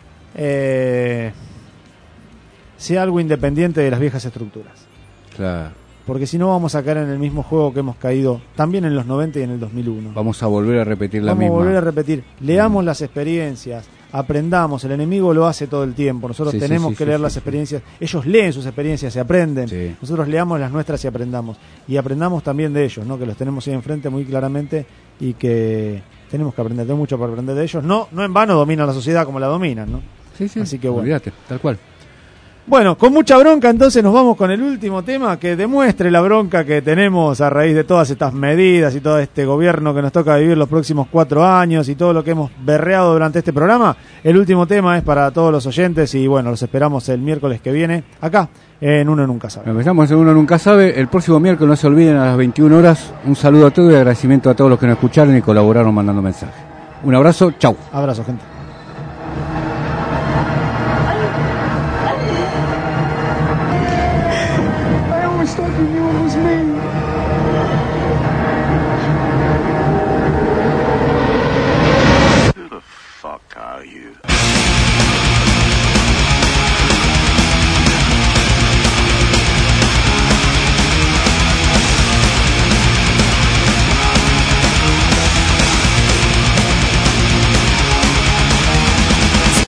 eh, sea algo independiente de las viejas estructuras. Claro. Porque si no vamos a caer en el mismo juego que hemos caído también en los noventa y en el dos mil uno. Vamos a volver a repetir la Vamos misma. a volver a repetir. Leamos las experiencias, aprendamos. El enemigo lo hace todo el tiempo. Nosotros Sí, sí, tenemos sí, que sí, leer sí, las sí. experiencias. Ellos leen sus experiencias y aprenden. Sí. Nosotros leamos las nuestras y aprendamos. Y aprendamos también de ellos, ¿no? Que los tenemos ahí enfrente muy claramente y que tenemos que aprender. Tenemos mucho para aprender de ellos. No, no en vano dominan la sociedad como la dominan, ¿no? Sí, sí. Así que bueno. Olvídate, tal cual. Bueno, con mucha bronca entonces nos vamos con el último tema que demuestre la bronca que tenemos a raíz de todas estas medidas y todo este gobierno que nos toca vivir los próximos cuatro años y todo lo que hemos berreado durante este programa. El último tema es para todos los oyentes y bueno, los esperamos el miércoles que viene acá en Uno Nunca Sabe. Empezamos en Uno Nunca Sabe. El próximo miércoles no se olviden a las veintiuna horas. Un saludo a todos y agradecimiento a todos los que nos escucharon y colaboraron mandando mensajes. Un abrazo, chau. Abrazo, gente.